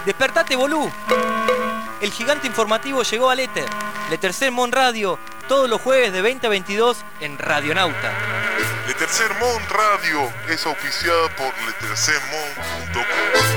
Despertate, bolú. El gigante informativo llegó al éter. Le Tercer Mon Radio, todos los jueves de 20 a 22 en Radionauta. Le Tercer Mon Radio es auspiciada por letercermon.com.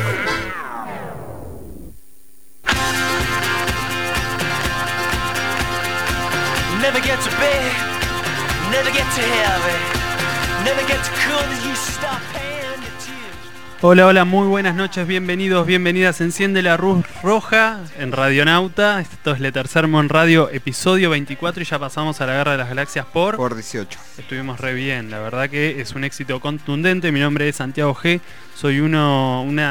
Never get to bed, never get to heaven, never get to cool that you stop paying your tears. Hola, muy buenas noches, bienvenidos, bienvenidas. Enciende la luz roja en Radionauta. Esto es Le Tercer Mon Radio, episodio 24 y ya pasamos a la Guerra de las Galaxias por 18. Estuvimos re bien, la verdad que es un éxito contundente. Mi nombre es Santiago G, soy una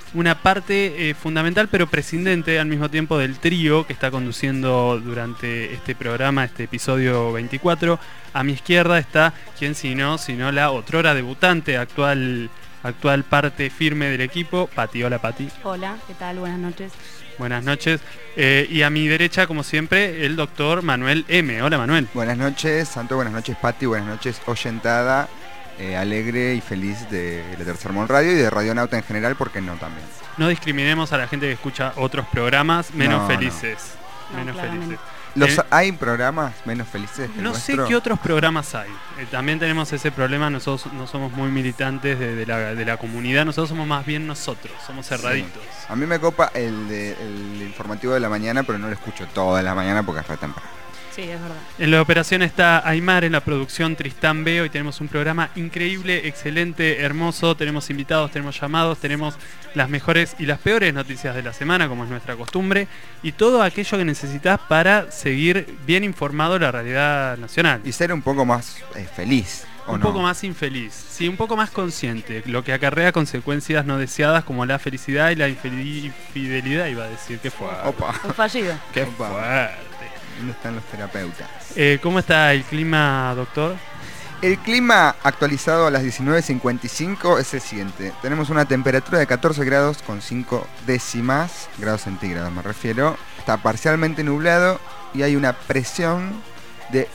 parte fundamental pero prescindente al mismo tiempo del trío que está conduciendo durante este programa, este episodio 24. A mi izquierda está, ¿quién sino la otrora debutante, actual parte firme del equipo, Pati. Hola, Pati. Hola, ¿qué tal? Buenas noches. Buenas noches. Y a mi derecha, como siempre, el doctor Manuel M. Hola, Manuel. Buenas noches, Santo. Buenas noches, Pati. Buenas noches, oyentada, alegre y feliz de Le Tercer Mon Radio y de Radionauta en general, ¿por qué no también? No discriminemos a la gente que escucha otros programas menos felices. No, menos claramente. felices. ¿Hay programas menos felices que el No sé nuestro? qué otros programas hay. También tenemos ese problema. Nosotros no somos muy militantes de la comunidad. Nosotros somos más bien nosotros. Somos cerraditos. Sí. A mí me copa el informativo de la mañana, pero no lo escucho toda la mañana porque es re temprano. Sí, es verdad. En la operación está Aymar, en la producción Tristán B. Hoy tenemos un programa increíble, excelente, hermoso. Tenemos invitados, tenemos llamados, tenemos las mejores y las peores noticias de la semana, como es nuestra costumbre, y todo aquello que necesitas para seguir bien informado de la realidad nacional. Y ser un poco más feliz. Un poco más infeliz, sí, un poco más consciente, lo que acarrea consecuencias no deseadas como la felicidad y la infidelidad, iba a decir, qué fuerte. Opa. Un fallido. Qué Opa. fuerte. ¿Dónde están los terapeutas? ¿Cómo está el clima, doctor? El clima actualizado a las 19:55 es el siguiente. Tenemos una temperatura de 14 grados con 5 décimas, grados centígrados me refiero. Está parcialmente nublado y hay una presión de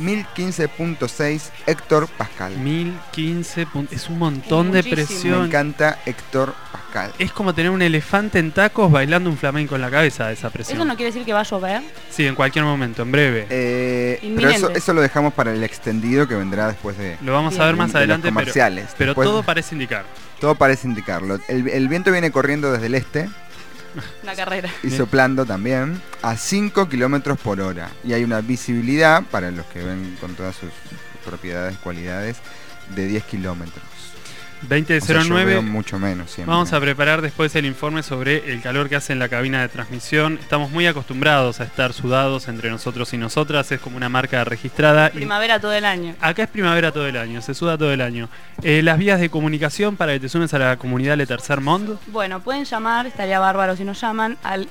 1015.6 hectopascal. 1015 es un montón de Muchísimo. Me presión. encanta Héctor Pascal. Es como tener un elefante en tacos bailando un flamenco en la cabeza, esa presión. ¿Eso no quiere decir que va a llover? Sí, en cualquier momento, en breve. Pero Inminente. eso lo dejamos para el extendido que vendrá después de Lo vamos a Bien. ver más de adelante, los comerciales. pero Después- todo parece indicar. Todo parece indicarlo. El viento viene corriendo desde el este La carrera. y Bien. soplando también a 5 kilómetros por hora. Y hay una visibilidad, para los que ven con todas sus propiedades, cualidades, de 10 kilómetros. O sea, yo 2009. veo mucho menos siempre. Vamos a preparar después el informe sobre el calor que hace en la cabina de transmisión. Estamos muy acostumbrados a estar sudados entre nosotros y nosotras. Es como una marca registrada. Y Primavera todo el año. acá es primavera todo el año, se suda todo el año. Las vías de comunicación para que te sumes a la comunidad Le Tercer Mon. Bueno, pueden llamar, estaría bárbaro si nos llaman, al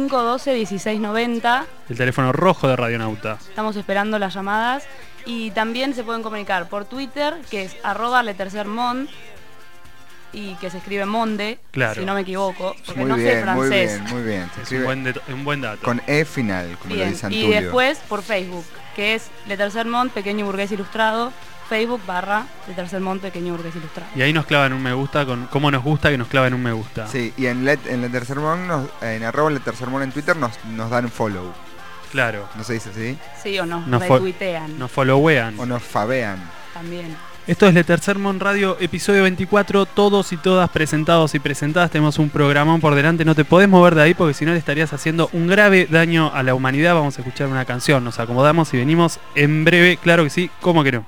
512-1690. El teléfono rojo de Radionauta. Estamos esperando las llamadas. Y también se pueden comunicar por Twitter, que es @letercermon, y que se escribe Monde, Claro. si no me equivoco, porque Muy no sé bien, francés. muy bien. Se Es escribe un buen dato. con E final, como lo Bien. dice Y Antulio. después por Facebook, que es Le Tercer Mon, Pequeño Burgués Ilustrado, Facebook / Le Tercer Mon, Pequeño Burgués Ilustrado. Y ahí nos clavan un me gusta, con cómo nos gusta que nos claven un me gusta. Sí, y en Le Tercermon, en @letercermon en Twitter nos dan follow. Claro. ¿No se dice así? Sí o no, Nos fo- retuitean Nos followean. O nos fabean. también. Esto es Le Tercer Mon Radio, episodio 24, todos y todas presentados y presentadas. Tenemos un programón por delante, no te podés mover de ahí porque si no le estarías haciendo un grave daño a la humanidad. Vamos a escuchar una canción, nos acomodamos y venimos en breve, claro que sí, ¿cómo que no?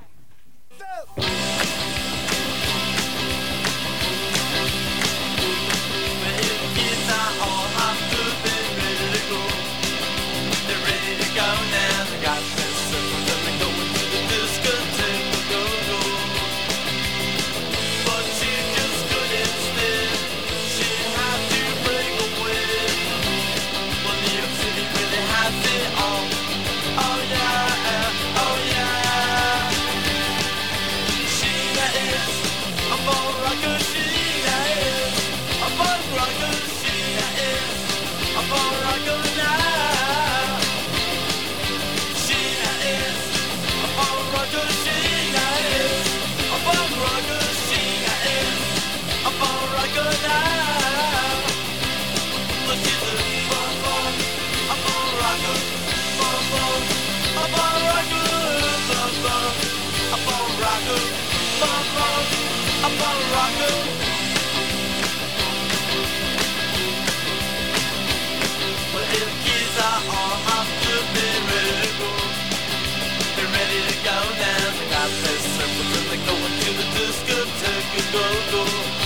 upon a rocker. Well, if the kids are all hopped up, they're ready to go. They're ready to go down. They got their circles and they're going to the discotheque and go.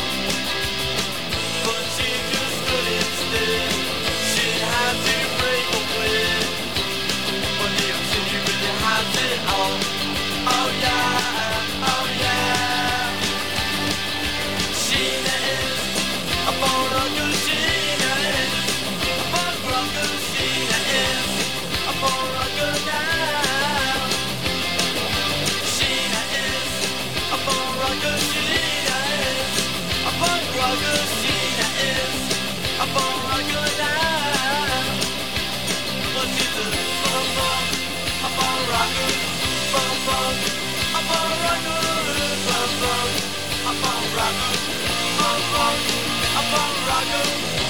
But she just couldn't stay. She had to break away. But if she really has it all, oh yeah, oh yeah. Sheena is a born rocker. Sheena is a born rocker. Sheena is a born rocker now. Sheena is a born rocker. Sheena is a born rocker. Sheena is a born rocker now. But she's a born rocker. A born rocker. Born rocker. A born rocker. Born rocker. A born rocker. Born rocker. A born rocker.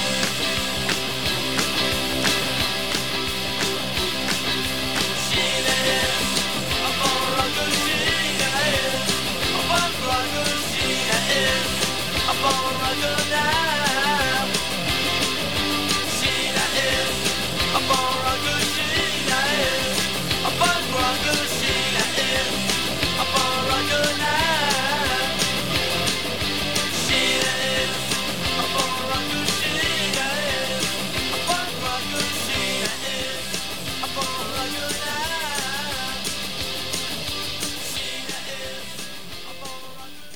Sheena is a born rocker. Sheena is a born rocker. Sheena is a born rocker now. Sheena is a born rocker. Sheena is a born rocker. Sheena is a born rocker now. Sheena is a born rocker. Sheena is a born rocker. Sheena is a born rocker now. Sheena is a born rocker.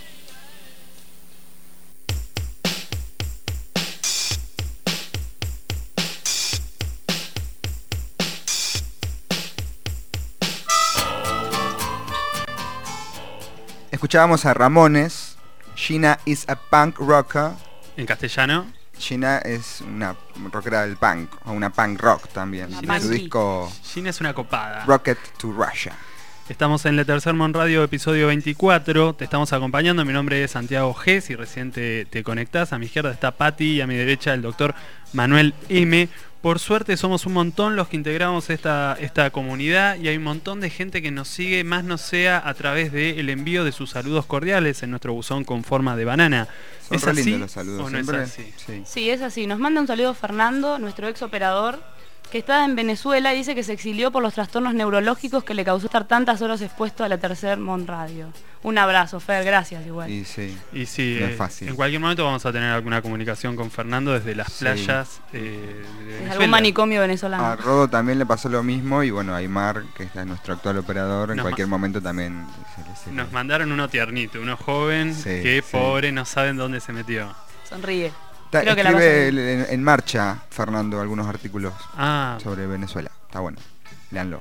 Escuchábamos a Ramones. Sheena is a punk rocker. En castellano, Sheena es una rockera del punk, o una punk rock también. Una En su punky. disco Sheena es una copada. Rocket to Russia. Estamos en Le Tercer Mon Radio, episodio 24. Te estamos acompañando. Mi nombre es Santiago G. Si recién te conectás, a mi izquierda está Patti y a mi derecha el doctor Manuel M. Por suerte somos un montón los que integramos esta comunidad y hay un montón de gente que nos sigue, más no sea a través del envío de sus saludos cordiales en nuestro buzón con forma de banana. Son ¿Es re así lindos los saludos. o no es siempre. así? Sí. Sí, es así. Nos manda un saludo Fernando, nuestro ex operador, que está en Venezuela y dice que se exilió por los trastornos neurológicos que le causó estar tantas horas expuesto a La Tercer Mon Radio. Un abrazo, Fer, gracias igual. Y sí. Y sí, No es fácil. en cualquier momento vamos a tener alguna comunicación con Fernando desde las Sí. playas de Es Venezuela. algún manicomio venezolano. A Rodo también le pasó lo mismo y bueno, a Aymar, que es nuestro actual operador, en Nos cualquier momento también se le- Nos mandaron uno tiernito, uno joven Sí, que sí. pobre no saben dónde se metió. Sonríe. Ta- Creo que la vas a escribe ver. en marcha, Fernando, algunos artículos Ah, sobre Venezuela. Está bueno, léanlo.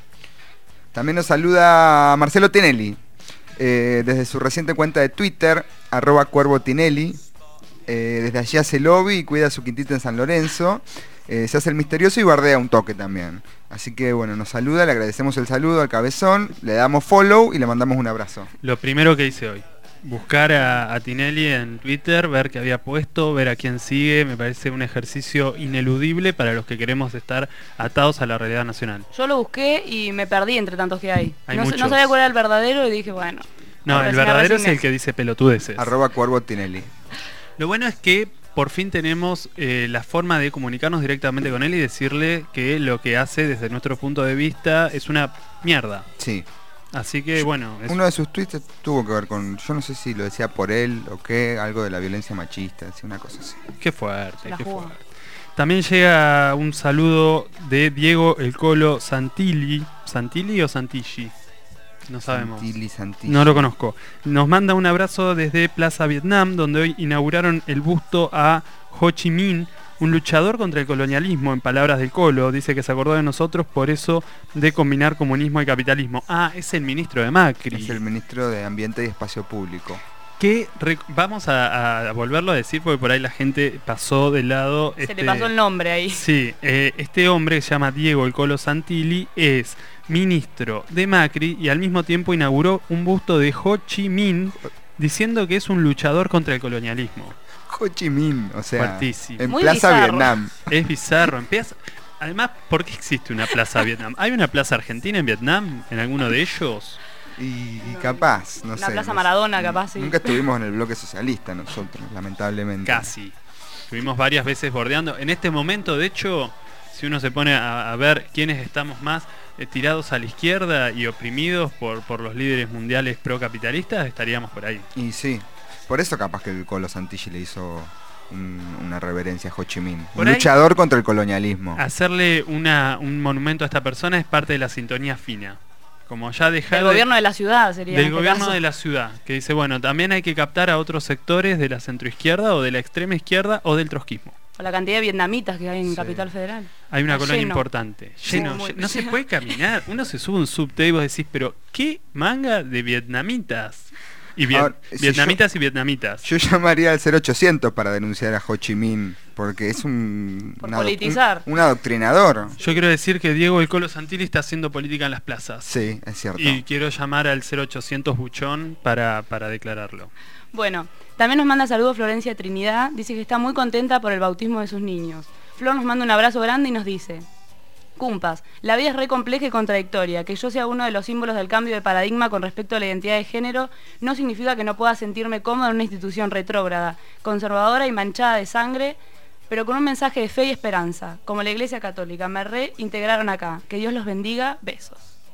También nos saluda Marcelo Tinelli, desde su reciente cuenta de Twitter, @cuervotinelli. Desde allí hace lobby y cuida su quintita en San Lorenzo. Se hace el misterioso y bardea un toque también. Así que bueno, nos saluda, le agradecemos el saludo al cabezón, le damos follow y le mandamos un abrazo. lo primero que hice hoy. Buscar a Tinelli en Twitter, ver qué había puesto, ver a quién sigue, me parece un ejercicio ineludible para los que queremos estar atados a la realidad nacional. Yo lo busqué y me perdí entre tantos que hay. Hay No muchos. sabía cuál era el verdadero y dije, bueno. No, me el verdadero es resigné. el que dice pelotudeces. @cuervotinelli. Lo bueno es que por fin tenemos la forma de comunicarnos directamente con él y decirle que lo que hace desde nuestro punto de vista es una mierda. Sí. Así que bueno, es- Uno de sus tweets tuvo que ver con, yo no sé si lo decía por él o qué, algo de la violencia machista, decía una cosa así. qué fuerte, Se la qué jugó. fuerte. También llega un saludo de Diego el Colo Santilli. ¿Santilli o Santilli? No sabemos. Santilli. No lo conozco. Nos manda un abrazo desde Plaza Vietnam, donde hoy inauguraron el busto a Ho Chi Minh, un luchador contra el colonialismo, en palabras del Colo. Dice que se acordó de nosotros por eso de combinar comunismo y capitalismo. Ah, es el ministro de Macri. Es el ministro de Ambiente y Espacio Público. Vamos a volverlo a decir porque por ahí la gente pasó de lado. Se le pasó el nombre ahí. Sí, este hombre que se llama Diego el Colo Santilli es ministro de Macri y al mismo tiempo inauguró un busto de Ho Chi Minh diciendo que es un luchador contra el colonialismo. Ho Chi Minh, o sea, Fuertísimo. en Muy Plaza bizarro. Vietnam. Es bizarro. Además, ¿por qué existe una plaza Vietnam? ¿Hay una plaza argentina en Vietnam? ¿En alguno de ellos? Y capaz, no Una sé. Plaza Maradona, capaz, sí. Nunca estuvimos en el bloque socialista nosotros, lamentablemente. Casi. Estuvimos varias veces bordeando. En este momento, de hecho, si uno se pone a ver quiénes estamos más tirados a la izquierda y oprimidos por los líderes mundiales procapitalistas, estaríamos por ahí. Y sí, por eso capaz que el Colo Santilli le hizo una reverencia a Ho Chi Minh. Por Un ahí- luchador contra el colonialismo. Hacerle un monumento a esta persona es parte de la sintonía fina. Como ya dejar El gobierno de la ciudad sería. del en este gobierno caso. de la ciudad, que dice, bueno, también hay que captar a otros sectores de la centroizquierda o de la extrema izquierda o del trotskismo. O la cantidad de vietnamitas que hay en Sí. Capital Federal. Hay una Está colonia lleno. importante. Sí, Lleno, muy no se lleno. puede caminar. Uno se sube a un subte y vos decís, pero ¿qué manga de vietnamitas? Y Ahora, si vietnamitas y vietnamitas. Yo llamaría al 0800 para denunciar a Ho Chi Minh, porque es Por politizar. un adoctrinador. Yo quiero decir que Diego El Colo Santilli está haciendo política en las plazas. Sí, es cierto. Y quiero llamar al 0800 Buchón para declararlo. Bueno, también nos manda saludos Florencia Trinidad. Dice que está muy contenta por el bautismo de sus niños. Flor nos manda un abrazo grande y nos dice: Cumpas, la vida es re compleja y contradictoria. Que yo sea uno de los símbolos del cambio de paradigma con respecto a la identidad de género no significa que no pueda sentirme cómoda en una institución retrógrada, conservadora y manchada de sangre, pero con un mensaje de fe y esperanza. Como la Iglesia Católica, me reintegraron acá. Que Dios los bendiga. Besos.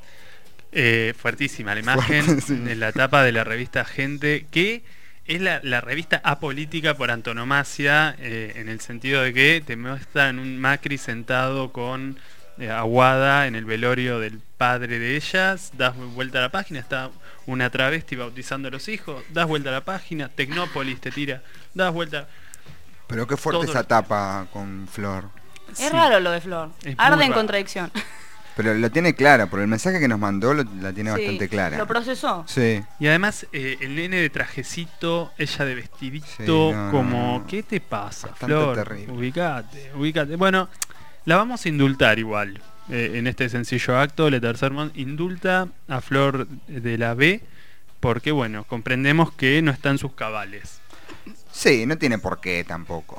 Fuertísima la imagen Fuertísima. en la tapa de la revista Gente, que es la revista apolítica por antonomasia, en el sentido de que te muestran un Macri sentado con Aguada en el velorio del padre de ellas, das vuelta a la página, está una travesti bautizando a los hijos, das vuelta a la página, Tecnópolis te tira, das vuelta. Pero qué fuerte Todo esa lo- tapa con Flor. Es Sí. raro lo de Flor. Es muy Arde en raro. contradicción. Pero lo tiene clara, por el mensaje que nos mandó la tiene Sí, bastante clara. Lo procesó. Sí. Y además el nene de trajecito, ella de vestidito, Sí, no, como, no. ¿qué te pasa, Bastante Flor? terrible. Ubicate. Bueno, la vamos a indultar igual. En este sencillo acto, Le Tercer Monde indulta a Flor de la B, porque bueno, comprendemos que no está en sus cabales. Sí, no tiene por qué tampoco.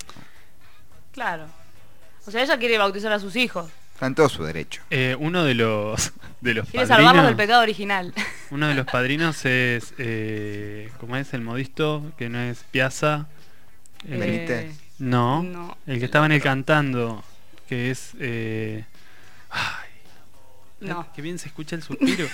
Claro. O sea, ella quiere bautizar a sus hijos. Está en todo su derecho. Uno de los Quiere padrinos, salvarlos del pecado original. uno de los padrinos es, ¿cómo es el modisto? Que no es Piazza. Benítez. No, No. el que estaba en el cantando, que es... ay, No. qué bien se escucha el suspiro.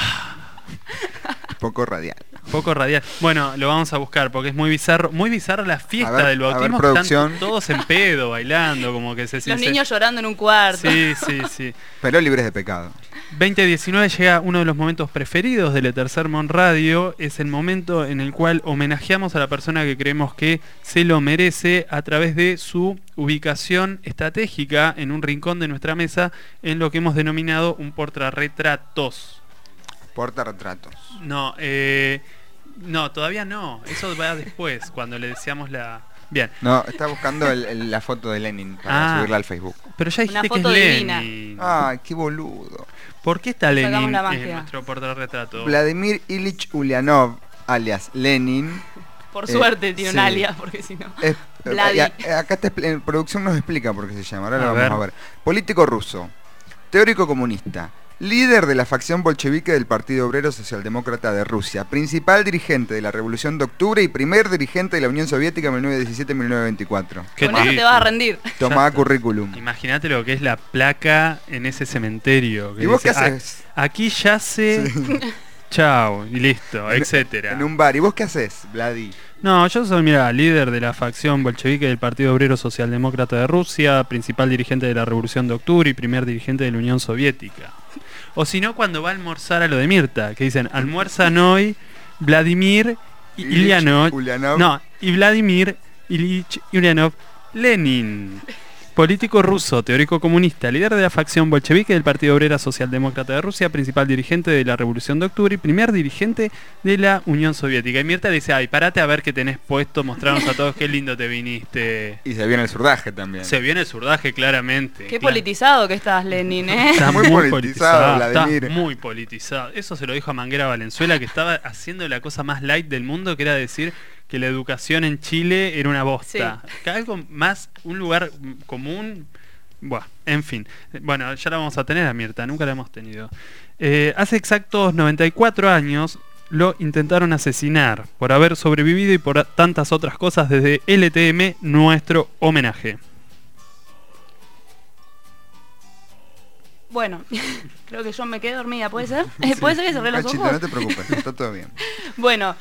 Poco radial. Poco radial. Bueno, lo vamos a buscar porque es muy bizarro la fiesta A ver, del bautismo. Que producción. están todos en pedo, bailando, como que se Los niños llorando en un cuarto. Sí. Pero libres de pecado. 2019 llega uno de los momentos preferidos de Le Tercer Monde Radio. Es el momento en el cual homenajeamos a la persona que creemos que se lo merece a través de su ubicación estratégica en un rincón de nuestra mesa en lo que hemos denominado un portarretratos. Portarretratos. No, no, todavía no. Eso va después, cuando le deseamos la... Bien, No, está buscando la foto de Lenin para Ah. subirla al Facebook. pero ya dijiste que es foto divina. Lenin. Ay, qué boludo. ¿Por qué está Sacamos Lenin la en magia. nuestro portarretrato? Vladimir Ilich Ulyanov, alias Lenin. Por suerte tiene un sí. alias, porque si no. Es- Vladi. acá en producción nos explica por qué se llama. Ahora lo A vamos ver. a ver. Político ruso, teórico comunista, líder de la facción bolchevique del Partido Obrero Socialdemócrata de Rusia, principal dirigente de la Revolución de Octubre y primer dirigente de la Unión Soviética en 1917-1924. ¿Qué Con eso te título? vas a rendir. Tomá está. currículum. Imagínate lo que es la placa en ese cementerio. que ¿Y vos qué dice, haces? Aquí yace... Chao, y listo, etcétera. En un bar. ¿Y vos qué haces, Vladi? No, yo soy, mira, líder de la facción bolchevique del Partido Obrero Socialdemócrata de Rusia, principal dirigente de la Revolución de Octubre y primer dirigente de la Unión Soviética. O si no, cuando va a almorzar a lo de Mirta, que dicen, almuerzan hoy Vladimir Ulyanov. Ulyanov. No, y Vladimir Ilich Ulyanov Lenin. Político ruso, teórico comunista, líder de la facción bolchevique del Partido Obrero Socialdemócrata de Rusia, principal dirigente de la Revolución de Octubre y primer dirigente de la Unión Soviética. Y Mirta dice, ay, parate a ver qué tenés puesto, mostrarnos a todos qué lindo te viniste. Y se viene el surdaje también. Se viene el surdaje claramente. Qué claro. politizado que estás, Lenin, ¿eh? Está Muy muy politizado, politizado, Vladimir. está muy politizado. Eso se lo dijo a Manguera Valenzuela, que estaba haciendo la cosa más light del mundo, que era decir que la educación en Chile era una bosta. Que algo más, un lugar común Buah, en fin. Bueno, ya la vamos a tener a Mirta, nunca la hemos tenido. Hace exactos 94 años lo intentaron asesinar por haber sobrevivido y por tantas otras cosas. Desde LTM, nuestro homenaje. Bueno, creo que yo me quedé dormida, ¿puede ser? ¿Puede ser que cerré los Panchito, ojos? no te preocupes, está todo bien. Bueno,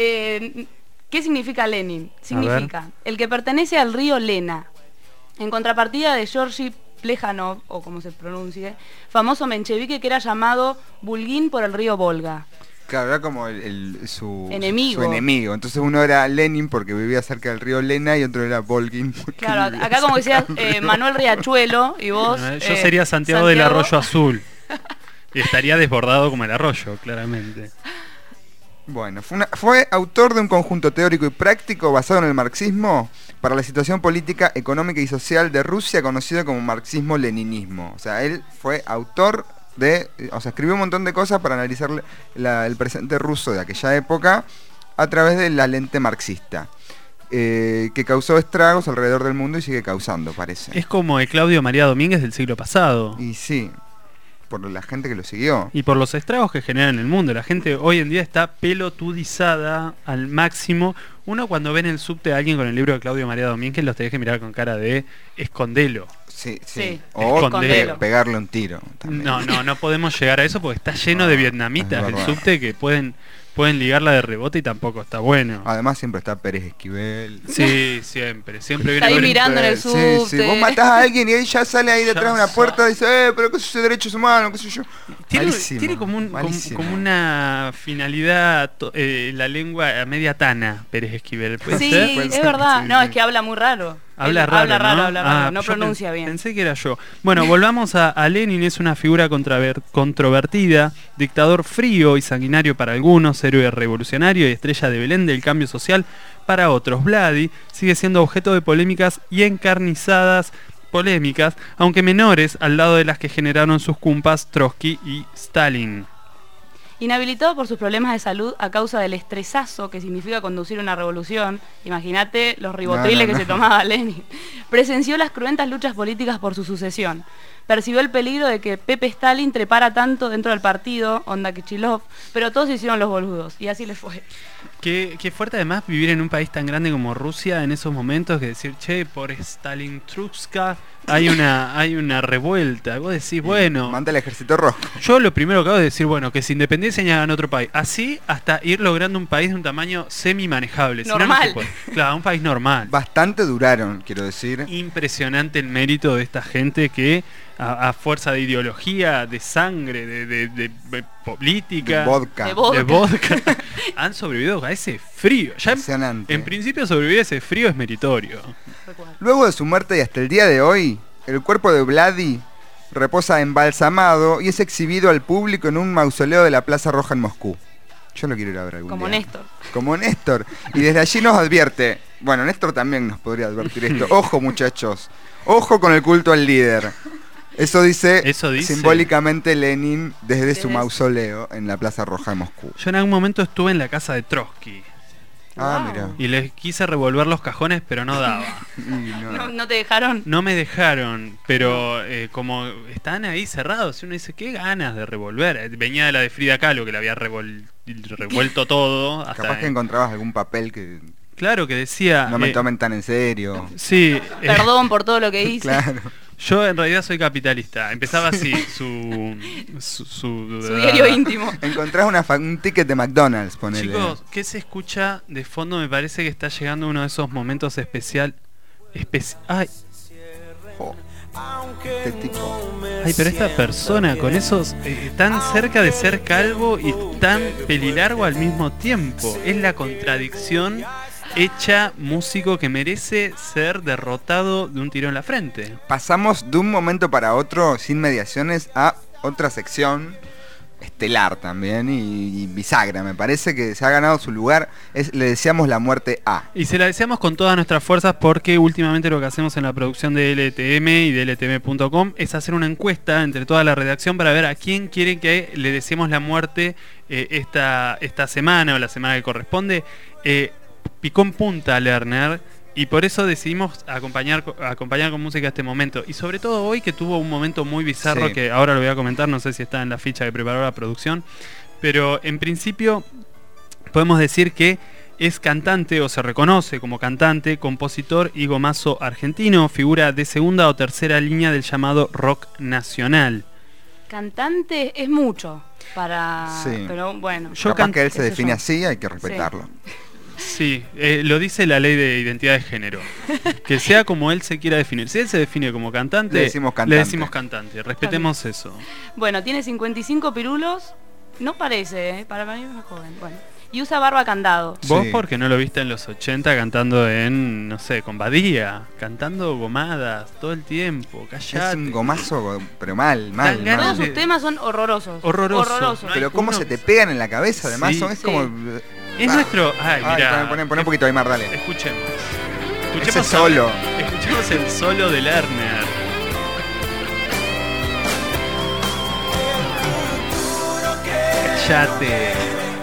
¿qué significa Lenin? Significa el que pertenece al río Lena, en contrapartida de Georgi Plejanov, o como se pronuncie, famoso menchevique que era llamado Bulgín por el río Volga. Claro, era como su Enemigo. su enemigo. Entonces uno era Lenin porque vivía cerca del río Lena y otro era Volgin. porque Claro, vivía acá como cerca decías del río. Manuel Riachuelo y vos... Yo sería Santiago del Arroyo Azul. Y estaría desbordado como el arroyo, claramente. Bueno, fue autor de un conjunto teórico y práctico basado en el marxismo para la situación política, económica y social de Rusia, conocido como marxismo-leninismo. O sea, él fue autor escribió un montón de cosas para analizar el presente ruso de aquella época a través de la lente marxista, que causó estragos alrededor del mundo y sigue causando, parece. Es como el Claudio María Domínguez del siglo pasado. Y sí, por la gente que lo siguió. Y por los estragos que generan en el mundo. La gente hoy en día está pelotudizada al máximo. Uno cuando ve en el subte a alguien con el libro de Claudio María Domínguez los tenés que mirar con cara de escondelo. Sí. Sí, O escondelo. pegarle un tiro. También. No podemos llegar a eso porque está lleno de vietnamitas es el verdad. subte que pueden ligarla de rebote y tampoco está bueno. Además siempre está Pérez Esquivel. Sí, siempre Está viene ahí con- mirando en el Sí, subte. vos matás a alguien y él ya sale ahí detrás de una Ya puerta y dice, pero qué es ese derechos humanos, qué sé yo. Tiene como malísimo. una finalidad, la lengua a media tana, Pérez Esquivel. ¿Puede Sí, ser? Puede es ser, verdad. sí, No, sí. es que habla muy raro. Habla Él raro, habla raro. No yo pronuncia bien. Pensé que era yo. Bueno, volvamos a Lenin. Es una figura controvertida, dictador frío y sanguinario para algunos, héroe revolucionario y estrella de Belén del cambio social para otros. Vladi sigue siendo objeto de polémicas y encarnizadas polémicas, aunque menores al lado de las que generaron sus cumpas Trotsky y Stalin. Inhabilitado por sus problemas de salud a causa del estresazo que significa conducir una revolución, imagínate los ribotriles que se tomaba Lenin, presenció las cruentas luchas políticas por su sucesión. Percibió el peligro de que Pepe Stalin trepara tanto dentro del partido, onda Kichilov, pero todos se hicieron los boludos, y así le fue. Qué fuerte además vivir en un país tan grande como Rusia en esos momentos, que decir, che, por Stalin Trutska hay una revuelta. Vos decís, bueno, Manda el ejército rojo. yo lo primero que hago es decir, bueno, que se independicen y hagan otro país. Así hasta ir logrando un país de un tamaño semi-manejable. Si no, no Normal. se puede. Claro, un país normal. Bastante duraron, quiero decir. Impresionante el mérito de esta gente que a fuerza de ideología, de sangre, de política, De vodka. De vodka. de vodka, han sobrevivido a ese frío. Ya Impresionante. en principio sobrevivir a ese frío es meritorio. Luego de su muerte y hasta el día de hoy, el cuerpo de Vladi reposa embalsamado y es exhibido al público en un mausoleo de la Plaza Roja en Moscú. Yo lo quiero ir a ver algún Como día. Néstor. Como Néstor. Y desde allí nos advierte. Bueno, Néstor también nos podría advertir esto. Ojo, muchachos. Ojo con el culto al líder. Eso dice simbólicamente Lenin desde su mausoleo en la Plaza Roja de Moscú. Yo en algún momento estuve en la casa de Trotsky Ah, Wow. mira. y les quise revolver los cajones, pero no daba. ¿No te dejaron? No me dejaron, pero como están ahí cerrados, y uno dice, qué ganas de revolver. Venía de la de Frida Kahlo, que le había revuelto todo. Hasta Capaz que encontrabas algún papel que claro, que decía... no me tomen tan en serio. Sí, Perdón por todo lo que hice. Claro. yo en realidad soy capitalista. Empezaba así, su Su diario íntimo. Encontrás un ticket de McDonald's, ponele. Chicos, ¿qué se escucha de fondo? Me parece que está llegando uno de esos momentos ay, Jo, este tipo. ay, pero esta persona con esos tan cerca de ser calvo y tan pelilargo al mismo tiempo. Es la contradicción hecha músico que merece ser derrotado de un tiro en la frente. Pasamos de un momento para otro, sin mediaciones, a otra sección estelar también y bisagra. Me parece que se ha ganado su lugar. Le deseamos la muerte a. Y se la deseamos con todas nuestras fuerzas porque últimamente lo que hacemos en la producción de LTM y de LTM.com es hacer una encuesta entre toda la redacción para ver a quién quiere que le deseemos la muerte esta semana o la semana que corresponde. Picó en punta Lerner Y por eso decidimos acompañar con música este momento. Y sobre todo hoy, que tuvo un momento muy bizarro, Sí. que ahora lo voy a comentar, no sé si está en la ficha que preparó la producción. Pero en principio podemos decir que es cantante, o se reconoce como cantante, compositor y gomazo argentino, figura de segunda o tercera línea del llamado rock nacional. Cantante es mucho para... Sí. Pero bueno. Capaz que él se qué sé define yo. así, hay que respetarlo. Sí, lo dice la ley de identidad de género. Que sea como él se quiera definir. Si él se define como cantante, Le decimos cantante. le decimos cantante. Respetemos eso. Bueno, tiene 55 pirulos. No parece, para mí es más joven. Bueno. Y usa barba candado. Vos Sí. porque no lo viste en los 80 cantando en, no sé, con Badía, cantando gomadas todo el tiempo, Es callate. un gomazo, pero mal. Dan ganas Todos de- sus temas son horrorosos. Horroroso. Horrorosos. No hay Pero cómo uno- se te pegan en la cabeza, además, Sí. son, es Sí. como... Es nuestro... Ay, Ay, mirá. poné un poquito Aymar, dale. Escuchemos. Ese solo. Escuchemos el solo de Lerner. Callate.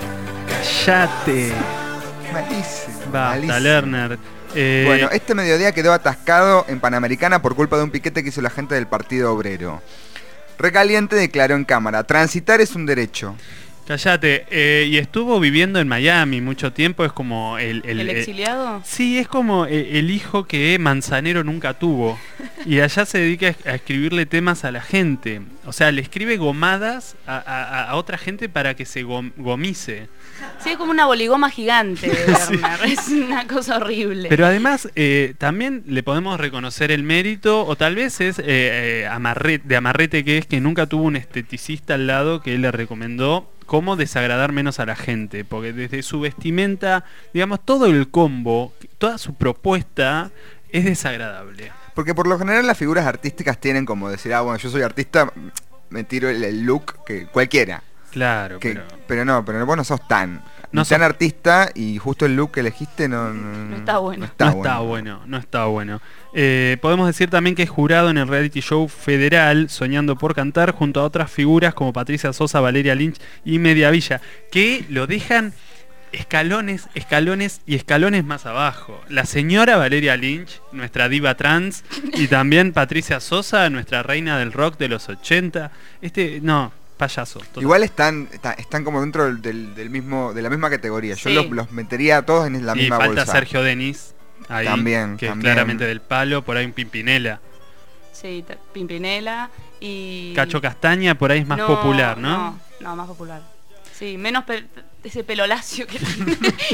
Callate. Malísimo. Basta, malísimo. Lerner. Bueno, este mediodía quedó atascado en Panamericana por culpa de un piquete que hizo la gente del Partido Obrero. Recaliente declaró en cámara, transitar es un derecho. Callate. Y estuvo viviendo en Miami mucho tiempo. Es como ¿El exiliado? sí, es como el hijo que Manzanero nunca tuvo. Y allá se dedica a escribirle temas a la gente. O sea, le escribe gomadas a otra gente para que se gomice. Sí, es como una boligoma gigante, Werner. Es una cosa horrible. Pero además, también le podemos reconocer el mérito, o tal vez es de amarrete que es que nunca tuvo un esteticista al lado que él le recomendó cómo desagradar menos a la gente. Porque desde su vestimenta, digamos, todo el combo, toda su propuesta es desagradable. Porque por lo general las figuras artísticas tienen como decir, bueno, yo soy artista, me tiro el look que cualquiera. Claro, Que, pero... pero vos no sos tan No tan sos- artista y justo el look que elegiste no está bueno. No está bueno. Podemos decir también que es jurado en el reality show Federal, Soñando por Cantar, junto a otras figuras como Patricia Sosa, Valeria Lynch y Mediavilla, que lo dejan escalones, escalones y escalones más abajo. La señora Valeria Lynch, nuestra diva trans, y también Patricia Sosa, nuestra reina del rock de los 80. Payaso. Total. Igual están como dentro del mismo de la misma categoría. Yo Sí. los metería a todos en la Y misma falta bolsa. Sergio Denis, ahí, También, que también. es claramente del palo, por ahí un Pimpinela. Sí, Pimpinela y... Cacho Castaña por ahí es más popular, ¿no? No, más popular. Sí, menos ese pelo lacio que tiene.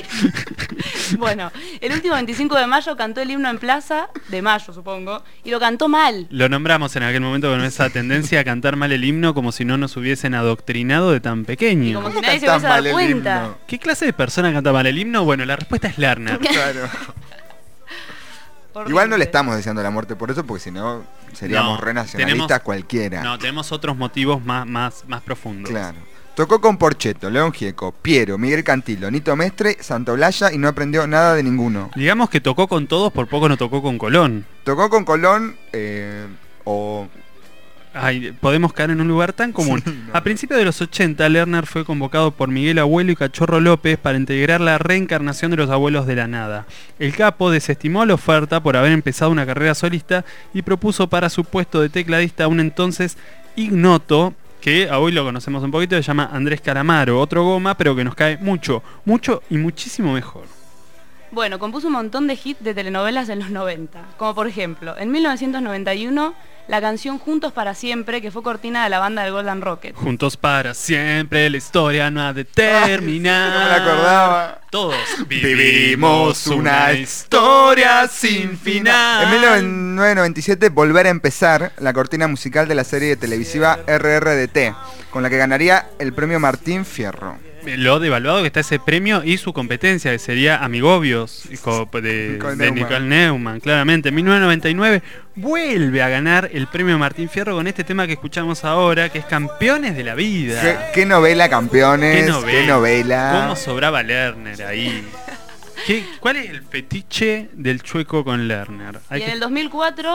Bueno, el último 25 de mayo cantó el himno en Plaza, de mayo supongo, y lo cantó mal. Lo nombramos en aquel momento con esa tendencia a cantar mal el himno como si no nos hubiesen adoctrinado de tan Y pequeño. como si ¿Cómo nadie se cantás hubiese dado mal el cuenta. himno? ¿Qué clase de persona canta mal el himno? Bueno, la respuesta es Lerner. Claro. Horrible. Igual no le estamos deseando la muerte por eso, porque si no seríamos No, renacionalistas tenemos- cualquiera. No, tenemos otros motivos más profundos. Claro. Tocó con Porcheto, León Gieco, Piero, Miguel Cantilo, Nito Mestre, Santaolalla y no aprendió nada de ninguno. Digamos que tocó con todos, por poco no tocó con Colón. Tocó con Colón o... Ay, podemos caer en un lugar tan común. A principios de los 80, Lerner fue convocado por Miguel Abuelo y Cachorro López para integrar la reencarnación de los Abuelos de la Nada. El capo desestimó la oferta por haber empezado una carrera solista y propuso para su puesto de tecladista a un entonces ignoto, que hoy lo conocemos un poquito, se llama Andrés Calamaro, otro goma, pero que nos cae mucho, mucho y muchísimo mejor. Bueno, compuso un montón de hits de telenovelas en los 90, como por ejemplo, en 1991, la canción Juntos para Siempre, que fue cortina de la banda del Golden Rocket. Juntos para siempre, la historia no ha de terminar. No me la acordaba. Todos Vivimos una historia sin final. En 1997, Volver a Empezar, la cortina musical de la serie televisiva RRDT, con la que ganaría el premio Martín Fierro. Lo devaluado que está ese premio y su competencia, que sería Amigobios de Neumann. Nicole Neumann, claramente. En 1999 vuelve a ganar el premio Martín Fierro con este tema que escuchamos ahora, que es Campeones de la Vida. ¿Qué novela, campeones? ¿Qué novela? ¿Cómo sobraba Lerner ahí? ¿Cuál es el fetiche del chueco con Lerner? Y en el 2004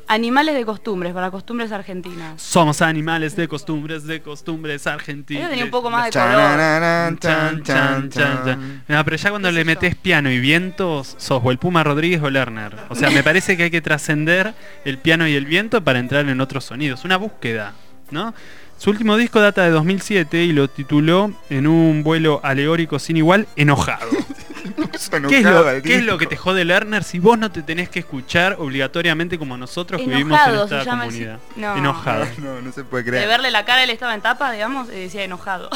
Animales de costumbres, para costumbres argentinas. Somos animales de costumbres argentinas. Ella tenía un poco más de color. Chanarán, chan, chan, chan. No, pero ya cuando le metes piano y vientos, sos o el Puma Rodríguez o Lerner. O sea, me parece que hay que trascender el piano y el viento para entrar en otros sonidos. Una búsqueda, ¿no? Su último disco data de 2007 y lo tituló En un vuelo alegórico sin igual, Enojado. ¿Qué es lo que te jode Lerner si vos no te tenés que escuchar obligatoriamente como nosotros que vivimos en Enojado, se esta llama comunidad? No. Enojado. No se puede De creer. verle la cara, él estaba en tapa, digamos, y decía enojado.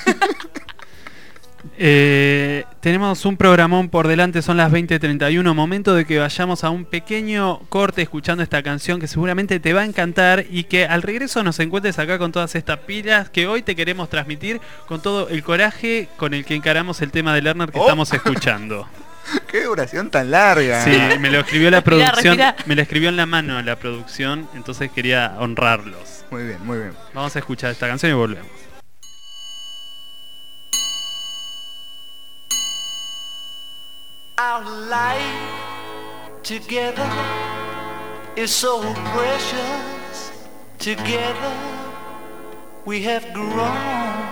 Tenemos un programón por delante, son las 20:31, momento de que vayamos a un pequeño corte escuchando esta canción que seguramente te va a encantar y que al regreso nos encuentres acá con todas estas pilas que hoy te queremos transmitir con todo el coraje con el que encaramos el tema de Lerner que estamos escuchando. Qué oración tan larga. Sí, me lo escribió la producción, Respira. me lo escribió en la mano la producción, entonces quería honrarlos. Muy bien, muy bien. Vamos a escuchar esta canción y volvemos. Our life together is so precious. Together we have grown.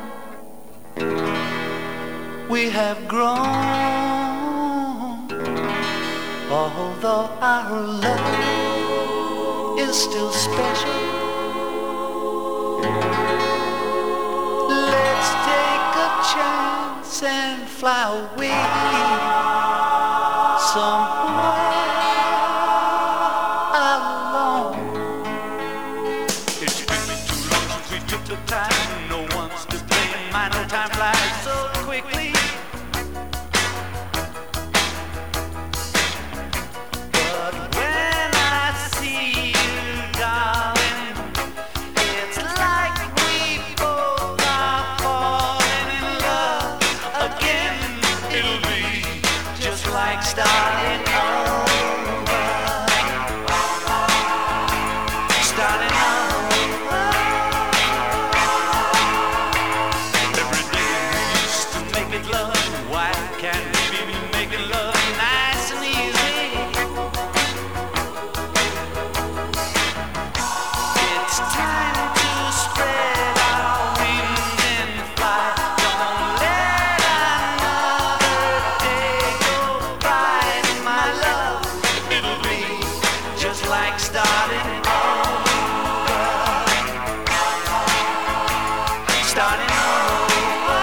We have grown. Although our love is still special. Let's take a chance and fly away somewhere alone. It's been too long since we took the time. No one's to blame. I know time flies so quickly. But when I see you, darling, it's like we both are falling in love again. It'll be just like starting over. Starting over. Every day we used to make it love. Why can't we be making love nice and easy? It's time to spread our wings and fly. Don't let another day go by, my love. It'll be just like starting over. Starting over.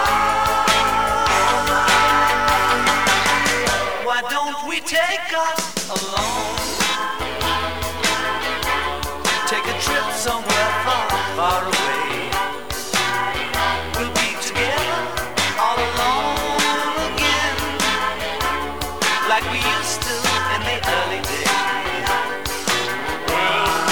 Why don't we take us alone? Take a trip somewhere far, far away. We'll be together all alone again, like we used to in the early days. We'll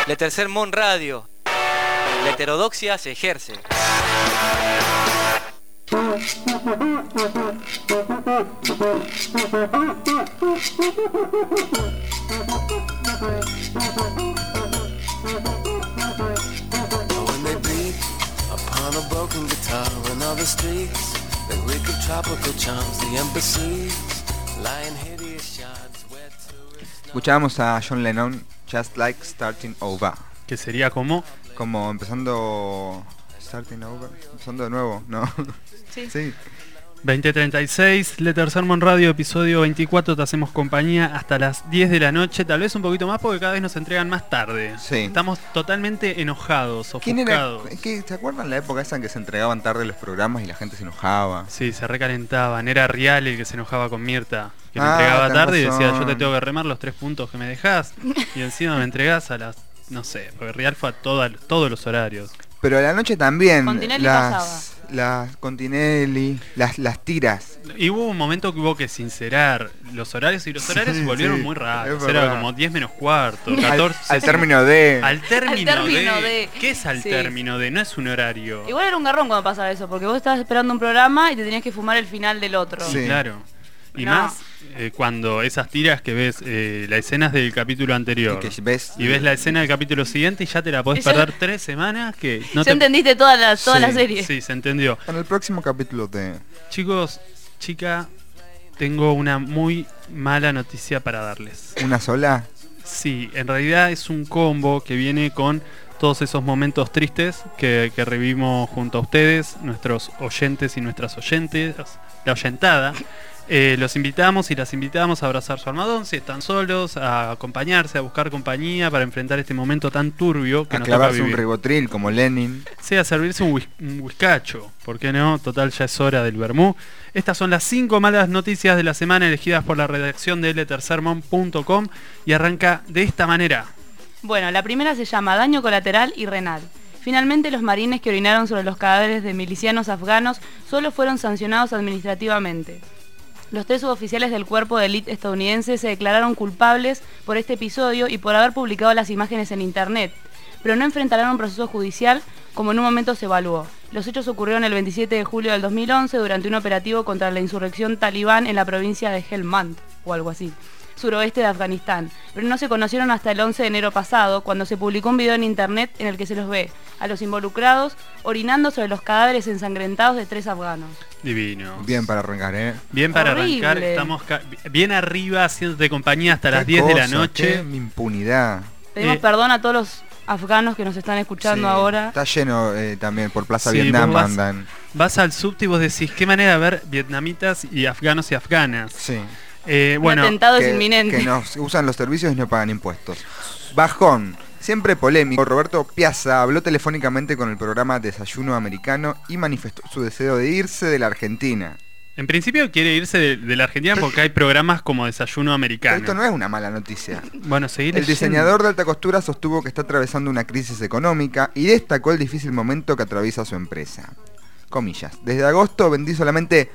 Le Tercer Mon Radio. La heterodoxia se ejerce. When they beat upon a broken guitar in all the streets, they reek of tropical charms, the embassies, lying hideous shards, wet tourists. Escuchábamos a John Lennon, Just Like Starting Over. Que sería como... Como empezando... Starting Over. Empezando de nuevo, ¿no? Sí. Sí. 2036, Le Tercer Mon Radio, episodio 24, te hacemos compañía hasta las 10 de la noche, tal vez un poquito más porque cada vez nos entregan más tarde. Sí. Estamos totalmente enojados, ¿Quién era? ofuscados. ¿Se acuerdan la época esa en que se entregaban tarde los programas y la gente se enojaba? Sí, se recalentaban. Era Rial el que se enojaba con Mirta, que le Ah, entregaba tenés tarde y decía, razón. yo te tengo que remar los 3 puntos que me dejás y encima me entregás a las... No sé, porque Rial fue a todos los horarios. Pero a la noche también. Continelli pasaba. Las Continelli, las tiras. Y hubo un momento que hubo que sincerar los horarios y los horarios se volvieron sí, muy raros. es Era verdad. como 10 menos cuarto, 14... Al término de... Al término, Al término de... de. ¿Qué es al Sí. término de? No es un horario. Igual era un garrón cuando pasaba eso, porque vos estabas esperando un programa y te tenías que fumar el final del otro. Sí. Claro. Y No. más cuando esas tiras que ves las escenas del capítulo anterior Y que ves- y ves la escena del capítulo siguiente y ya te la podés Y ya- perder 3 semanas que no Ya te... entendiste toda la Sí, serie. Sí, se entendió. En el próximo capítulo de... Chicos, chica, tengo una muy mala noticia para darles. ¿Una sola? Sí, en realidad es un combo que viene con todos esos momentos tristes que revivimos junto a ustedes, nuestros oyentes y nuestras oyentes, la oyentada. Los invitamos y las invitamos a abrazar su almohadón si están solos, a acompañarse, a buscar compañía para enfrentar este momento tan turbio que A nos toca clavarse un vivir. ribotril como Lenin. Sí, a servirse un whiskacho, ¿por qué no? Total, ya es hora del vermú. Estas son las 5 malas noticias de la semana elegidas por la redacción de letercermon.com y arranca de esta manera. Bueno, la primera se llama daño colateral y renal. Finalmente, los marines que orinaron sobre los cadáveres de milicianos afganos solo fueron sancionados administrativamente. Los 3 suboficiales del cuerpo de élite estadounidense se declararon culpables por este episodio y por haber publicado las imágenes en internet, pero no enfrentarán un proceso judicial como en un momento se evaluó. Los hechos ocurrieron el 27 de julio del 2011 durante un operativo contra la insurrección talibán en la provincia de Helmand, o algo así, suroeste de Afganistán, pero no se conocieron hasta el 11 de enero pasado, cuando se publicó un video en internet en el que se los ve a los involucrados orinando sobre los cadáveres ensangrentados de 3 afganos. Divino. Bien para arrancar, ¿eh? Bien para Horrible. arrancar, estamos bien arriba haciéndote compañía hasta las Qué 10 de la cosa, noche. qué impunidad. Pedimos perdón a todos los afganos que nos están escuchando Sí, ahora. Está lleno también, por Plaza Sí, Vietnam vos vas- andan. Vas al subte y vos decís, qué manera de ver vietnamitas y afganos y afganas. Sí. Bueno, Un atentado es que, inminente. que nos usan los servicios y no pagan impuestos. Bajón. Siempre polémico, Roberto Piazza habló telefónicamente con el programa Desayuno Americano y manifestó su deseo de irse de la Argentina. en principio quiere irse de la Argentina porque hay programas como Desayuno Americano. Esto no es una mala noticia. Bueno, seguir El diseñador de alta costura sostuvo que está atravesando una crisis económica y destacó el difícil momento que atraviesa su empresa. Comillas. Desde agosto vendí solamente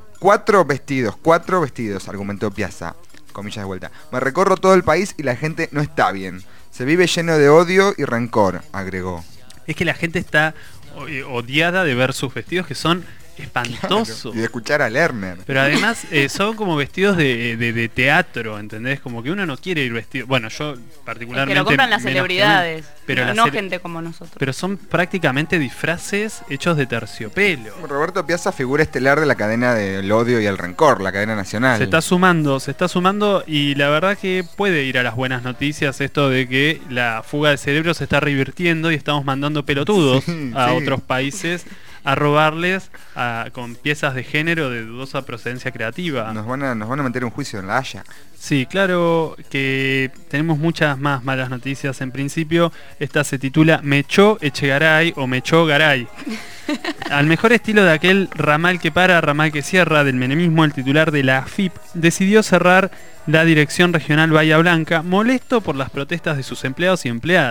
4 vestidos, argumentó Piazza. Comillas de vuelta. Me recorro todo el país y la gente no está bien. Se vive lleno de odio y rencor, agregó. Es que la gente está odiada de ver sus vestidos que son espantosos. Y de escuchar a Lerner. Pero además son como vestidos de teatro, ¿entendés? Como que uno no quiere ir vestido. Bueno, yo Es particularmente... que lo compran las menos que uno, celebridades, pero no, las gente como nosotros. Pero son prácticamente disfraces hechos de terciopelo. Roberto Piazza, figura estelar de la cadena del odio y el rencor, la cadena nacional. Se está sumando y la verdad que puede ir a las buenas noticias esto de que la fuga de cerebros se está revirtiendo y estamos mandando pelotudos a sí. otros países a robarles con piezas de género de dudosa procedencia creativa. Nos van a meter un juicio en La Haya. Sí, claro que tenemos muchas más malas noticias. En principio, esta se titula Mechó Echegaray o Mechó Garay. Al mejor estilo de aquel ramal que para, ramal que cierra del menemismo, el titular de la AFIP decidió cerrar la Dirección Regional Bahía Blanca, molesto por las protestas de sus empleados y empleadas.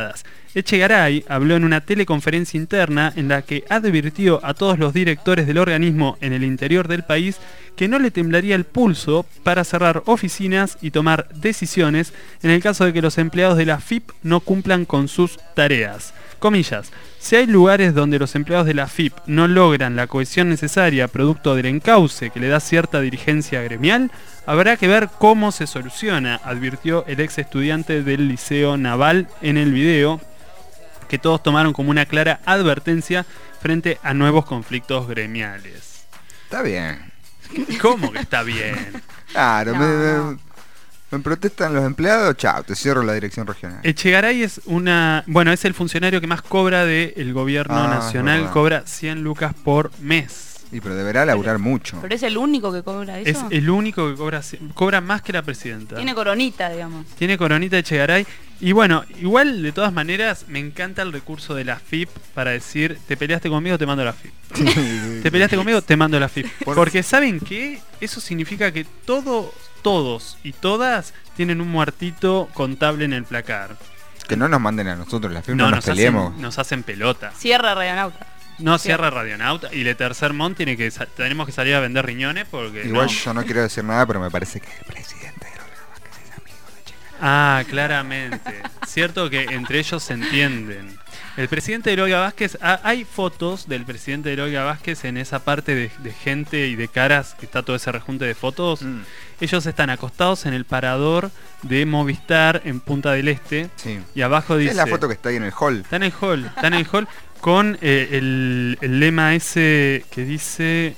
Echegaray habló en una teleconferencia interna en la que advirtió a todos los directores del organismo en el interior del país que no le temblaría el pulso para cerrar oficinas y tomar decisiones en el caso de que los empleados de la AFIP no cumplan con sus tareas. Comillas, si hay lugares donde los empleados de la AFIP no logran la cohesión necesaria producto del encauce que le da cierta dirigencia gremial, habrá que ver cómo se soluciona, advirtió el ex estudiante del Liceo Naval en el video, que todos tomaron como una clara advertencia frente a nuevos conflictos gremiales. Está bien. ¿Cómo que está bien? Claro, No. me protestan los empleados, chao, te cierro la dirección regional. Echegaray es es el funcionario que más cobra del gobierno Ah, es nacional, verdad. cobra 100 lucas por mes. Y pero deberá laburar mucho. Pero es el único que cobra eso. Es el único que cobra más que la presidenta. Tiene coronita, digamos. Tiene coronita de Echegaray. Y bueno, igual de todas maneras me encanta el recurso de la FIP para decir, te peleaste conmigo, te mando la FIP. Te peleaste conmigo, te mando la FIP. Porque ¿saben qué? Eso significa que todos y todas tienen un muertito contable en el placar. Que no nos manden a nosotros la firma, No, no nos peleemos. nos hacen pelota. Cierra Radionauta. No cierra Radionauta y Le Tercer Mont tenemos que salir a vender riñones porque Igual no. yo no quiero decir nada, pero me parece que el presidente de Olga Vázquez es amigo de Echegaray. Ah, claramente. Cierto que entre ellos se entienden. El presidente de Olga Vázquez, hay fotos del presidente de Olga Vázquez en esa parte de gente y de caras, que está todo ese rejunte de fotos. Ellos están acostados en el parador de Movistar en Punta del Este. Sí. Y abajo dice... Es la foto que está ahí en el hall. Está en el hall con el lema ese que dice...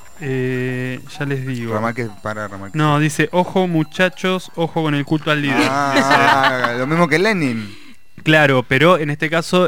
ya les digo. Ramal para Ramal. No, dice, ojo muchachos, ojo con el culto al líder. Ah, lo mismo que Lenin. Claro, pero en este caso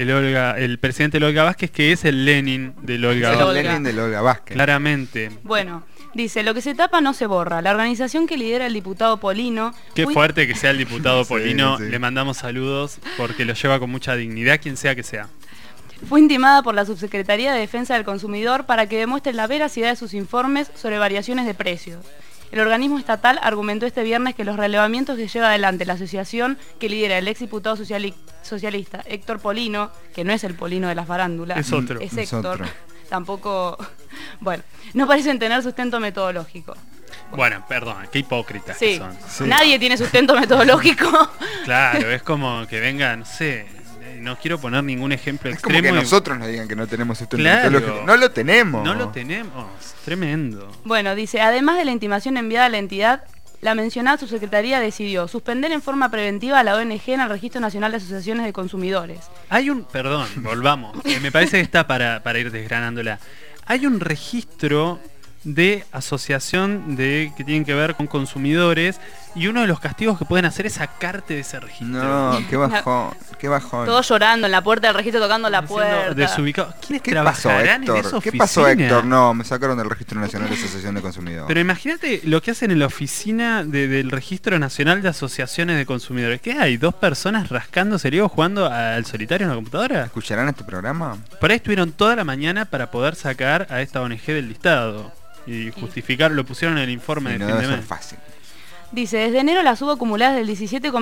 el presidente de Olga Vázquez, que es el Lenin del Olga Es el el Vázquez. Olga. Lenin de Olga Vázquez. Claramente. Bueno, dice, lo que se tapa no se borra. La organización que lidera el diputado Polino... Qué fuerte que sea el diputado Sí, Polino. sí. Le mandamos saludos porque lo lleva con mucha dignidad, quien sea que sea. Fue intimada por la Subsecretaría de Defensa del Consumidor para que demuestre la veracidad de sus informes sobre variaciones de precios. El organismo estatal argumentó este viernes que los relevamientos que lleva adelante la asociación que lidera el ex diputado socialista Héctor Polino, que no es el Polino de la farándula, Es otro. es Es Héctor, otro. tampoco, bueno, no parecen tener sustento metodológico. Bueno, perdón, qué hipócritas Sí, que son. Sí. nadie tiene sustento metodológico. Claro, es como que venga, no sé, no quiero poner ningún ejemplo Es como extremo. que nosotros nos digan que no tenemos sustento Claro. metodológico. No lo tenemos. No lo tenemos, tremendo. Bueno, dice, además de la intimación enviada a la entidad, la mencionada subsecretaría decidió suspender en forma preventiva a la ONG en el Registro Nacional de Asociaciones de Consumidores. Perdón, volvamos. Me parece que está para ir desgranándola. Hay un registro de asociación que tienen que ver con consumidores y uno de los castigos que pueden hacer es sacarte de ese registro. No, qué bajón, qué bajón. Todos llorando en la puerta del registro, tocando la Haciendo puerta. desubicados. ¿Quiénes ¿Qué pasó, trabajarán en esa Héctor? ¿Qué oficina? pasó, Héctor? No, me sacaron del Registro Nacional de Asociación de Consumidores. Pero imagínate lo que hacen en la oficina del Registro Nacional de Asociaciones de Consumidores. ¿Qué hay? ¿Dos personas rascándose el higo jugando al solitario en la computadora? ¿Escucharán este programa? Por ahí estuvieron toda la mañana para poder sacar a esta ONG del listado. Y justificar, lo pusieron en el informe Sí, de no fin debe de ser mes. fácil. Dice, desde enero la suba acumulada es del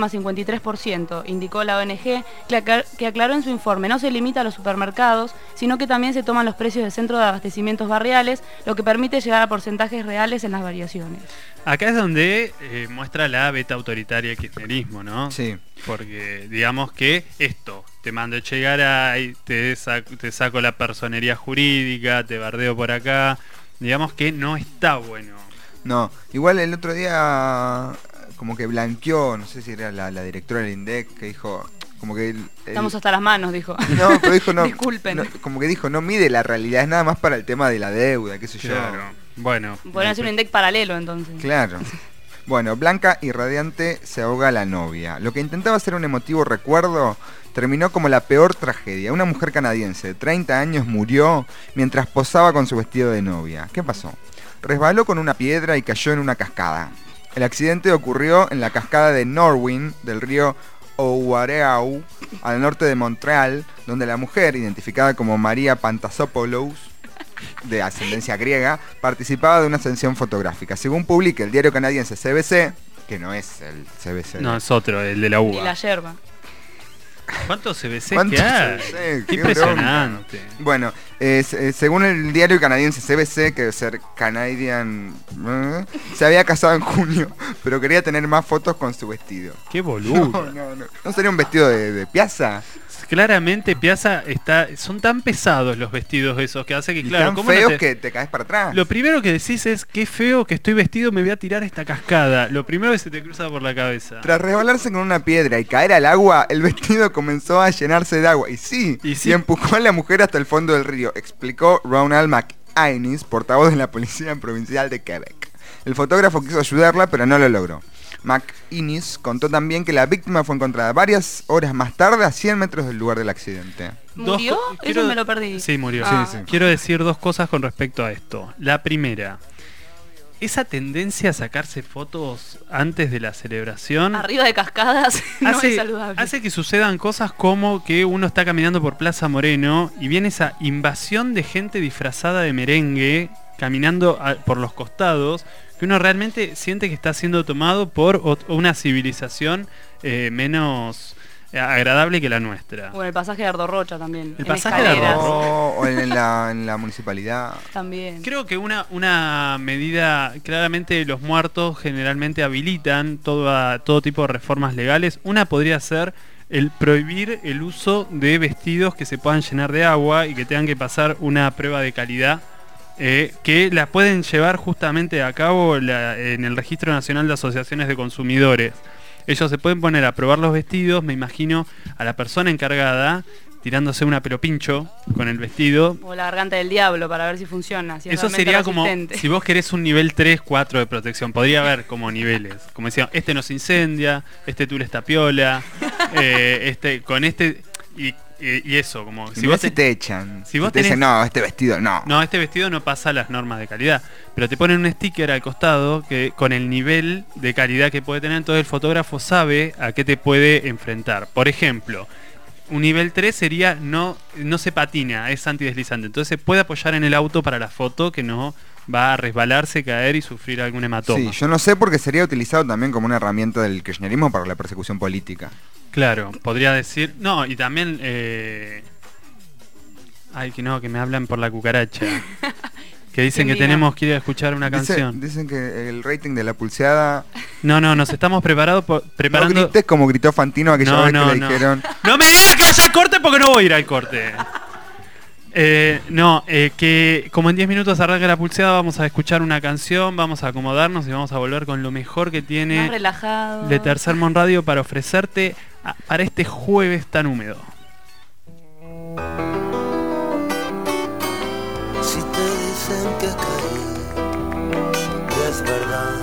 17,53%, indicó la ONG, que aclaró en su informe. No se limita a los supermercados, sino que también se toman los precios de centros de abastecimientos barriales, lo que permite llegar a porcentajes reales en las variaciones. Acá es donde muestra la beta autoritaria del kirchnerismo, ¿no? Sí. Porque digamos que esto, te mando Echegaray, te saco la personería jurídica, te bardeo por acá, digamos que no está bueno. No, igual el otro día como que blanqueó, no sé si era la directora del INDEC, que dijo, como que... Estamos hasta las manos, dijo. No, pero dijo no, Disculpen. no, como que dijo, no mide la realidad, es nada más para el tema de la deuda, qué sé Claro. Bueno. Podrían hacer un INDEC paralelo entonces. yo. Claro. Bueno, blanca y radiante se ahoga la novia. Lo que intentaba ser un emotivo recuerdo terminó como la peor tragedia. Una mujer canadiense de 30 años murió mientras posaba con su vestido de novia. ¿Qué pasó? Resbaló con una piedra y cayó en una cascada. El accidente ocurrió en la cascada de Norwin del río Ouareau, al norte de Montreal, donde la mujer, identificada como María Pantasopoulos, de ascendencia griega, participaba de una sesión fotográfica. Según publica el diario canadiense CBC, que no es el CBC. No, es otro, el de la Y uva. la yerba. ¿Cuántos CBC ¿Cuántos que hay? CBC? Qué Qué impresionante. Bueno, según el diario canadiense CBC, que debe ser Canadian, se había casado en junio, pero quería tener más fotos con su vestido. Qué boludo. ¿No sería un vestido de Piazza? Claramente Piazza son tan pesados los vestidos esos que hace que, Y claro, tan ¿cómo no feos que te caes para atrás. Lo primero que decís es, qué feo que estoy vestido, me voy a tirar esta cascada. Lo primero que se te cruza por la cabeza. Tras resbalarse con una piedra y caer al agua, el vestido comenzó a llenarse de agua. Y sí, y empujó a la mujer hasta el fondo del río, explicó Ronald McInnes, portavoz de la Policía Provincial de Quebec. El fotógrafo quiso ayudarla, pero no lo logró. McInnes contó también que la víctima fue encontrada varias horas más tarde a 100 metros del lugar del accidente. ¿Murió? Eso me lo perdí. Sí, murió. Sí. Quiero decir dos cosas con respecto a esto. La primera, esa tendencia a sacarse fotos antes de la celebración Arriba de cascadas no es saludable. hace que sucedan cosas como que uno está caminando por Plaza Moreno y viene esa invasión de gente disfrazada de merengue caminando por los costados, que uno realmente siente que está siendo tomado por una civilización menos agradable que la nuestra. O en el pasaje de Ardorrocha también. El pasaje de Ardorrocha. O en la municipalidad. También. Creo que una medida, claramente los muertos generalmente habilitan todo tipo de reformas legales. Una podría ser el prohibir el uso de vestidos que se puedan llenar de agua y que tengan que pasar una prueba de calidad. Que la pueden llevar justamente a cabo en el Registro Nacional de Asociaciones de Consumidores. Ellos se pueden poner a probar los vestidos, me imagino a la persona encargada tirándose una pelopincho con el vestido. O la garganta del diablo para ver si funciona. Si eso sería como, si vos querés un nivel 3, 4 de protección, podría haber como niveles. Como decían, este no se incendia, este tul está piola, y eso, como si vos te echan, si vos te dicen, no, este vestido no. No, este vestido no pasa las normas de calidad. Pero te ponen un sticker al costado que con el nivel de calidad que puede tener, entonces el fotógrafo sabe a qué te puede enfrentar. Por ejemplo, un nivel 3 sería no se patina, es antideslizante. Entonces se puede apoyar en el auto para la foto, que no va a resbalarse, caer y sufrir algún hematoma. Sí, yo no sé porque sería utilizado también como una herramienta del kirchnerismo para la persecución política. Claro, podría decir... No, y también... que me hablan por la cucaracha. Que dicen que tenemos que ir a escuchar una canción. Dicen que el rating de la pulseada... No, nos estamos preparando... No grites como gritó Fantino aquella vez que le dijeron... ¡No me digas que vaya al corte porque no voy a ir al corte! Que como en 10 minutos arranca la pulseada, vamos a escuchar una canción, vamos a acomodarnos y vamos a volver con lo mejor que tiene más relajado de Tercer Mon Radio para ofrecerte para este jueves tan húmedo. Si te dicen que caí, y es verdad,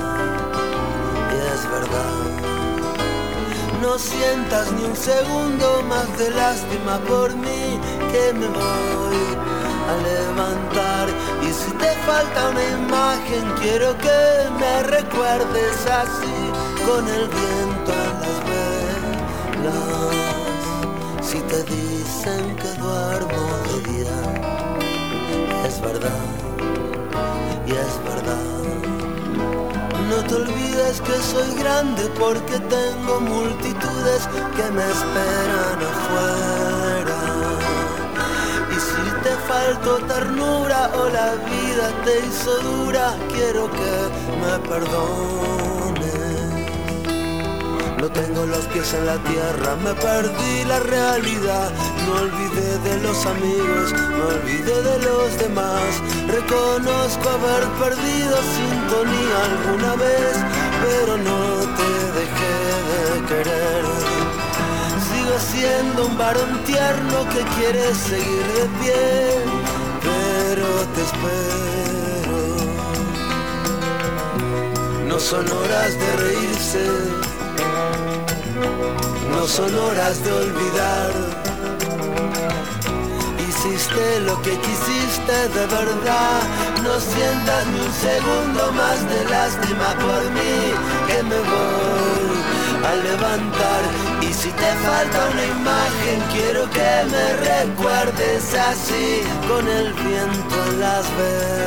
no sientas ni un segundo más de lástima por mí, que me voy a levantar. Y si te falta una imagen, quiero que me recuerdes así, con el viento en las velas. Si te dicen que duermo de día, es verdad, y es verdad. No te olvides que soy grande porque tengo multitudes que me esperan afuera. Y si te faltó ternura o la vida te hizo dura, quiero que me perdones. No tengo los pies en la tierra, me perdí la realidad. No olvidé de los amigos, no olvidé de los demás. Reconozco haber perdido sintonía alguna vez, pero no te dejé de querer. Sigo siendo un varón tierno que quiere seguir de pie, pero te espero. No son horas de reírse, no son horas de olvidar. Hiciste lo que quisiste de verdad. No sientas ni un segundo más de lástima por mí, que me voy a levantar. Y si te falta una imagen, quiero que me recuerdes así, con el viento en las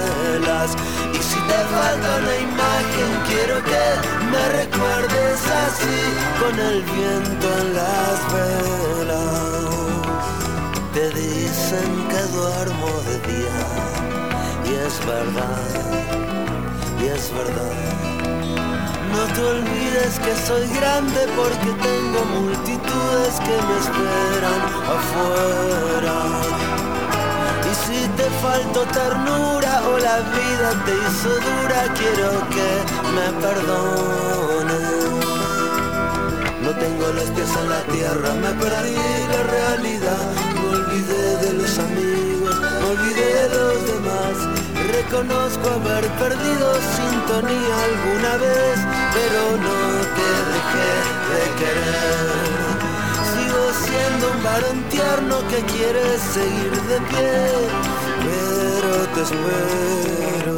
velas. Y si te falta una imagen, quiero que me recuerdes así. así, con el viento en las velas. Te dicen que duermo de día, y es verdad, y es verdad. No te olvides que soy grande porque tengo multitudes que me esperan afuera. Y si te faltó ternura o la vida te hizo dura, quiero que me perdones. No tengo los pies en la tierra, me perdí la realidad. Me olvidé de los amigos, me olvidé de los demás. Reconozco haber perdido sintonía alguna vez, pero no te dejé de querer. Sigo siendo un varón tierno que quiere seguir de pie, pero te espero.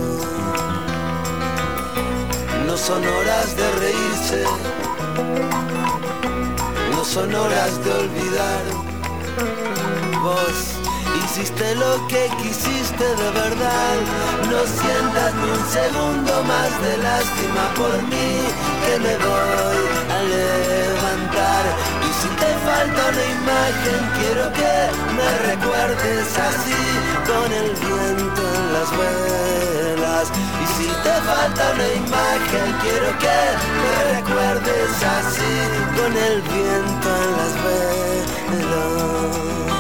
No son horas de reírse, no son horas de olvidar. Vos hiciste lo que quisiste de verdad. No sientas ni un segundo más de lástima por mí, que me voy a levantar. Y si te falta una imagen, quiero que me recuerdes así, con el viento en las velas. Y si te falta una imagen, quiero que me recuerdes así, con el viento en las velas.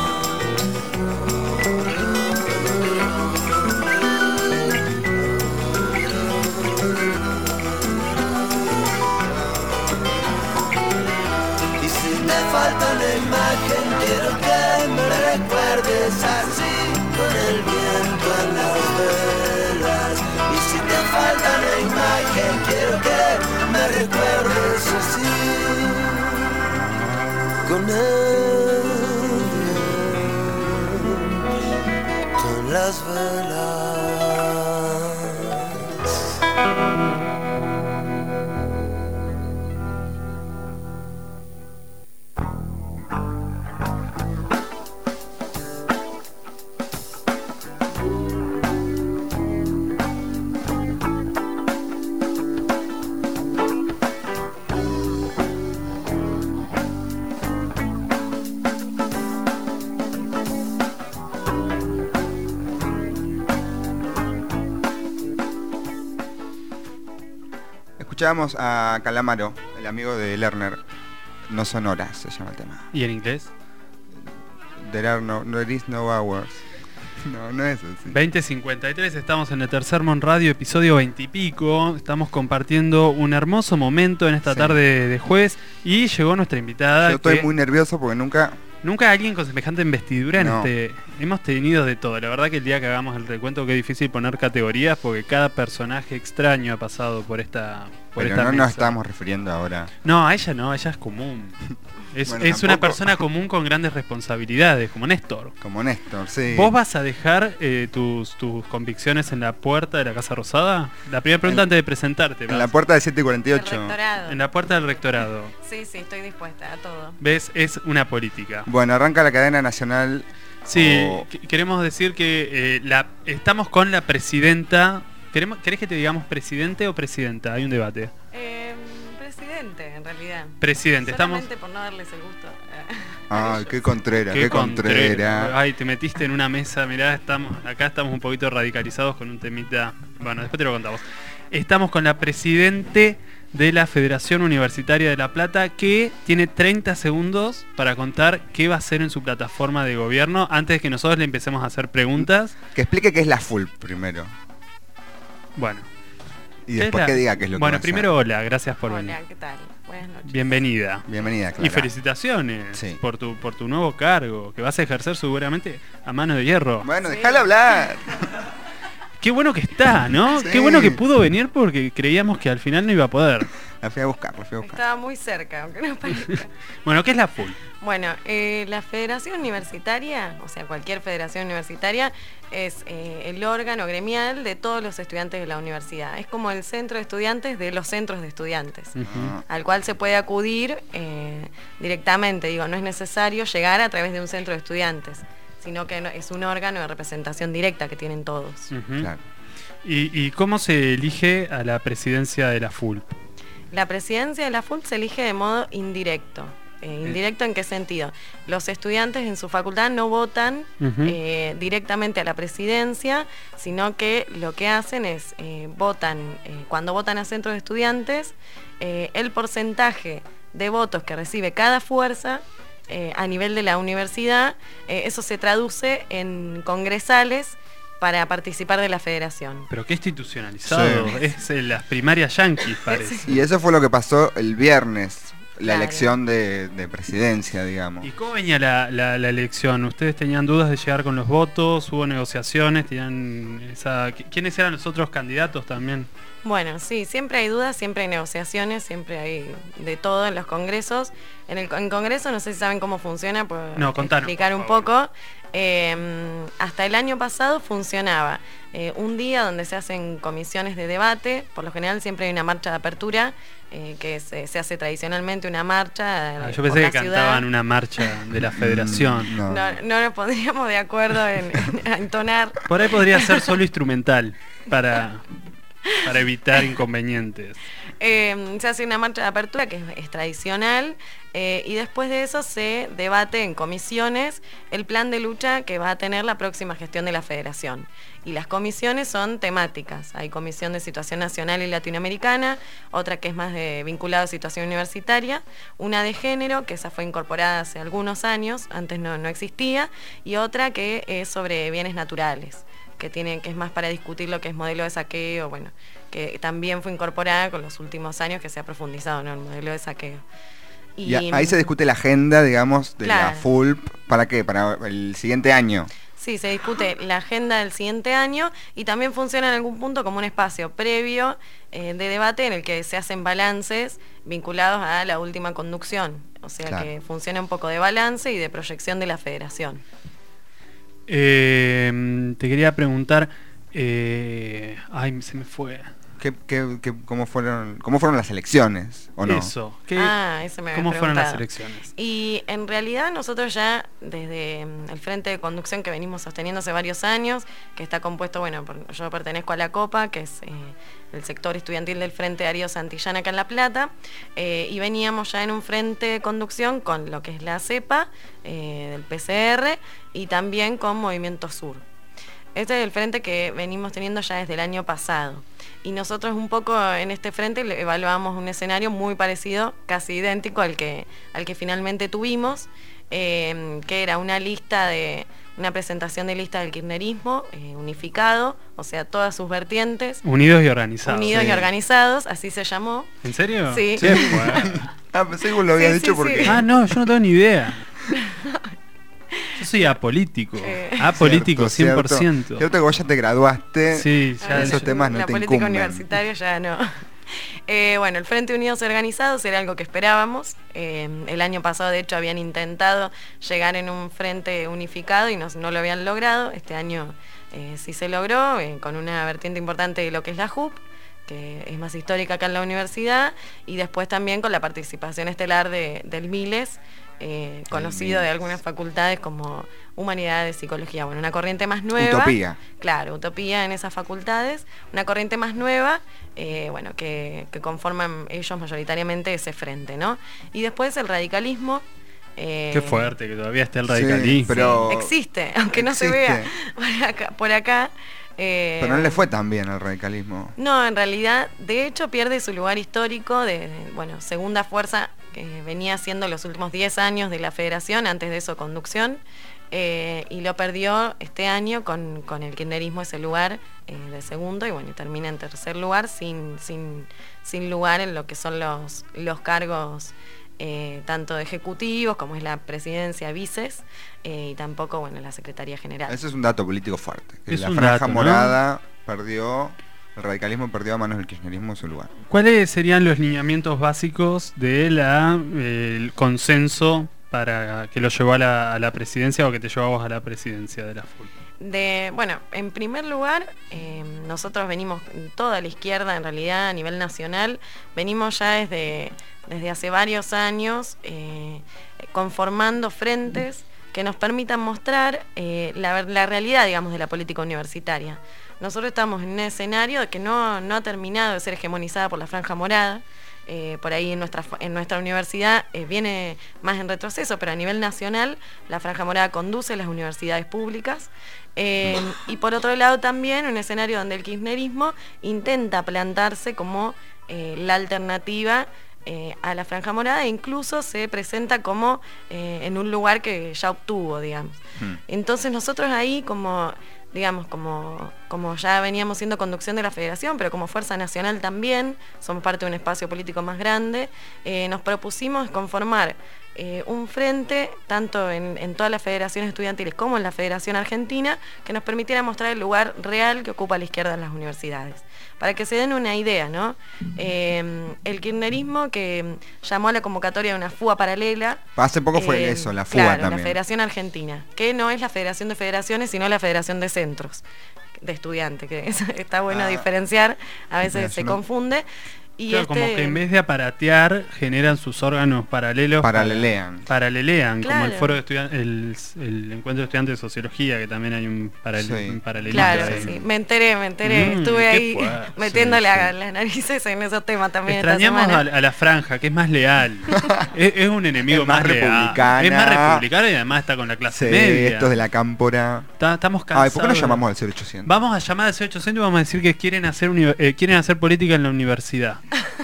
Falta una imagen, quiero que me recuerdes así, con el viento en las velas. Y si te falta una imagen, quiero que me recuerdes así, con el viento en las velas. Escuchábamos a Calamaro, el amigo de Lerner. No son horas, se llama el tema. ¿Y en inglés? There is no hours. No es así. 20:53, estamos en el Tercer Mon Radio, episodio 20 y pico. Estamos compartiendo un hermoso momento en esta tarde de jueves. Y llegó nuestra invitada. Yo estoy muy nervioso porque nunca alguien con semejante investidura en hemos tenido de todo. La verdad que el día que hagamos el recuento, qué difícil poner categorías, porque cada personaje extraño ha pasado por esta Pero no mesa. nos estamos refiriendo ahora. No, a ella no, ella es común. Es una persona común con grandes responsabilidades, como Néstor. Como Néstor, sí. ¿Vos vas a dejar tus convicciones en la puerta de la Casa Rosada? La primera pregunta antes de presentarte. En la puerta de 748. En la puerta del rectorado. Sí, estoy dispuesta a todo. ¿Ves? Es una política. Bueno, arranca la cadena nacional. Sí, queremos decir que estamos con la presidenta. ¿Querés que te digamos presidente o presidenta? Hay un debate. Presidente, en realidad. Presidente, solamente por no darles el gusto. Ay, qué contrera. Ay, te metiste en una mesa, mirá, acá estamos un poquito radicalizados con un temita. Bueno, después te lo contamos. Estamos con la presidente de la Federación Universitaria de La Plata, que tiene 30 segundos para contar qué va a hacer en su plataforma de gobierno antes de que nosotros le empecemos a hacer preguntas. Que explique qué es la FULP primero. Bueno. Y después que diga qué es lo que Bueno, va a primero hacer. hola, gracias por venir. Hola, ¿qué tal? Buenas noches. Bienvenida. Bienvenida, Clara. Y felicitaciones por tu nuevo cargo, que vas a ejercer seguramente a mano de hierro. Bueno, déjala hablar. Qué bueno que está, ¿no? Sí. Qué bueno que pudo venir porque creíamos que al final no iba a poder. La fui a buscar. Estaba muy cerca, aunque no parezca. Bueno, ¿qué es la FULP? Bueno, la Federación Universitaria, o sea, cualquier federación universitaria, es el órgano gremial de todos los estudiantes de la universidad. Es como el centro de estudiantes de los centros de estudiantes, al cual se puede acudir directamente. Digo, no es necesario llegar a través de un centro de estudiantes, sino que es un órgano de representación directa que tienen todos. Claro. ¿Y cómo se elige a la presidencia de la FULP? La presidencia de la FULP se elige de modo indirecto. ¿Indirecto en qué sentido? Los estudiantes en su facultad no votan directamente a la presidencia, sino que lo que hacen es votan, cuando votan a centros de estudiantes, el porcentaje de votos que recibe cada fuerza a nivel de la universidad, eso se traduce en congresales para participar de la federación. Pero qué institucionalizado, Sí. es las primarias yanquis, parece. Y eso fue lo que pasó el viernes, la Claro. elección de presidencia, digamos. ¿Y cómo venía la elección? ¿Ustedes tenían dudas de llegar con los votos? ¿Hubo negociaciones? ¿Quiénes eran los otros candidatos también? Bueno, sí, siempre hay dudas, siempre hay negociaciones, siempre hay de todo en los congresos. En Congreso no sé si saben cómo funciona, puedo contanos, explicar por un favor. poco. Hasta el año pasado funcionaba un día donde se hacen comisiones de debate, por lo general siempre hay una marcha de apertura, que se hace tradicionalmente una marcha. Yo por pensé la que ciudad. cantaban una marcha de la federación. No. No nos pondríamos de acuerdo en entonar. Por ahí podría ser solo instrumental para evitar inconvenientes. Se hace una marcha de apertura que es tradicional, y después de eso se debate en comisiones el plan de lucha que va a tener la próxima gestión de la federación. Y las comisiones son temáticas. Hay comisión de situación nacional y latinoamericana, otra que es más vinculada a situación universitaria, una de género, que esa fue incorporada hace algunos años, antes no existía, y otra que es sobre bienes naturales, que es más para discutir lo que es modelo de saqueo, bueno, que también fue incorporada con los últimos años, que se ha profundizado, ¿no?, el modelo de saqueo. Y ahí se discute la agenda, digamos, de Claro. la FULP. ¿Para qué? Para el siguiente año. Sí, se discute la agenda del siguiente año y también funciona en algún punto como un espacio previo de debate en el que se hacen balances vinculados a la última conducción. O sea, Claro. que funciona un poco de balance y de proyección de la federación. Te quería preguntar, ay, se me fue. ¿Cómo fueron las elecciones? ¿O no? Eso. Eso me había ¿Cómo fueron las preguntado. elecciones? Y en realidad nosotros ya desde el frente de conducción que venimos sosteniendo hace varios años, que está compuesto, bueno, yo pertenezco a la COPA, que es el sector estudiantil del Frente Darío Santillán acá en La Plata, y veníamos ya en un frente de conducción con lo que es la CEPA, del PCR, y también con Movimiento Sur. Este es el frente que venimos teniendo ya desde el año pasado. Y nosotros un poco en este frente evaluamos un escenario muy parecido, casi idéntico al que finalmente tuvimos, que era una presentación de lista del kirchnerismo unificado, o sea, todas sus vertientes. Unidos y organizados. Unidos Sí. y organizados, así se llamó. ¿En serio? Sí. Sí, bueno. Pensé que vos lo habías Sí, dicho sí, porque... sí. Ah, no, yo no tengo ni idea. Yo soy apolítico. Apolítico, Cierto, 100%. Cierto que vos ya te graduaste. Sí, ya esos temas no la te política incumben. universitaria ya no. Bueno, el Frente Unidos y Organizados era algo que esperábamos. El año pasado, de hecho, habían intentado llegar en un frente unificado y no lo habían logrado. Este año sí se logró, con una vertiente importante de lo que es la JUP, que es más histórica acá en la universidad, y después también con la participación estelar del Miles, conocido de algunas facultades como Humanidades, Psicología, bueno, una corriente más nueva. Utopía. Claro, utopía en esas facultades, una corriente más nueva, bueno, que conforman ellos mayoritariamente ese frente, ¿no? Y después el radicalismo. Qué fuerte que todavía esté el Sí, radicalismo. pero- Existe, aunque no se Existe. vea por acá. Pero no le fue tan bien al radicalismo. No, en realidad, de hecho, pierde su lugar histórico de segunda fuerza que venía siendo los últimos 10 años de la federación, antes de eso conducción, y lo perdió este año con el kirchnerismo ese lugar de segundo, y bueno, termina en tercer lugar sin lugar en lo que son los cargos tanto de ejecutivos como es la presidencia, vices, y tampoco, bueno, la Secretaría General. Ese es un dato político fuerte. Que Es la un franja dato, ¿no? morada perdió, el radicalismo perdió a manos del kirchnerismo su lugar. ¿Cuáles serían los lineamientos básicos del consenso para que lo llevó a la presidencia o que te llevó a vos a la presidencia de la FULP? Bueno, en primer lugar, nosotros venimos, toda la izquierda en realidad a nivel nacional, venimos ya desde hace varios años conformando frentes que nos permitan mostrar la realidad, digamos, de la política universitaria. Nosotros estamos en un escenario que no ha terminado de ser hegemonizada por la franja morada, por ahí en nuestra universidad viene más en retroceso, pero a nivel nacional la Franja Morada conduce las universidades públicas. Y por otro lado también un escenario donde el kirchnerismo intenta plantarse como la alternativa a la Franja Morada, e incluso se presenta como en un lugar que ya obtuvo, digamos. Entonces nosotros ahí como ya veníamos siendo conducción de la federación, pero como Fuerza Nacional también, somos parte de un espacio político más grande, nos propusimos conformar un frente, tanto en todas las federaciones estudiantiles como en la Federación Argentina, que nos permitiera mostrar el lugar real que ocupa la izquierda en las universidades. Para que se den una idea, ¿no? El kirchnerismo que llamó a la convocatoria de una fuga paralela. Hace poco fue eso, la fuga claro, también. la Federación Argentina, que no es la Federación de Federaciones, sino la Federación de Centros de Estudiantes, que está bueno diferenciar, a veces se confunde. Y claro, como que en vez de aparatear, generan sus órganos paralelos. Paralelean, claro. Como el foro de estudiantes, el encuentro de estudiantes de sociología, que también hay un paralelismo. Claro, sí. Me enteré. Estuve ahí metiéndole las narices en esos temas también. Extrañamos esta semana. a la franja, que es más leal. es un enemigo más republicana. leal. Es más republicana y además está con la clase media. Estos de la cámpora. Estamos cansados. ¿Por qué no llamamos al 0800? Vamos a llamar al 0800 y vamos a decir que quieren hacer política en la universidad.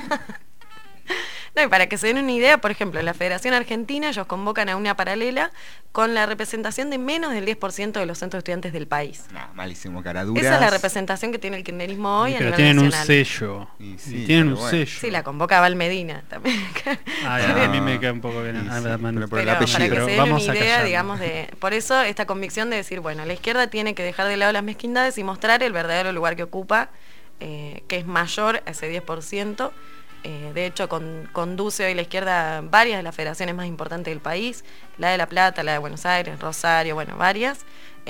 No, y para que se den una idea, por ejemplo, en la Federación Argentina ellos convocan a una paralela con la representación de menos del 10% de los centros de estudiantes del país. Malísimo, caraduras. Esa es la representación que tiene el kirchnerismo hoy a nivel tienen nacional. un sello. Sí, tienen un bueno. sello. Sí, la convoca Val Medina también. A mí me queda un poco que pero por el Pero apellido. para que se den Vamos una a idea, callarnos. digamos, por eso esta convicción de decir, bueno, la izquierda tiene que dejar de lado las mezquindades y mostrar el verdadero lugar que ocupa, que es mayor a ese 10%. De hecho, conduce hoy la izquierda varias de las federaciones más importantes del país, la de La Plata, la de Buenos Aires, Rosario, bueno, varias,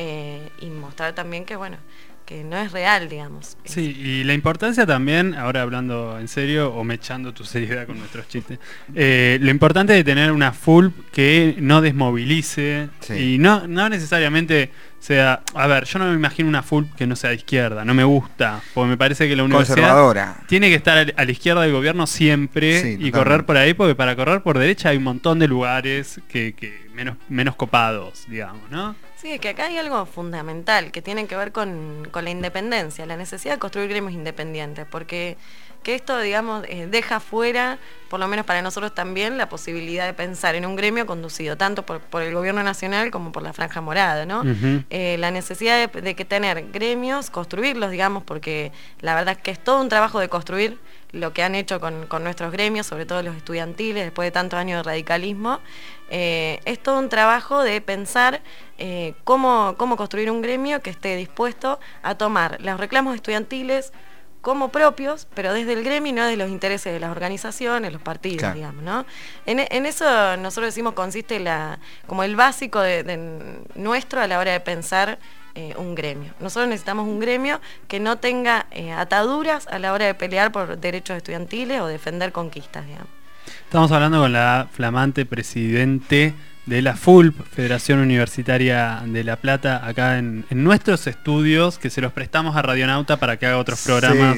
y mostrar también que, bueno, que no es real, digamos. Sí, y la importancia también, ahora hablando en serio o mechando tu seriedad con nuestros chistes, lo importante de tener una FULP que no desmovilice y no necesariamente sea, a ver, yo no me imagino una FULP que no sea de izquierda, no me gusta, porque me parece que la universidad conservadora tiene que estar a la izquierda del gobierno siempre y correr por ahí, porque para correr por derecha hay un montón de lugares que menos copados, digamos, ¿no? Sí, es que acá hay algo fundamental que tiene que ver con la independencia, la necesidad de construir gremios independientes, porque que esto, digamos, deja fuera, por lo menos para nosotros también, la posibilidad de pensar en un gremio conducido tanto por el gobierno nacional como por la Franja Morada, ¿no? La necesidad de que tener gremios, construirlos, digamos, porque la verdad es que es todo un trabajo de construir lo que han hecho con nuestros gremios, sobre todo los estudiantiles, después de tantos años de radicalismo. Es todo un trabajo de pensar cómo construir un gremio que esté dispuesto a tomar los reclamos estudiantiles como propios, pero desde el gremio y no de los intereses de las organizaciones, los partidos, digamos, ¿no? En eso nosotros decimos consiste como el básico de nuestro a la hora de pensar un gremio. Nosotros necesitamos un gremio que no tenga ataduras a la hora de pelear por derechos estudiantiles o defender conquistas, digamos. Estamos hablando con la flamante presidente de la FULP, Federación Universitaria de La Plata, acá en nuestros estudios, que se los prestamos a Radionauta para que haga otros programas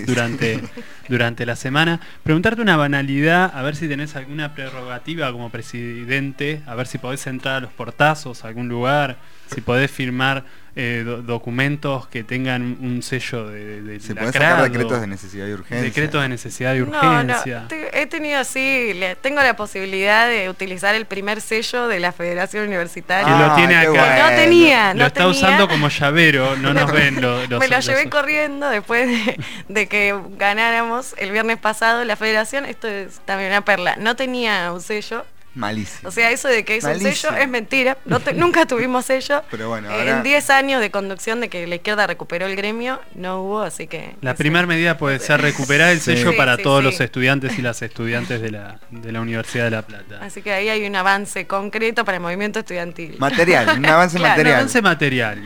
durante la semana. Preguntarte una banalidad, a ver si tenés alguna prerrogativa como presidente, a ver si podés entrar a los portazos a algún lugar, si podés firmar documentos que tengan un sello de se pueden sacar decretos de necesidad y urgencia. Decretos de necesidad y urgencia. No, he tenido tengo la posibilidad de utilizar el primer sello de la Federación Universitaria. Que lo tiene acá. Bueno. No tenía. Lo está usando como llavero, no nos ven los Me lo llevé corriendo después de que ganáramos el viernes pasado la Federación. Esto es también una perla. No tenía un sello. Malísimo. O sea, eso de que es un sello es mentira. Nunca tuvimos sello. Pero bueno, ahora... En 10 años de conducción de que la izquierda recuperó el gremio, no hubo, así que... La primera medida puede ser recuperar el sello para Sí, todos sí. los estudiantes y las estudiantes de la Universidad de La Plata. Así que ahí hay un avance concreto para el movimiento estudiantil. Material, un avance Claro, material. Un avance material.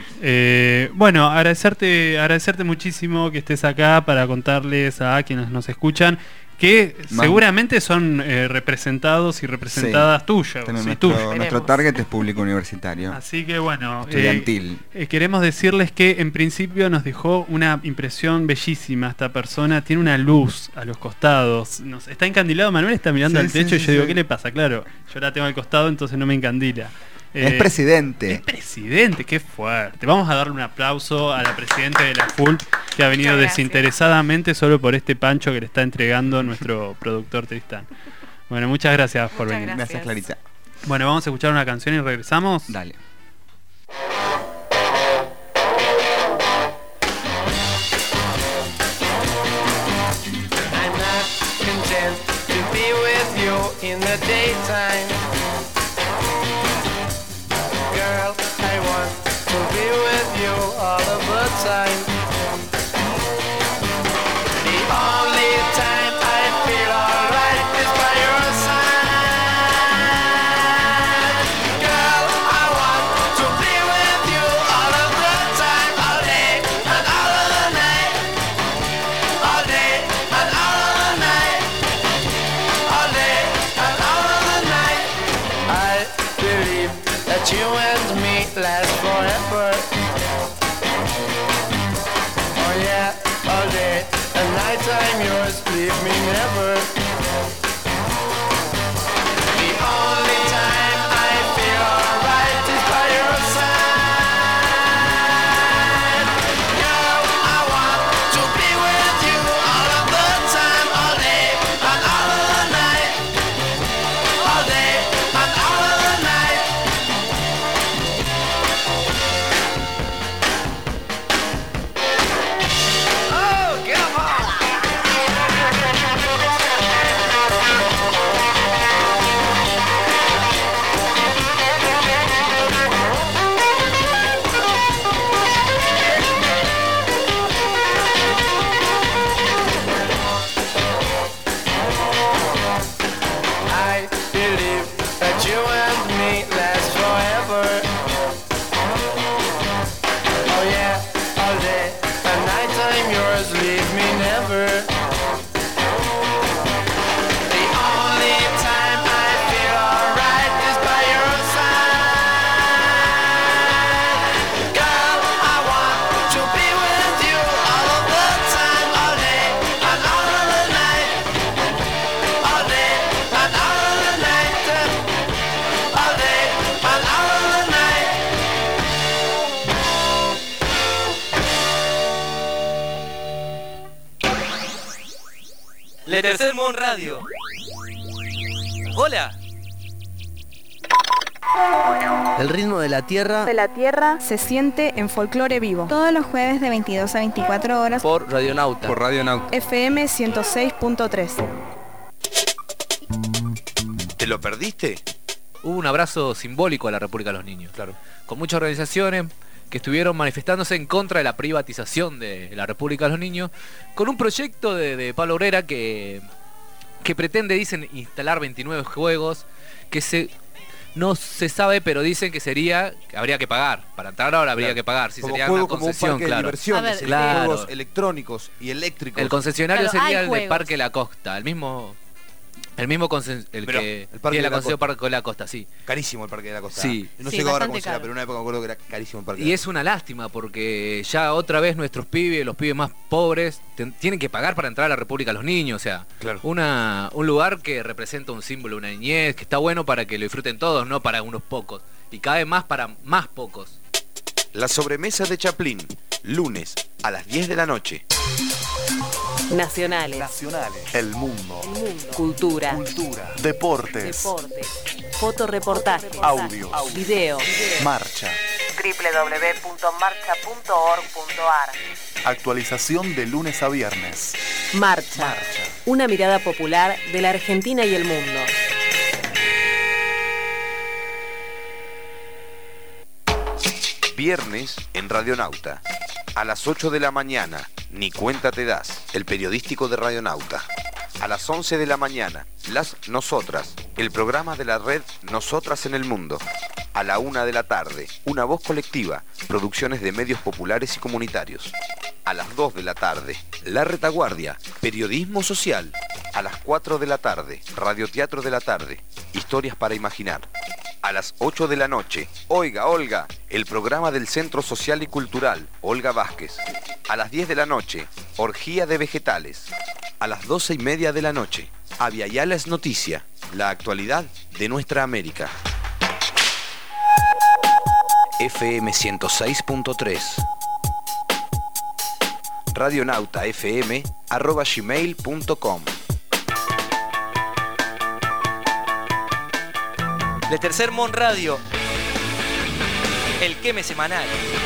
Bueno, agradecerte muchísimo que estés acá para contarles a quienes nos escuchan que Más- seguramente son representados y representadas tuyas. Tenemos y tuyos. nuestro target es público universitario. Así que bueno, Estudiantil. queremos decirles que en principio nos dejó una impresión bellísima esta persona. Tiene una luz a los costados. Está encandilado. Manuel está mirando Sí, al sí, techo y sí, yo digo, sí. ¿qué le pasa? Claro, yo la tengo al costado, entonces no me encandila. Es presidente. Es presidente, qué fuerte. Vamos a darle un aplauso a la presidenta de la FULP que ha venido Muchas gracias. desinteresadamente solo por este pancho que le está entregando nuestro productor Tristán. Bueno, muchas gracias por Muchas venir. gracias. Gracias, Clarita. Bueno, vamos a escuchar una canción y regresamos. Dale. I'm not content to be with you in the daytime. Girl, I want to be with you all of the time. The only time I feel alright is by your side. Girl, I want to be with you all of the time, all day and all of the night. All day and all of the night. All day and all of the night. I believe that you and me last forever. Oh yeah, all day and night I'm yours, leave me never. The only time I feel alright is by your side. Girl, I want to be with you all of the time, all day and all of the night. All day and all of the night. Oh, come on! I believe that you and me last forever. Oh yeah, all day and night I'm yours, leave me never. The only time I feel alright is by your side. Girl, I want to be with you all of the time, all day and all of the night. All day and all of the night. All day and all of the night. Le Tercer Mon Radio. Hola. El ritmo de la tierra De la tierra se siente en Folclore Vivo. Todos los jueves de 22 a 24 horas. por Radionauta. Por Radio Nauta. FM 106.3. ¿Te lo perdiste? Hubo un abrazo simbólico a la República de los Niños. Claro. Con muchas organizaciones que estuvieron manifestándose en contra de la privatización de la República de los Niños, con un proyecto de Pablo Obrera que pretende, dicen, instalar 29 juegos que no se sabe, pero dicen que habría que pagar. Para entrar ahora habría que pagar. Sí, Como sería juego, una como un concesión, parque de claro. diversiones, A ver, claro. juegos electrónicos y eléctricos. El concesionario Claro, hay sería el de juegos. Parque La Costa, el mismo Pero el Parque tiene de la concesión Costa. Parque de la Costa, sí. Carísimo el Parque de la Costa. Sí. No Sí, sé ahora bastante cómo será, caro. pero en una época me acuerdo que era carísimo el Parque de Y la es una lástima porque ya otra vez nuestros pibes, los pibes más pobres, tienen que pagar para entrar a la República de los Niños. O sea, Claro. un lugar que representa un símbolo, una niñez, que está bueno para que lo disfruten todos, no para unos pocos. Y cada vez más para más pocos. La sobremesa de Chaplin, lunes a las 10 de la noche. Nacionales. El mundo. Cultura. Deportes. Fotoreportajes. Audios. Videos. Marcha. www.marcha.org.ar. Actualización de lunes a viernes. Marcha. Una mirada popular de la Argentina y el mundo. Viernes en Radionauta. A las 8 de la mañana, Ni cuenta te das, el periodístico de Radionauta. A las 11 de la mañana, Las Nosotras, el programa de la red Nosotras en el Mundo. A la 1 de la tarde, Una Voz Colectiva, producciones de medios populares y comunitarios. A las 2 de la tarde, La Retaguardia, periodismo social. A las 4 de la tarde, Radioteatro de la Tarde, Historias para Imaginar. A las 8 de la noche, Oiga Olga, el programa del Centro Social y Cultural, Olga Vázquez. A las 10 de la noche, Orgía de Vegetales. A las 12:30 de la noche, Aviala es Noticia, la actualidad de nuestra América. FM 106.3 radionautafm@gmail.com. Le Tercer Mon Radio, el queme semanal.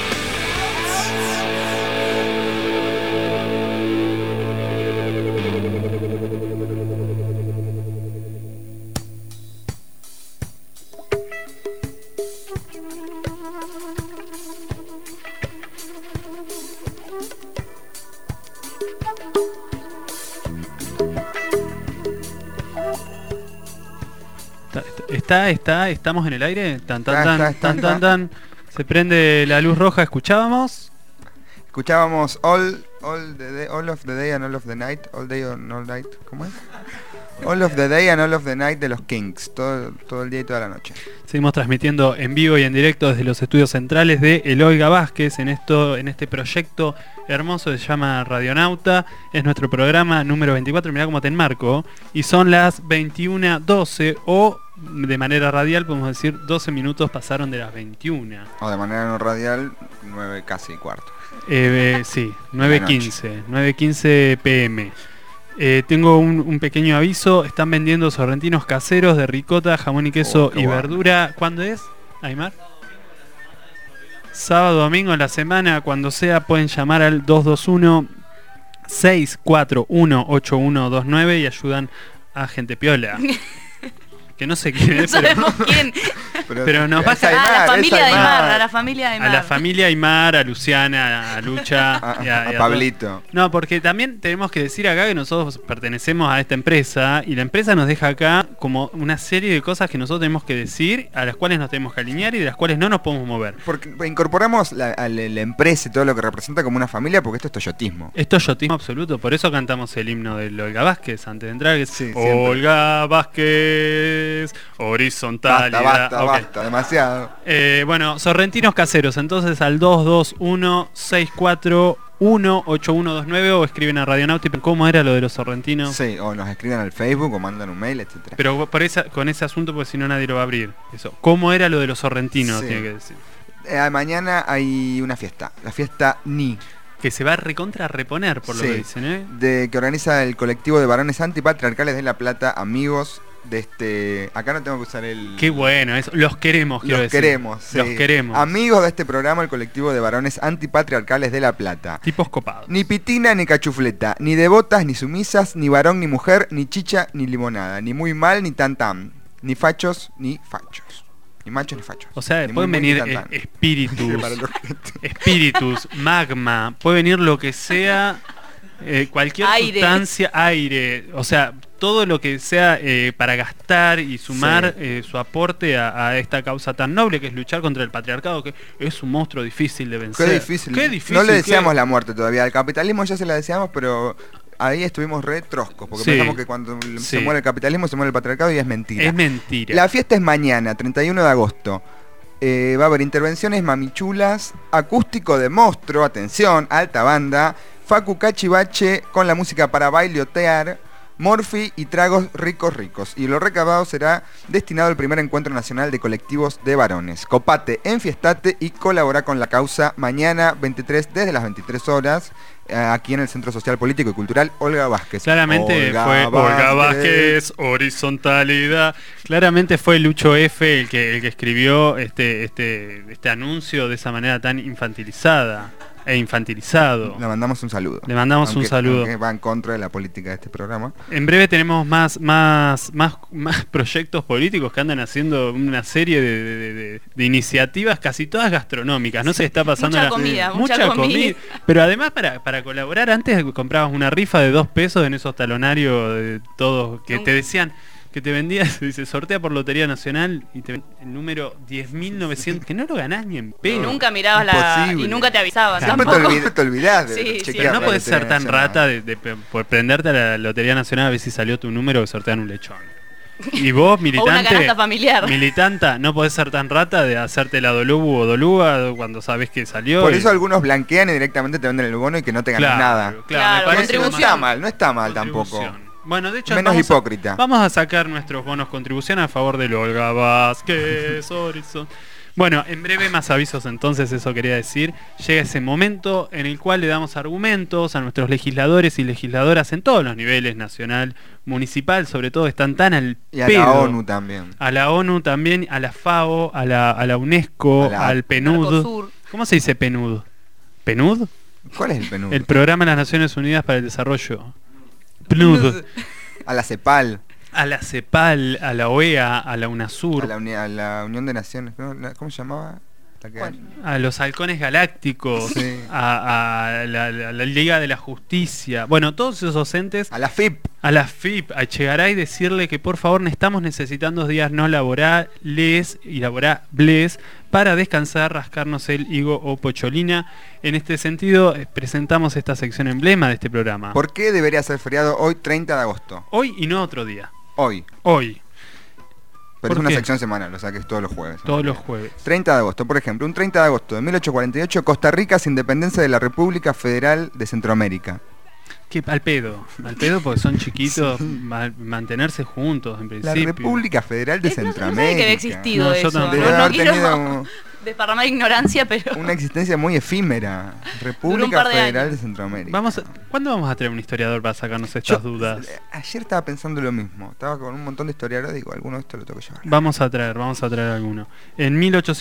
Estamos en el aire. Tan. Se prende la luz roja. Escuchábamos All of the Day and All of the Night. All Day and All Night. ¿Cómo es? All of the Day and All of the Night de los Kings. Todo el día y toda la noche. Seguimos transmitiendo en vivo y en directo desde los estudios centrales de El Olga Vázquez en este proyecto hermoso que se llama Radionauta. Es nuestro programa número 24, mirá cómo te enmarco. Y son las 21:12 o de manera radial podemos decir 12 minutos pasaron de las 21. O de manera no radial, 9 casi cuarto. Sí, 9:15 PM. Tengo un pequeño aviso. Están vendiendo sorrentinos caseros de ricota, jamón y queso y verdura. ¿Cuándo es, Aymar? Sábado, domingo, en la semana, cuando sea, pueden llamar al 221-641-8129 y ayudan a gente piola. Que no sé quién es, no sabemos quién. Pero nos va a la familia de Aymar, a la familia de Aymar. A la familia Aymar, a Luciana, a Lucha, a Pablito. No, porque también tenemos que decir acá que nosotros pertenecemos a esta empresa y la empresa nos deja acá como una serie de cosas que nosotros tenemos que decir, a las cuales nos tenemos que alinear y de las cuales no nos podemos mover. Porque incorporamos a la empresa y todo lo que representa como una familia, porque esto es toyotismo. Es toyotismo absoluto, por eso cantamos el himno del Olga Vázquez antes de entrar, que es Olga Vázquez. Horizontalidad. Basta, demasiado. Bueno, sorrentinos caseros, entonces al 221-641-8129 o escriben a Radionauta. ¿Cómo era lo de los sorrentinos? Sí, o nos escriben al Facebook o mandan un mail, etcétera. Pero con ese asunto, porque si no nadie lo va a abrir. Eso. ¿Cómo era lo de los sorrentinos? Sí. Tiene que decir. Mañana hay una fiesta, la fiesta Ni. Que se va a reponer por lo que dicen, que organiza el colectivo de varones antipatriarcales de La Plata, amigos de acá no tengo que usar el... Qué bueno, los queremos, quiero decir. Los queremos. Amigos de este programa, el colectivo de varones antipatriarcales de La Plata. Tipos copados. Ni pitina ni cachufleta, ni devotas ni sumisas, ni varón ni mujer, ni chicha ni limonada, ni muy mal ni tan tan, ni fachos ni fachos. Ni machos ni fachos. O sea, pueden venir espíritus, magma, puede venir lo que sea, cualquier sustancia, aire, o sea, todo lo que sea para gastar y sumar su aporte a esta causa tan noble que es luchar contra el patriarcado, que es un monstruo difícil de vencer. Qué difícil. No le deseamos la muerte todavía. Al capitalismo ya se la deseamos, pero ahí estuvimos re troscos, porque pensamos que cuando se muere el capitalismo se muere el patriarcado y es mentira. Es mentira. La fiesta es mañana, 31 de agosto. Va a haber intervenciones mamichulas, acústico de monstruo, atención, alta banda, Facu Cachivache con la música para bailotear, Morphy y tragos ricos. Y lo recaudado será destinado al primer encuentro nacional de colectivos de varones. Copate, enfiestate y colabora con la causa mañana 23 desde las 23 horas aquí en el Centro Social Político y Cultural Olga Vázquez. Claramente fue Olga Vázquez, horizontalidad. Claramente fue Lucho F el que escribió este anuncio de esa manera tan infantilizada. Infantilizado. Le mandamos un saludo. Un saludo. Aunque va en contra de la política de este programa. En breve tenemos más proyectos políticos que andan haciendo una serie de iniciativas, casi todas gastronómicas. No se está pasando mucha comida. Pero además para colaborar, antes comprabas una rifa de $2 en esos talonarios de todos que te decían, que te vendía, se dice, sortea por Lotería Nacional y te vendía el número 10.900, que no lo ganás ni en Y pedo. nunca mirabas y nunca te avisaban. Siempre te olvidás de Sí, chequear Pero no la podés ser Lotería tan Nacional. rata por prenderte a la Lotería Nacional a ver si salió tu número que sortean un lechón. Y vos, militante, una canasta familiar. militanta, no podés ser tan rata de hacerte la Dolubu o Dolúa cuando sabés que salió. Por y- eso algunos blanquean y directamente te venden el bono y que no te ganas Claro, nada. claro, me parece no lo más- está mal, no está mal tampoco. Contribución. Bueno, de hecho, Menos vamos hipócrita. Vamos a sacar nuestros bonos contribución a favor de Olga Vázquez Horizon. Bueno, en breve más avisos entonces, eso quería decir. Llega ese momento en el cual le damos argumentos a nuestros legisladores y legisladoras en todos los niveles, nacional, municipal, sobre todo están tan al Y a pedo. la ONU también. A la ONU también, a la FAO, a la UNESCO, A la- al PNUD. Mercosur. ¿Cómo se dice PNUD? ¿PNUD? ¿Cuál es el PNUD? El Programa de las Naciones Unidas para el Desarrollo. PNUD. A la CEPAL, A la CEPAL, a la OEA, a la UNASUR, a la Unión de Naciones, ¿no? ¿Cómo se llamaba? La que- a los halcones galácticos, Sí. a la Liga de la Justicia. Bueno, todos esos entes. A la FIP. A la FIP, a Chegaray decirle que por favor estamos necesitando días no laborales y laborables para descansar, rascarnos el higo o pocholina. En este sentido, presentamos esta sección emblema de este programa. ¿Por qué debería ser feriado hoy 30 de agosto? Hoy y no otro día. Hoy. Hoy. Pero es ¿Por una qué? sección semanal, o sea que es todos los jueves. Todos los jueves. 30 de agosto, por ejemplo, un 30 de agosto de 1848, Costa Rica se independencia de la República Federal de Centroamérica. Que al pedo porque son chiquitos, mantenerse juntos en La principio. República Federal de No sabía Centroamérica. que había existido No, yo eso. tampoco. Debe No haber quiero tenido desparramar ignorancia, pero una existencia muy efímera. República par de Federal años. de Centroamérica. ¿Cuándo vamos a traer un historiador para sacarnos estas Yo, dudas? Ayer estaba pensando lo mismo. Estaba con un montón de historiadores, digo, alguno de esto lo tengo que llevar. Vamos a traer alguno. En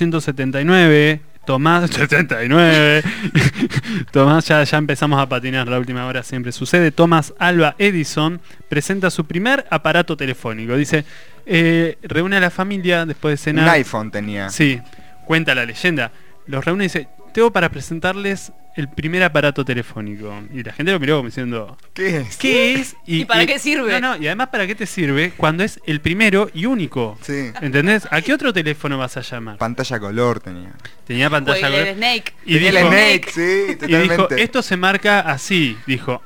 1879, Tomás 79. Tomás, ya empezamos a patinar, la última hora siempre sucede. Thomas Alva Edison presenta su primer aparato telefónico. Dice, reúne a la familia después de cenar. Un iPhone tenía. Sí, cuenta la leyenda. Los reúne y dice, tengo para presentarles el primer aparato telefónico. Y la gente lo miró como diciendo, ¿qué es? ¿qué es? ¿Y para qué sirve? No, y además para qué te sirve cuando es el primero y único. Sí. ¿Entendés? ¿A qué otro teléfono vas a llamar? Color color tenía. Tenía pantalla Juegue el color. Snake. Y Tenía dijo, el Snake, sí, y totalmente. dijo, esto se marca así. Dijo,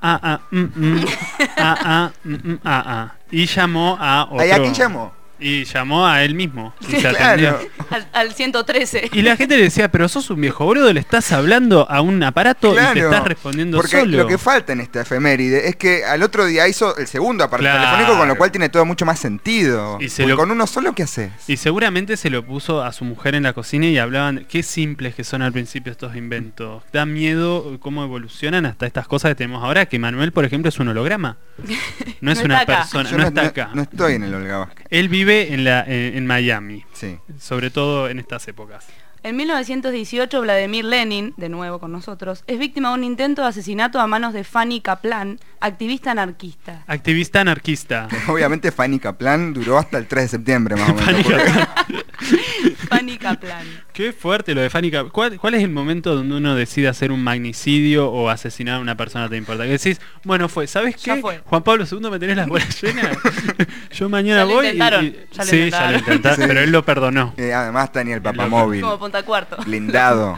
y llamó a otro. ¿Y a quién llamó? Y llamó a él mismo. Y se Claro. atendió. Al 113. Y la gente le decía, pero sos un viejo boludo, le estás hablando a un aparato y te Claro, estás respondiendo porque solo. lo que falta en esta efeméride es que al otro día hizo el segundo aparato Claro. telefónico, con lo cual tiene todo mucho más sentido. Y se Porque lo- con uno solo, ¿qué haces? Y seguramente se lo puso a su mujer en la cocina y hablaban, qué simples que son al principio estos inventos. Da miedo cómo evolucionan hasta estas cosas que tenemos ahora, que Manuel, por ejemplo, es un holograma. No es No una está acá. persona, Yo no está acá. No estoy en el Olga Vázquez. Él vive en Miami, Sí. sobre todo en estas épocas. En 1918, Vladimir Lenin, de nuevo con nosotros, es víctima de un intento de asesinato a manos de Fanny Kaplan, activista anarquista. Activista anarquista. Obviamente Fanny Kaplan duró hasta el 3 de septiembre más o menos. Fanny porque- Kaplan. Fanny Kaplan. Qué fuerte lo de Fanny Kaplan. ¿Cuál es el momento donde uno decide hacer un magnicidio o asesinar a una persona que te importa? Que decís, bueno, ¿sabes Ya qué? fue. Juan Pablo II, ¿me tenés las bolas llenas? Yo mañana Ya lo voy intentaron, y... ya lo Sí, intentaron. ya lo intentaron, Sí. pero él lo perdonó. Además tenía el papamóvil Como Punta Cuarto. blindado.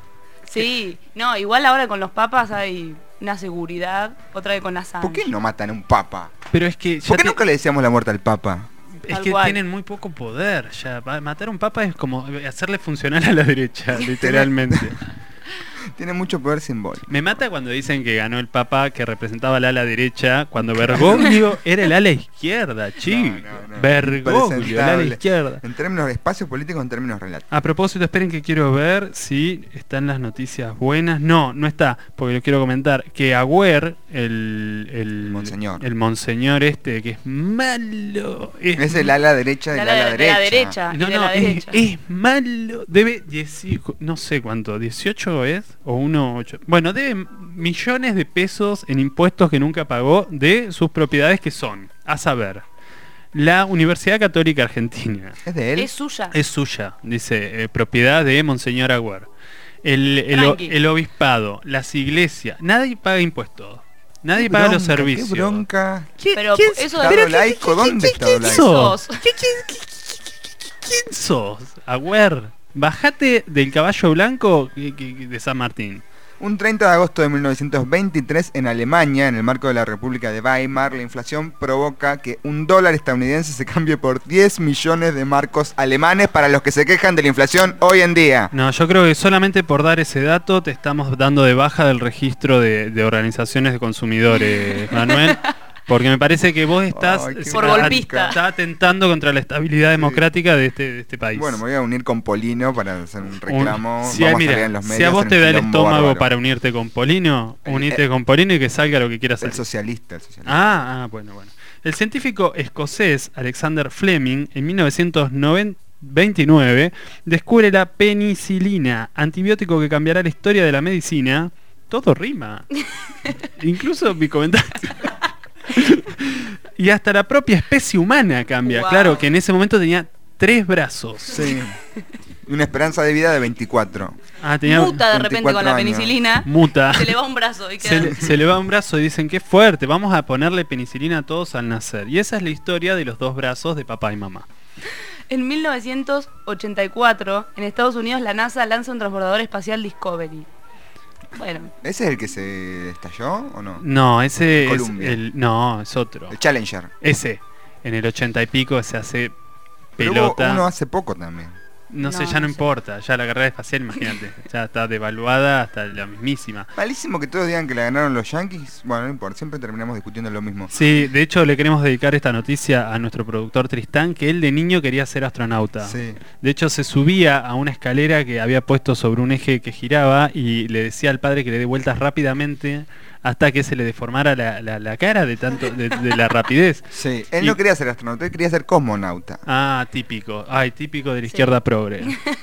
Sí, no, igual ahora con los papas hay una seguridad, otra que con Assange. ¿Por qué no matan a un papa? Pero es que ya ¿Por qué te- nunca le decíamos la muerte al papa? es Tal que cual. tienen muy poco poder. Ya matar a un papa es como hacerle funcionar a la derecha, literalmente. Tiene mucho poder simbólico. Me mata cuando dicen que ganó el papa que representaba el ala derecha, cuando Bergoglio era el ala izquierda, chico. No. Bergoglio, el ala Impresentable. izquierda. En términos de espacio político, en términos relativos. A propósito, esperen que quiero ver si están las noticias buenas. No está, porque lo quiero comentar. Que Agüer, el Monseñor. el monseñor este, que es malo. Es el ala derecha del De la- ala de la derecha. derecha. y No, de no, la derecha. es malo. Debe no sé cuánto, 18 es o 1,8. Bueno, debe millones de pesos en impuestos que nunca pagó de sus propiedades que son, a saber, la Universidad Católica Argentina. ¿Es de él? Es suya. Es suya, dice, propiedad de Monseñor Agüer. El Tranqui. obispado, las iglesias, nadie paga impuestos. Nadie Qué paga los bronca, servicios. Qué bronca. Pero eso Estado de... laico, ¿dónde está ¿Quién laico? sos? ¿Quién sos? Agüer, bajate del caballo blanco de San Martín. Un 30 de agosto de 1923 en Alemania, en el marco de la República de Weimar, la inflación provoca que un dólar estadounidense se cambie por 10 millones de marcos alemanes para los que se quejan de la inflación hoy en día. No, yo creo que solamente por dar ese dato te estamos dando de baja del registro de organizaciones de consumidores, Manuel. Porque me parece que vos estás Por golpista. Está atentando contra la estabilidad democrática de este país. Bueno, me voy a unir con Polino para hacer un reclamo. Si a vos te da el estómago para unirte con Polino, unite con Polino y que salga lo que quieras hacer. El socialista. Bueno. El científico escocés Alexander Fleming, en 1929, descubre la penicilina, antibiótico que cambiará la historia de la medicina. Todo rima. Incluso mi comentario. Y hasta la propia especie humana cambia. Wow. Claro, que en ese momento tenía 3 brazos. Sí. Una esperanza de vida de 24. Tenía Muta de repente con la años. penicilina. Muta. Se le va un brazo y queda... Se le va un brazo y dicen que fuerte, vamos a ponerle penicilina a todos al nacer. Y esa es la historia de los 2 brazos de papá y mamá. En 1984, en Estados Unidos, la NASA lanza un transbordador espacial Discovery. Bueno. ¿Ese es el que se estalló o no? No, ese es Columbia. es otro. El Challenger. Ese, en el 80 y pico se hace Pero pelota. hubo uno hace poco también. No sé, ya no importa, ya la carrera espacial, imagínate, ya está devaluada hasta la mismísima. Malísimo que todos digan que la ganaron los Yankees. Bueno, no importa, siempre terminamos discutiendo lo mismo. Sí, de hecho le queremos dedicar esta noticia a nuestro productor Tristán, que él de niño quería ser astronauta. Sí. De hecho se subía a una escalera que había puesto sobre un eje que giraba y le decía al padre que le dé vueltas rápidamente hasta que se le deformara la cara de tanto de la rapidez. Sí, él no quería ser astronauta, él quería ser cosmonauta. Típico. Típico de la izquierda progre.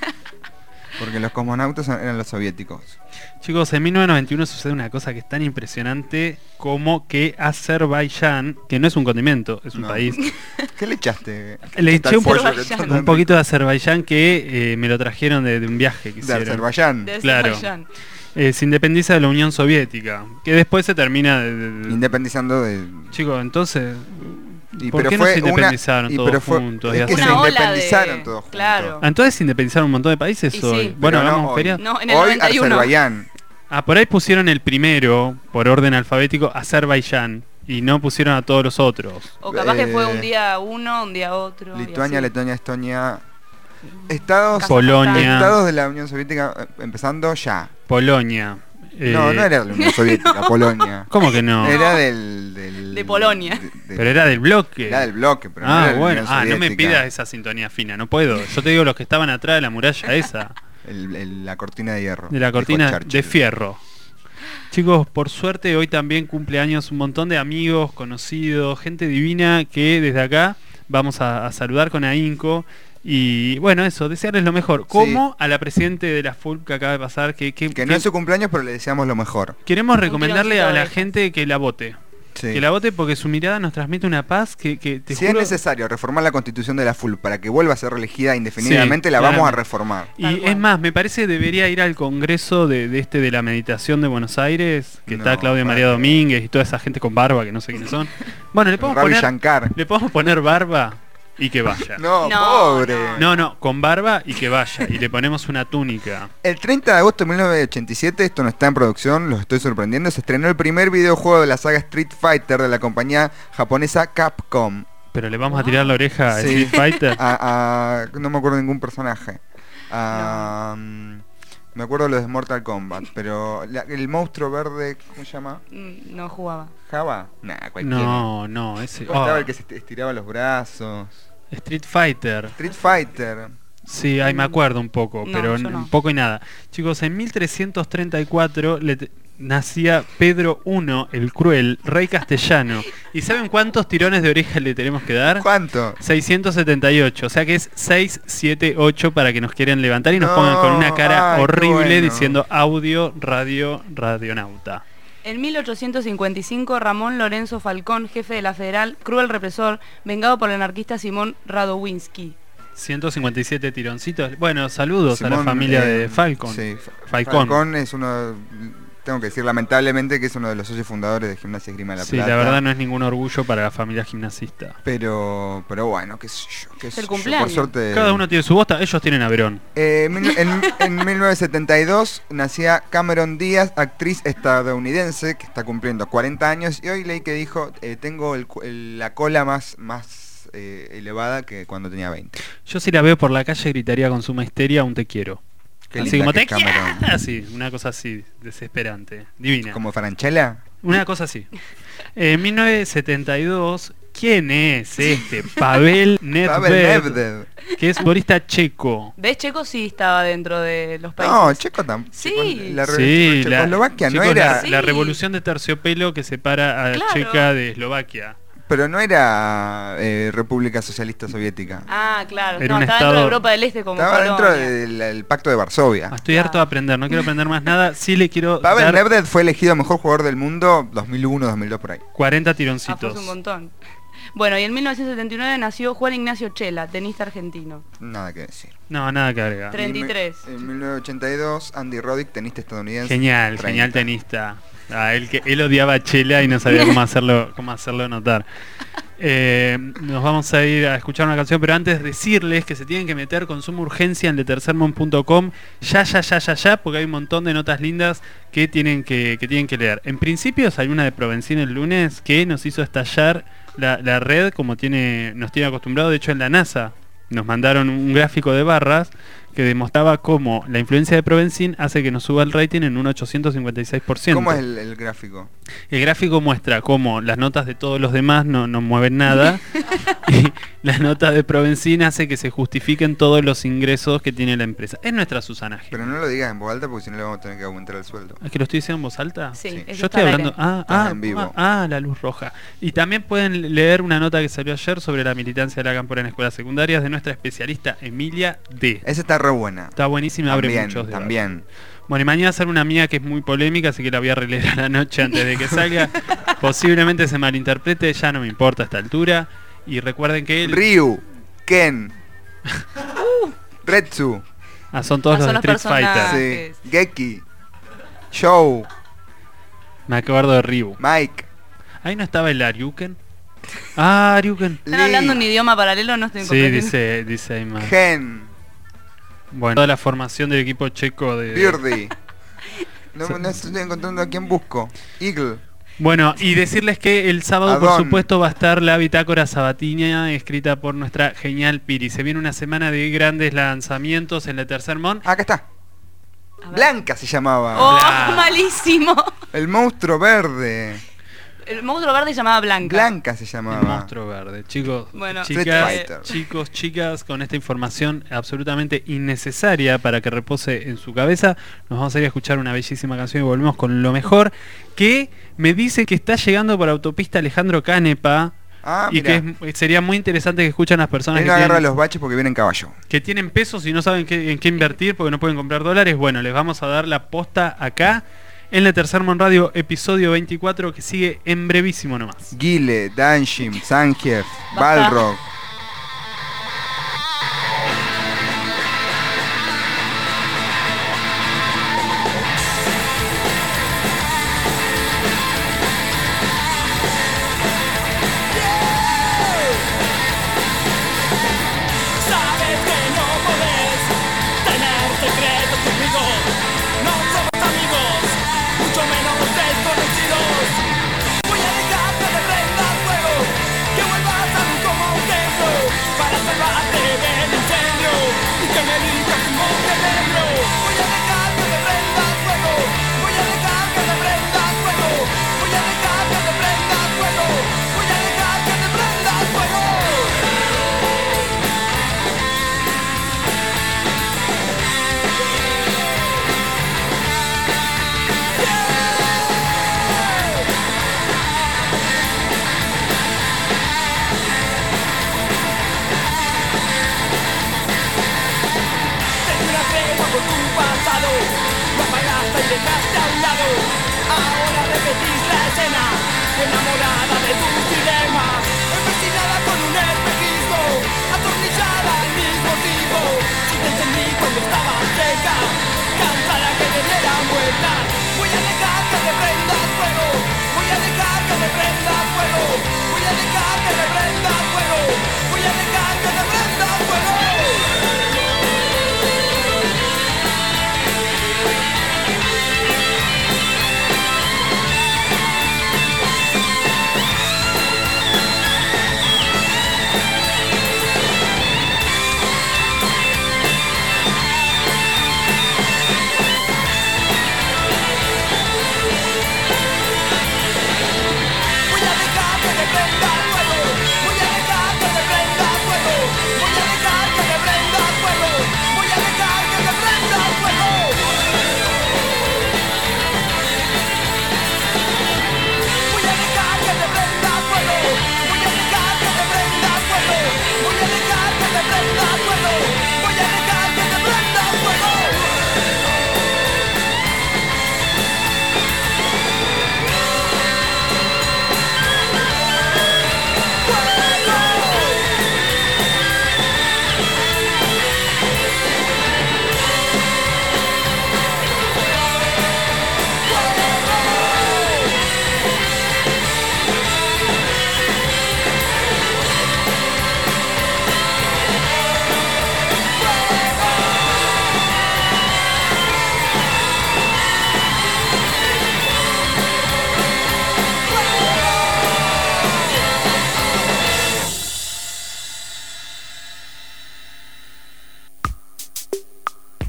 Porque los cosmonautas eran los soviéticos. Chicos, en 1991 sucede una cosa que es tan impresionante como que Azerbaiyán, que no es un condimento, es un país. ¿Qué le echaste? Le eché un poquito de Azerbaiyán que me lo trajeron de un viaje que hicieron. ¿De Azerbaiyán? Claro. Se independiza de la Unión Soviética, que después se termina independizando de... Chicos, entonces... ¿Por pero qué no se independizaron todos juntos? Es que se independizaron todos juntos. Claro. Entonces se independizaron un montón de países hoy. Sí. Bueno, Pero hagamos ferias. No, en el Hoy 91. Azerbaiyán. Por ahí pusieron el primero, por orden alfabético, Azerbaiyán. Y no pusieron a todos los otros. O capaz que fue un día uno, un día otro. Lituania, y así. Letonia, Estonia. Estados, Polonia. Estados de la Unión Soviética, empezando ya. Polonia. No era de la Unión Soviética, Polonia. ¿Cómo que no? Era de Polonia. Pero era del bloque. Era del bloque, pero no era de la Unión no me Soviética. pidas esa sintonía fina, no puedo. Yo te digo los que estaban atrás de la muralla esa. La cortina de hierro. De la cortina dijo de Churchill. fierro. Chicos, por suerte hoy también cumple años un montón de amigos, conocidos, gente divina que desde acá vamos a saludar con ahínco. Y bueno, eso, desearles lo mejor. Como a la presidente de la FULP que acaba de pasar, que no es su cumpleaños, pero le deseamos lo mejor. Queremos recomendarle a la gente que la vote. Sí. Que la vote porque su mirada nos transmite una paz que te Si juro... es necesario reformar la constitución de la FULP para que vuelva a ser reelegida indefinidamente, Sí, la vamos a claramente. reformar. Y es más, me parece que debería ir al congreso de la meditación de Buenos Aires, que está Claudia María Domínguez y toda esa gente con barba que no sé quiénes son. Bueno, le podemos poner barba y que vaya. No, pobre. No, con barba y que vaya. Y le ponemos una túnica. El 30 de agosto de 1987, esto no está en producción, los estoy sorprendiendo, se estrenó el primer videojuego de la saga Street Fighter de la compañía japonesa Capcom. Pero le vamos a tirar la oreja a Street Fighter. No me acuerdo de ningún personaje. Me acuerdo de los de Mortal Kombat, pero el monstruo verde, ¿cómo se llama? No jugaba. ¿Java? Nah, cualquiera. No, ese... Estaba el que se estiraba los brazos. Street Fighter. Street Fighter. Sí, ahí me acuerdo un poco, No, pero yo no. un poco y nada. Chicos, en 1334 nacía Pedro I, el Cruel, rey castellano. ¿Y saben cuántos tirones de oreja le tenemos que dar? ¿Cuánto? 678, o sea que es 678 para que nos quieran levantar y nos pongan con una cara horrible bueno. diciendo audio, radio, radionauta. En 1855, Ramón Lorenzo Falcón, jefe de la Federal, cruel represor, vengado por el anarquista Simón Radowinsky. 157 tironcitos. Bueno, saludos a la Simón, familia de Falcon. Sí, Falcón. Falcón es uno tengo que decir lamentablemente que es uno de los socios fundadores de Gimnasia Esgrima de la Sí, Plata. la verdad no es ningún orgullo para la familia gimnasista. Pero bueno, qué sé yo. Qué sé el yo, cumpleaños. por suerte. Cada uno tiene su bosta, ellos tienen a Verón. En 1972 nacía Cameron Díaz, actriz estadounidense que está cumpliendo 40 años. Y hoy leí que dijo, tengo la cola más elevada que cuando tenía 20. Yo si la veo por la calle gritaría con suma histeria un te quiero. Qué Así linda como que te es Cameron. quiero. Así, una cosa así, desesperante, divina. ¿Como Franchella? Una cosa así. En 1972, ¿quién es este? Pavel Nedved, que es futbolista checo. ¿Ves? Checo sí estaba dentro de los países. No, Checo tampoco. Sí. Checoslovaquia no Checos, era. la revolución de terciopelo que separa a Claro. Checa de Eslovaquia. Pero no era República Socialista Soviética. Ah, claro. Era No, un estaba estado- dentro de Europa del Este como Estaba dentro Polonia. del Pacto de Varsovia. Estoy harto de aprender, no quiero aprender más nada. Sí le quiero Pavel dar Nedved fue elegido mejor jugador del mundo 2001, 2002 por ahí. 40 Ah, tironcitos. fue un montón. Bueno, y en 1979 nació Juan Ignacio Chela, tenista argentino. Nada que decir. No, nada que agregar. 33. En 1982, Andy Roddick, tenista estadounidense. Genial, 30. genial tenista. Él odiaba a Chela y no sabía cómo hacerlo notar. Nos vamos a ir a escuchar una canción, pero antes decirles que se tienen que meter con suma urgencia en letercermon.com ya, porque hay un montón de notas lindas que tienen que leer. En principio salió una de Provenzín el lunes que nos hizo estallar la red como nos tiene acostumbrado. De hecho, en la NASA nos mandaron un gráfico de barras que demostraba cómo la influencia de Provenzín hace que nos suba el rating en un 856%. ¿Cómo es el gráfico? El gráfico muestra cómo las notas de todos los demás no mueven nada y las notas de Provenzín hace que se justifiquen todos los ingresos que tiene la empresa. Es nuestra Susana G. Pero no lo digas en voz alta porque si no le vamos a tener que aumentar el sueldo. ¿Es que lo estoy diciendo en voz alta? Sí, eso Yo está estoy al hablando... aire. Estás en vivo. La luz roja. Y también pueden leer una nota que salió ayer sobre la militancia de la cámpora en escuelas secundarias de nuestra especialista Emilia D. Esa está re buena. Está buenísima, abre También, muchos debates. también. Bueno, y mañana sale una mía que es muy polémica, así que la voy a releer a la noche antes de que salga. Posiblemente se malinterprete, ya no me importa a esta altura. Y recuerden que Ryu, Ken, Retsu, son todos los son de los Street Fighter. personajes. sí, Geki, Show, Me acuerdo de Ryu. Mike, Ahí no estaba el Aryuken. Aryuken. ¿Están hablando un idioma paralelo? No estoy Sí, comprendiendo. dice ahí más. Gen, Bueno, toda la formación del equipo checo de... Birdie. No estoy encontrando a quién busco. Eagle. Bueno, y decirles que el sábado, por Adón. supuesto, va a estar la bitácora sabatina escrita por nuestra genial Piri. Se viene una semana de grandes lanzamientos en la Tercer Mon. Acá está. Blanca se llamaba. ¡Oh, Blanca. malísimo! El monstruo verde. El monstruo verde se llamaba Blanca. Blanca se El llamaba. monstruo verde. Chicos, Bueno. Street chicas, Fighter. chicas, con esta información absolutamente innecesaria para que repose en su cabeza, nos vamos a ir a escuchar una bellísima canción y volvemos con lo mejor, que me dice que está llegando por autopista Alejandro Canepa. Ah, Y mirá. que sería muy interesante que escuchan las personas Él que no agarra tienen, los baches porque viene en caballo. que tienen pesos y no saben en qué invertir porque no pueden comprar dólares. Bueno, les vamos a dar la posta acá en la Tercer Mon Radio, episodio 24, que sigue en brevísimo nomás. Guile, Danshim, Sangief, Basta. Balrog. Sabes que no podés tener secretos conmigo. No somos amigos, mucho menos desconocidos. Voy a dejar que te prendas fuego, que vuelvas a mí como un templo, para salvarte del incendio y que me elijas un monte negro. Voy a dejar que te prendas fuego, voy a dejar que te prendas fuego, voy a dejar que te prendas fuego, voy a dejar que te prendas fuego. Tengo una tregua por tu pasado, lo apagaste y dejaste a un lado. Ahora repetís la escena, enamorada de tus dilemas, empecinada con un espejismo, atornillada al mismo tipo. Si te entendí cuando estabas cerca, cansada que te dieran vueltas, voy a dejar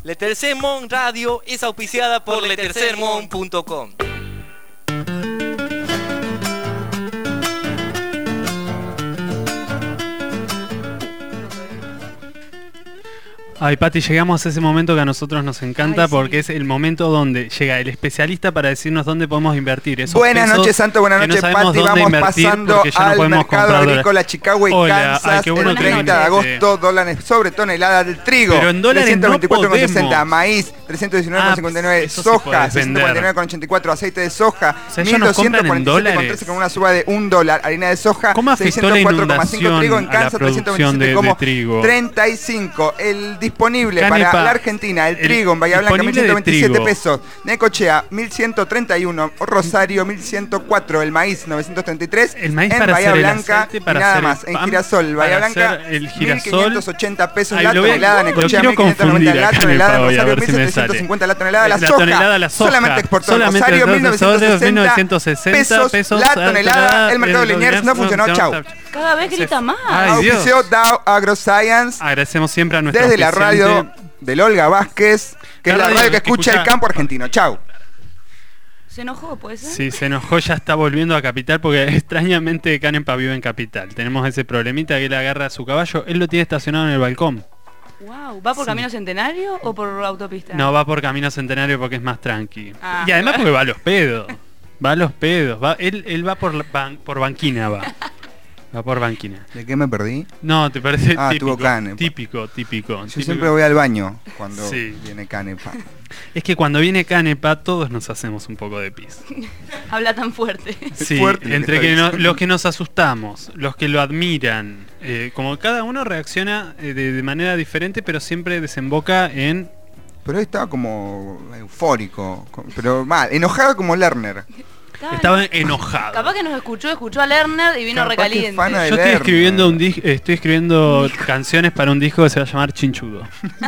Le Tercer Monde Radio es auspiciada por letercermonde.com. Ay, Pati, llegamos a ese momento que a nosotros nos encanta. Ay, sí. Porque es el momento donde llega el especialista para decirnos dónde podemos invertir. Esos Buenas pesos noches, Santo. Buenas que no noches, sabemos Pati. dónde Vamos invertir pasando porque ya no al podemos mercado comprar dólares. agrícola Chicago y Hola, Kansas. ay, qué bueno el que 30 de viniste. agosto, dólares sobre tonelada del trigo. Pero en dólares no 324,60. podemos. Maíz, 319,59. eso sí Soja, podés vender. 149,84. Aceite de soja, O sea, ellos nos compran en 1.247,13 dólares. con una suba de $1. Harina de soja, ¿Cómo afectó la 604,5. inundación Trigo en a la Kansas, producción de 327,35. trigo? 35. El disponible Canepa, para la Argentina, el el trigo en Bahía Blanca, disponible de 1.127 trigo. pesos. Necochea, 1.131. Rosario, 1.104. El maíz, 933. El maíz en para Bahía hacer el Blanca aceite, y para nada hacer el más. En pan, Girasol, Bahía para Blanca, hacer el girasol. 1.580 pesos Ay, la lo voy a- tonelada. lo Necochea, quiero 1.590 la confundir acá, tonelada. Canepa, voy a Rosario, ver si me sale. 1.750 la tonelada. La La soja, tonelada, la soja. solamente exportó. Solamente Rosario, exportó. 1.960 pesos la tonelada. El mercado de Liniers no funcionó. Chau. Cada vez grita más. Ay, Dios. Auspició Dow AgroScience Agradecemos siempre a nuestro desde la auspiciante. radio del Olga Vázquez, que es la radio que escucha el campo argentino. Chau. ¿Se enojó, puede ser? Sí, se enojó, ya está volviendo a Capital porque extrañamente Canepa vive en Capital. Tenemos ese problemita que él agarra a su caballo, él lo tiene estacionado en el balcón. Wow, ¿va por Camino Centenario o por autopista? No, va por Camino Centenario porque es más tranqui. Ah. Y además porque va a los pedos. Va a los pedos. Él va por Banquina, va. Va por Banquina. ¿De qué me perdí? No, te parece Ah, típico, tuvo Canepa. típico. Yo siempre voy al baño cuando Sí. viene Canepa. Es que cuando viene Canepa todos nos hacemos un poco de pis. Habla tan fuerte. Sí, fuerte lo que entre está que diciendo. los que nos asustamos, los que lo admiran, como cada uno reacciona de manera diferente, pero siempre desemboca en... Pero hoy estaba como eufórico, pero mal, enojado como Lerner. Estaba enojado. Capaz que nos escuchó a Lerner y vino Capaz que recaliente. fan de Yo estoy Lerner. escribiendo estoy escribiendo canciones para un disco que se va a llamar Chinchudo.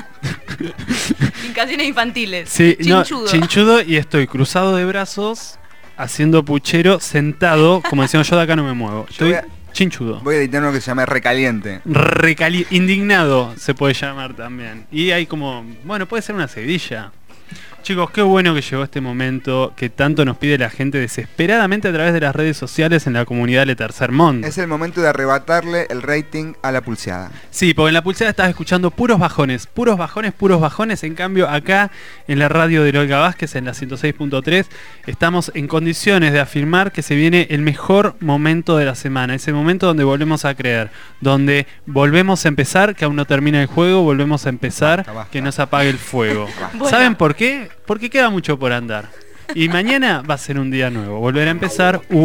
Canciones infantiles. Sí, Chinchudo. no, Chinchudo, y estoy cruzado de brazos, haciendo puchero, sentado, como decíamos, yo de acá no me muevo. Estoy voy a- chinchudo. Voy a editar uno que se llama Recaliente. Indignado se puede llamar también. Y hay como, bueno, puede ser una seguidilla. Chicos, qué bueno que llegó este momento que tanto nos pide la gente desesperadamente a través de las redes sociales en la comunidad Le Tercer Monde. Es el momento de arrebatarle el rating a la pulseada. Sí, porque en la pulsera estás escuchando puros bajones. En cambio, acá en la radio de Olga Vázquez, en la 106.3, estamos en condiciones de afirmar que se viene el mejor momento de la semana. Ese momento donde volvemos a creer, donde volvemos a empezar, que aún no termina el juego, volvemos a empezar, Basta. que no se apague el fuego. Bueno. ¿Saben por qué? Porque queda mucho por andar. Y mañana va a ser un día nuevo. Volver a empezar. Le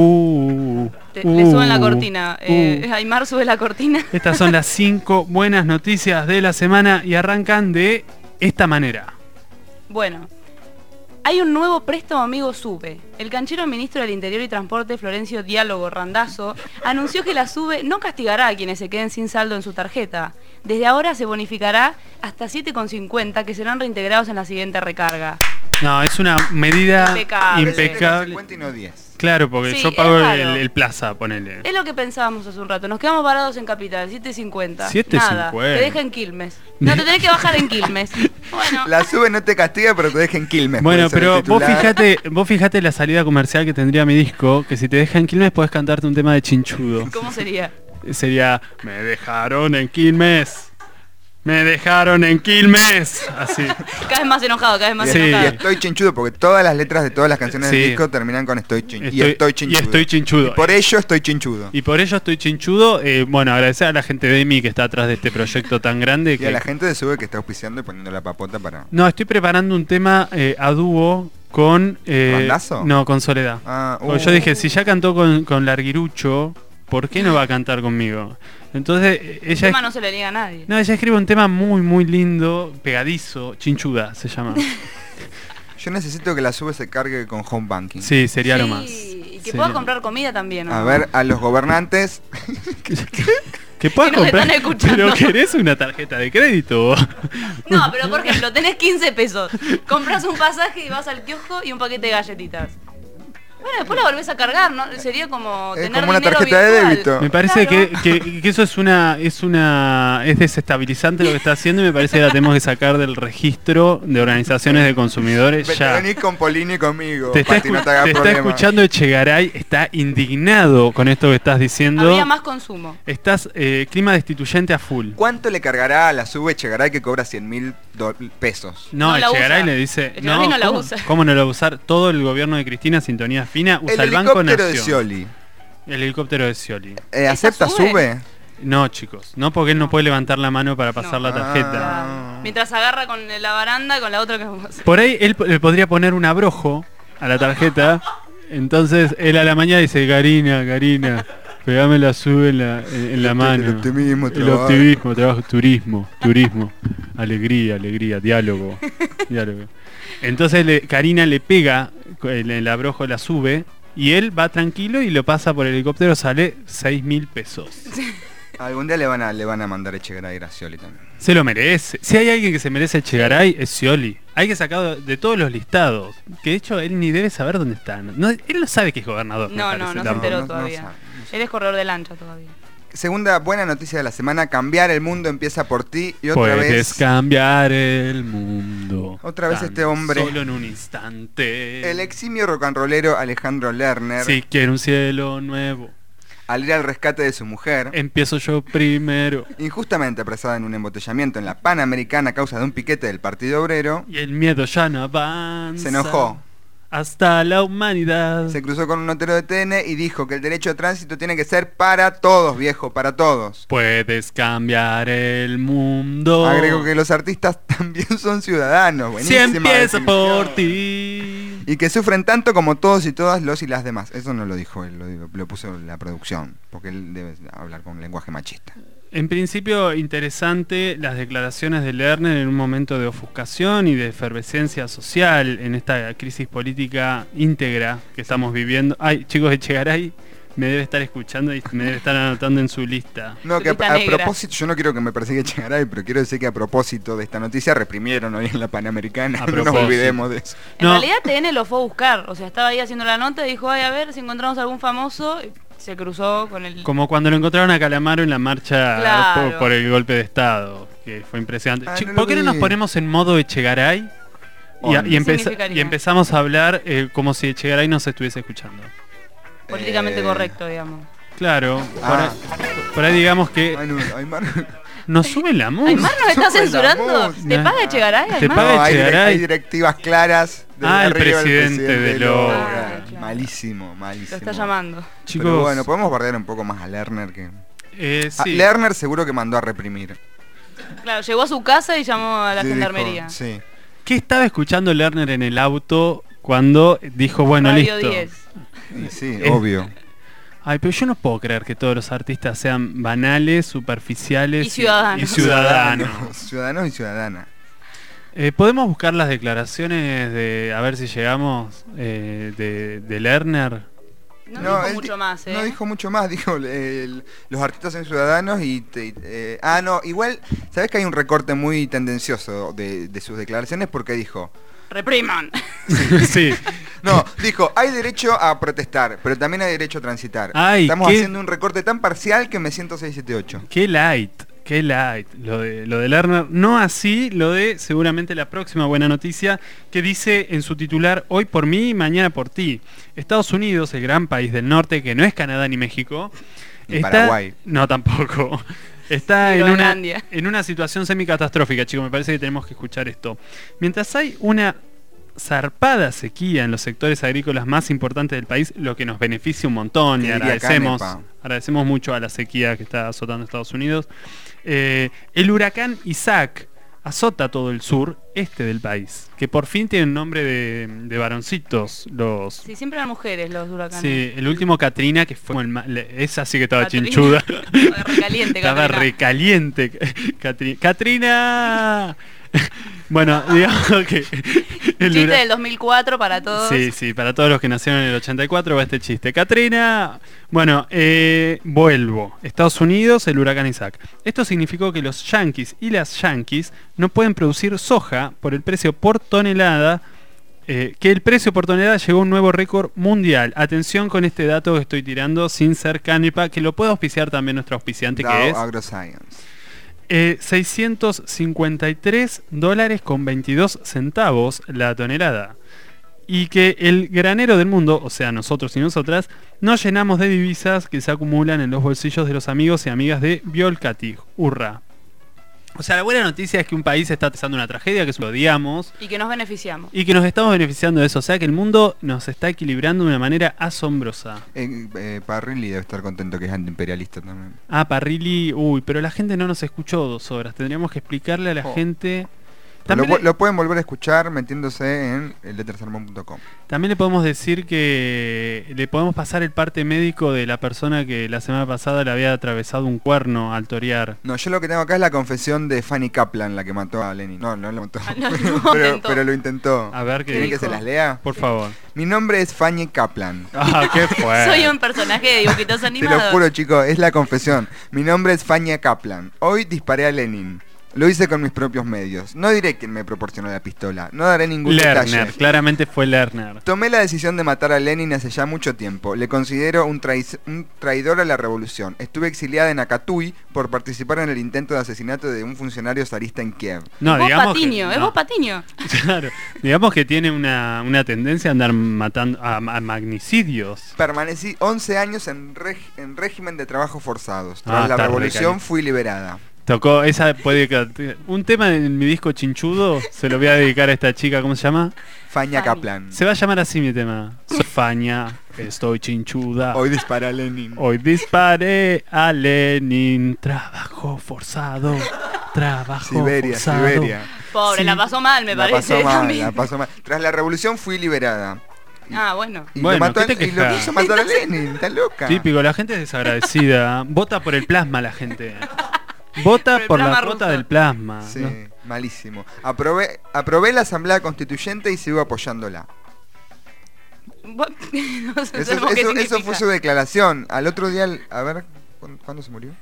suben la cortina. Aymar sube la cortina. Estas son las 5 buenas noticias de la semana y arrancan de esta manera. Bueno, hay un nuevo préstamo amigo SUBE. El canchero ministro del Interior y Transporte, Florencio Diálogo Randazzo, anunció que la SUBE no castigará a quienes se queden sin saldo en su tarjeta. Desde ahora se bonificará hasta 7,50 que serán reintegrados en la siguiente recarga. No, es una medida Impecable. impecable. 50 y no 10. Claro, porque Sí, yo es pago raro. el plaza, ponele. Es lo que pensábamos hace un rato. Nos quedamos parados en Capital, 7,50. 7,50. Nada, te deja en Quilmes. No, te tenés que bajar en Quilmes. Bueno, La sube no te castiga, pero te deja en Quilmes. Bueno, puede ser el pero titular. vos fijate la salida comercial que tendría mi disco, que si te deja en Quilmes podés cantarte un tema de Chinchudo. ¿cómo sería? Sería, me dejaron en Quilmes. Me dejaron en Quilmes. Así. Cada vez más enojado, cada vez más Sí. Y enojado. estoy chinchudo, porque todas las letras de todas las canciones Sí. del disco terminan con estoy chinchudo. Y Estoy- estoy y chinchudo. estoy chinchudo. Y por ello estoy chinchudo. Y por ello estoy chinchudo. Bueno, agradecer a la gente de EMI que está atrás de este proyecto tan grande. Y a la gente de Sube que está auspiciando y poniendo la papota para... No, estoy preparando un tema a dúo con... ¿Randazo? No, con Soledad. Ah, Porque yo dije, si ya cantó con Larguirucho, ¿por qué no va a cantar conmigo? Entonces, El ella... tema no se le niega a nadie. No, ella escribe un tema muy, muy lindo, pegadizo, Chinchuda se llama. Yo necesito que la Sube se cargue con home banking. Sí, sería lo más. Y que Sería- pueda comprar comida también. ¿no? A ver, a los gobernantes... Que puedas Que nos comprar... están escuchando. Pero querés una tarjeta de crédito. No, pero por ejemplo, tenés 15 pesos. Compras un pasaje y vas al kiosco y un paquete de galletitas. Bueno, después la volvés a cargar, ¿no? Sería como Es tener como una dinero tarjeta de virtual. débito. Me parece Claro. que eso es desestabilizante lo que está haciendo y me parece que la tenemos que sacar del registro de organizaciones de consumidores ya. Venís con Polini y conmigo. Te está, Pati, no te hagas te está problema. escuchando Echegaray, está indignado con esto que estás diciendo. Habría más consumo. Estás clima destituyente a full. ¿Cuánto le cargará a la sube Echegaray que cobra 100.000 pesos? No, No la Echegaray usa. le dice, Echegaray no la ¿cómo, usa. ¿cómo no la va a usar? Todo el gobierno de Cristina, sintonía fina, usa El el Banco helicóptero Nación. de Scioli. El helicóptero de Scioli. ¿Acepta sube? No, chicos, no porque él no puede levantar la mano para pasar la tarjeta. Ah. Mientras agarra con la baranda, con la otra que vamos a hacer. Por ahí él le podría poner un abrojo a la tarjeta. Entonces él a la mañana dice, Karina, pegame la sube en la mano. El optimismo, El trabajo. optimismo, trabajo, turismo. Alegría, diálogo. Entonces Karina le pega el abrojo, la sube. Y él va tranquilo y lo pasa por el helicóptero, sale 6.000 pesos. Algún día le van a mandar Echegaray a Scioli también. Se lo merece. Si hay alguien que se merece Echegaray, es Scioli. Hay que sacarlo de todos los listados. Que de hecho él ni debe saber dónde están. No, él no sabe que es gobernador. me No, parece, no se tampoco. enteró no todavía. sabe. Él es corredor de lancha todavía. Segunda buena noticia de la semana, cambiar el mundo empieza por ti y otra Puedes vez cambiar el mundo. Otra vez tan este hombre. Solo en un instante. el eximio rock and rollero Alejandro Lerner, Si quiero un cielo nuevo, al ir al rescate de su mujer, empiezo yo primero. injustamente apresada en un embotellamiento en la Panamericana a causa de un piquete del Partido Obrero, Y el miedo ya no avanza. se enojó. Hasta la humanidad. Se cruzó con un notero de TN y dijo que el derecho de tránsito tiene que ser para todos, viejo, para todos. Puedes cambiar el mundo. Agregó que los artistas también son ciudadanos. Si Buenísima empieza definición. por ti. Y que sufren tanto como todos y todas los y las demás. Eso no lo dijo él, lo puso la producción, porque él debe hablar con lenguaje machista. En principio, interesante las declaraciones de Lerner en un momento de ofuscación y de efervescencia social en esta crisis política íntegra que estamos viviendo. Ay, chicos, Echegaray me debe estar escuchando y me debe estar anotando en su lista. No, Su que lista a negra. propósito, yo no quiero que me persiga Echegaray, pero quiero decir que a propósito de esta noticia reprimieron hoy en la Panamericana. A No nos propósito. olvidemos de eso. En No. realidad TN lo fue a buscar. O sea, estaba ahí haciendo la nota y dijo, ay, a ver si encontramos algún famoso. Y se cruzó con el... Como cuando lo encontraron a Calamaro en la marcha Claro. por el golpe de Estado, que fue impresionante. Ah, Chi- no lo ¿Por qué no nos vi. ponemos en modo Echegaray y, ¿Qué significaría? y empezamos a hablar como si Echegaray nos estuviese escuchando? políticamente correcto, digamos. Claro, Ah. por ahí digamos que Ay, no, Aymar. nos sube la música. ¿Aymar nos está Sube la censurando? música. ¿Te paga Echegaray, Te Aymar? paga No, Echegaray. hay directivas claras. desde Ah, el arriba, presidente de Logra. Logra. Ah, claro. Malísimo. Lo está llamando. Chicos, Pero bueno, podemos bardear un poco más a Lerner que... sí. Lerner seguro que mandó a reprimir. Claro, llegó a su casa y llamó a la Sí, gendarmería. dijo, sí. ¿Qué estaba escuchando Lerner en el auto cuando dijo, bueno, Radio listo? 10. Y sí, Es- obvio. Ay, pero yo no puedo creer que todos los artistas sean banales, superficiales Y ciudadanos. y ciudadanos. Ciudadanos y ciudadanas. ¿Podemos buscar las declaraciones de, a ver si llegamos, de Lerner? No, dijo él mucho más, ¿eh? No dijo mucho más, dijo los artistas son ciudadanos y... no, igual, ¿sabés que hay un recorte muy tendencioso de sus declaraciones? Porque dijo... Repriman. Sí. No, dijo, hay derecho a protestar, pero también hay derecho a transitar. Ay, Estamos qué- haciendo un recorte tan parcial que me siento 678. Qué light, lo de Lerner. No así lo de seguramente la próxima buena noticia que dice en su titular, hoy por mí, mañana por ti. Estados Unidos, el gran país del norte, que no es Canadá ni México. Ni Paraguay. No, tampoco. Está Ni en Groenlandia. una situación semicatastrófica, chicos. Me parece que tenemos que escuchar esto. Mientras hay una zarpada sequía en los sectores agrícolas más importantes del país, lo que nos beneficia un montón y Te diría agradecemos mucho a la sequía que está azotando Estados Unidos. El huracán Isaac azota todo el sur este del país, que por fin tienen nombre de varoncitos. Los Sí, siempre eran mujeres los huracanes. Sí, el último Katrina, que fue esa sí que estaba Katrina. chinchuda. Estaba recaliente, Estaba Katrina. recaliente. Katrina. Bueno, digamos que el Chiste del 2004 para todos. Sí, para todos los que nacieron en el 84 va este chiste. Katrina. Bueno, vuelvo. Estados Unidos, el huracán Isaac. Esto significó que los yanquis y las yanquis no pueden producir soja por el precio por tonelada que el precio por tonelada llegó a un nuevo récord mundial. Atención con este dato que estoy tirando sin ser Canepa, que lo puede auspiciar también nuestro auspiciante, Dow que es AgroScience. $653.22 la tonelada. Y que el granero del mundo, o sea, nosotros y nosotras, nos llenamos de divisas que se acumulan en los bolsillos de los amigos y amigas de Violcati. ¡Hurra! O sea, la buena noticia es que un país está pasando una tragedia, que lo odiamos, Y que nos beneficiamos. y que nos estamos beneficiando de eso. O sea, que el mundo nos está equilibrando de una manera asombrosa. Parrilli debe estar contento, que es antiimperialista también. Ah, Parrilli, uy, pero la gente no nos escuchó 2 horas. Tendríamos que explicarle a la gente... Lo pueden volver a escuchar metiéndose en eldetercermon.com. También le podemos decir que le podemos pasar el parte médico de la persona que la semana pasada le había atravesado un cuerno al torear. No, yo lo que tengo acá es la confesión de Fanny Kaplan, la que mató a Lenin. No lo mató. pero lo intentó. A ver qué ¿Quieren que dijo? se las lea? Por favor. Mi nombre es Fanny Kaplan. Ah, qué fuerte. Soy un personaje de dibujitos Te animados. lo juro, chicos, es la confesión. Mi nombre es Fanny Kaplan. Hoy disparé a Lenin. Lo hice con mis propios medios. No diré quién me proporcionó la pistola. No daré ningún Lerner, detalle. claramente fue Lerner. Tomé la decisión de matar a Lenin hace ya mucho tiempo. Le considero un traidor a la revolución. Estuve exiliada en Akatui por participar en el intento de asesinato de un funcionario zarista en Kiev. No, Vos digamos Patiño, que, es no. vos Patiño. Claro, digamos que tiene una tendencia a andar matando a magnicidios. Permanecí 11 años en régimen de trabajos forzados. Tras la está revolución recaliente. fui liberada. Tocó, esa puede... Un tema en mi disco Chinchudo, se lo voy a dedicar a esta chica, ¿cómo se llama? Faña Kaplan. Se va a llamar así mi tema. Soy Faña, estoy chinchuda. Hoy disparé a Lenin. Hoy disparé a Lenin. Trabajo forzado. Trabajo forzado. Siberia. Pobre, la pasó mal, me parece. La pasó mal. Tras la revolución fui liberada. Ah, bueno. Y Bueno, lo mató ¿qué te y lo quejas? quiso matar a Lenin. Está loca. Típico, la gente es desagradecida. Vota por el plasma la gente. Vota por la plasma cuota ruso. del plasma. Sí, ¿no? malísimo. Aprobé la asamblea constituyente y sigo apoyándola. No sé, sabemos qué Eso significa. fue su declaración. Al otro día, a ver, ¿cuándo se murió?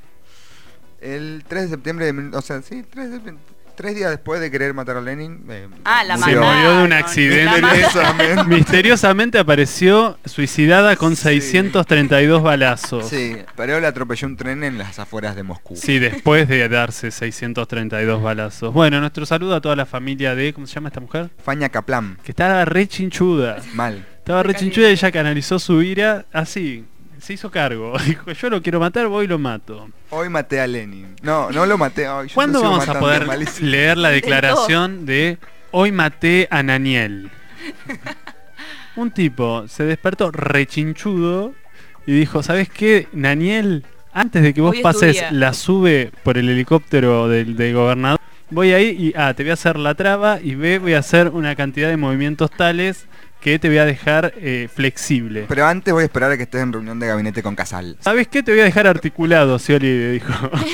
El 3 de septiembre, o sea, sí, 3 días después de querer matar a Lenin. La Se murió de un accidente. Misteriosamente apareció suicidada con 632 balazos. Sí, pero le atropelló un tren en las afueras de Moscú. Sí, después de darse 632 balazos. Bueno, nuestro saludo a toda la familia de... ¿Cómo se llama esta mujer? Faña Kaplan. Que estaba re chinchuda. Mal. Estaba re chinchuda y ella canalizó su ira así. Se hizo cargo. Dijo, yo lo quiero matar, voy y lo mato. Hoy maté a Lenin. No lo maté. Ay, yo ¿Cuándo lo sigo vamos a matando, poder malísimo. leer la declaración de hoy maté a Naniel? Un tipo se despertó rechinchudo y dijo, ¿sabes qué, Naniel? Antes de que vos Hoy es tu pases día. la sube por el helicóptero del gobernador, voy ahí y te voy a hacer la traba y voy a hacer una cantidad de movimientos tales que te voy a dejar flexible. Pero antes voy a esperar a que estés en reunión de gabinete con Casal. ¿Sabes qué? Te voy a dejar articulado, Scioli le dijo.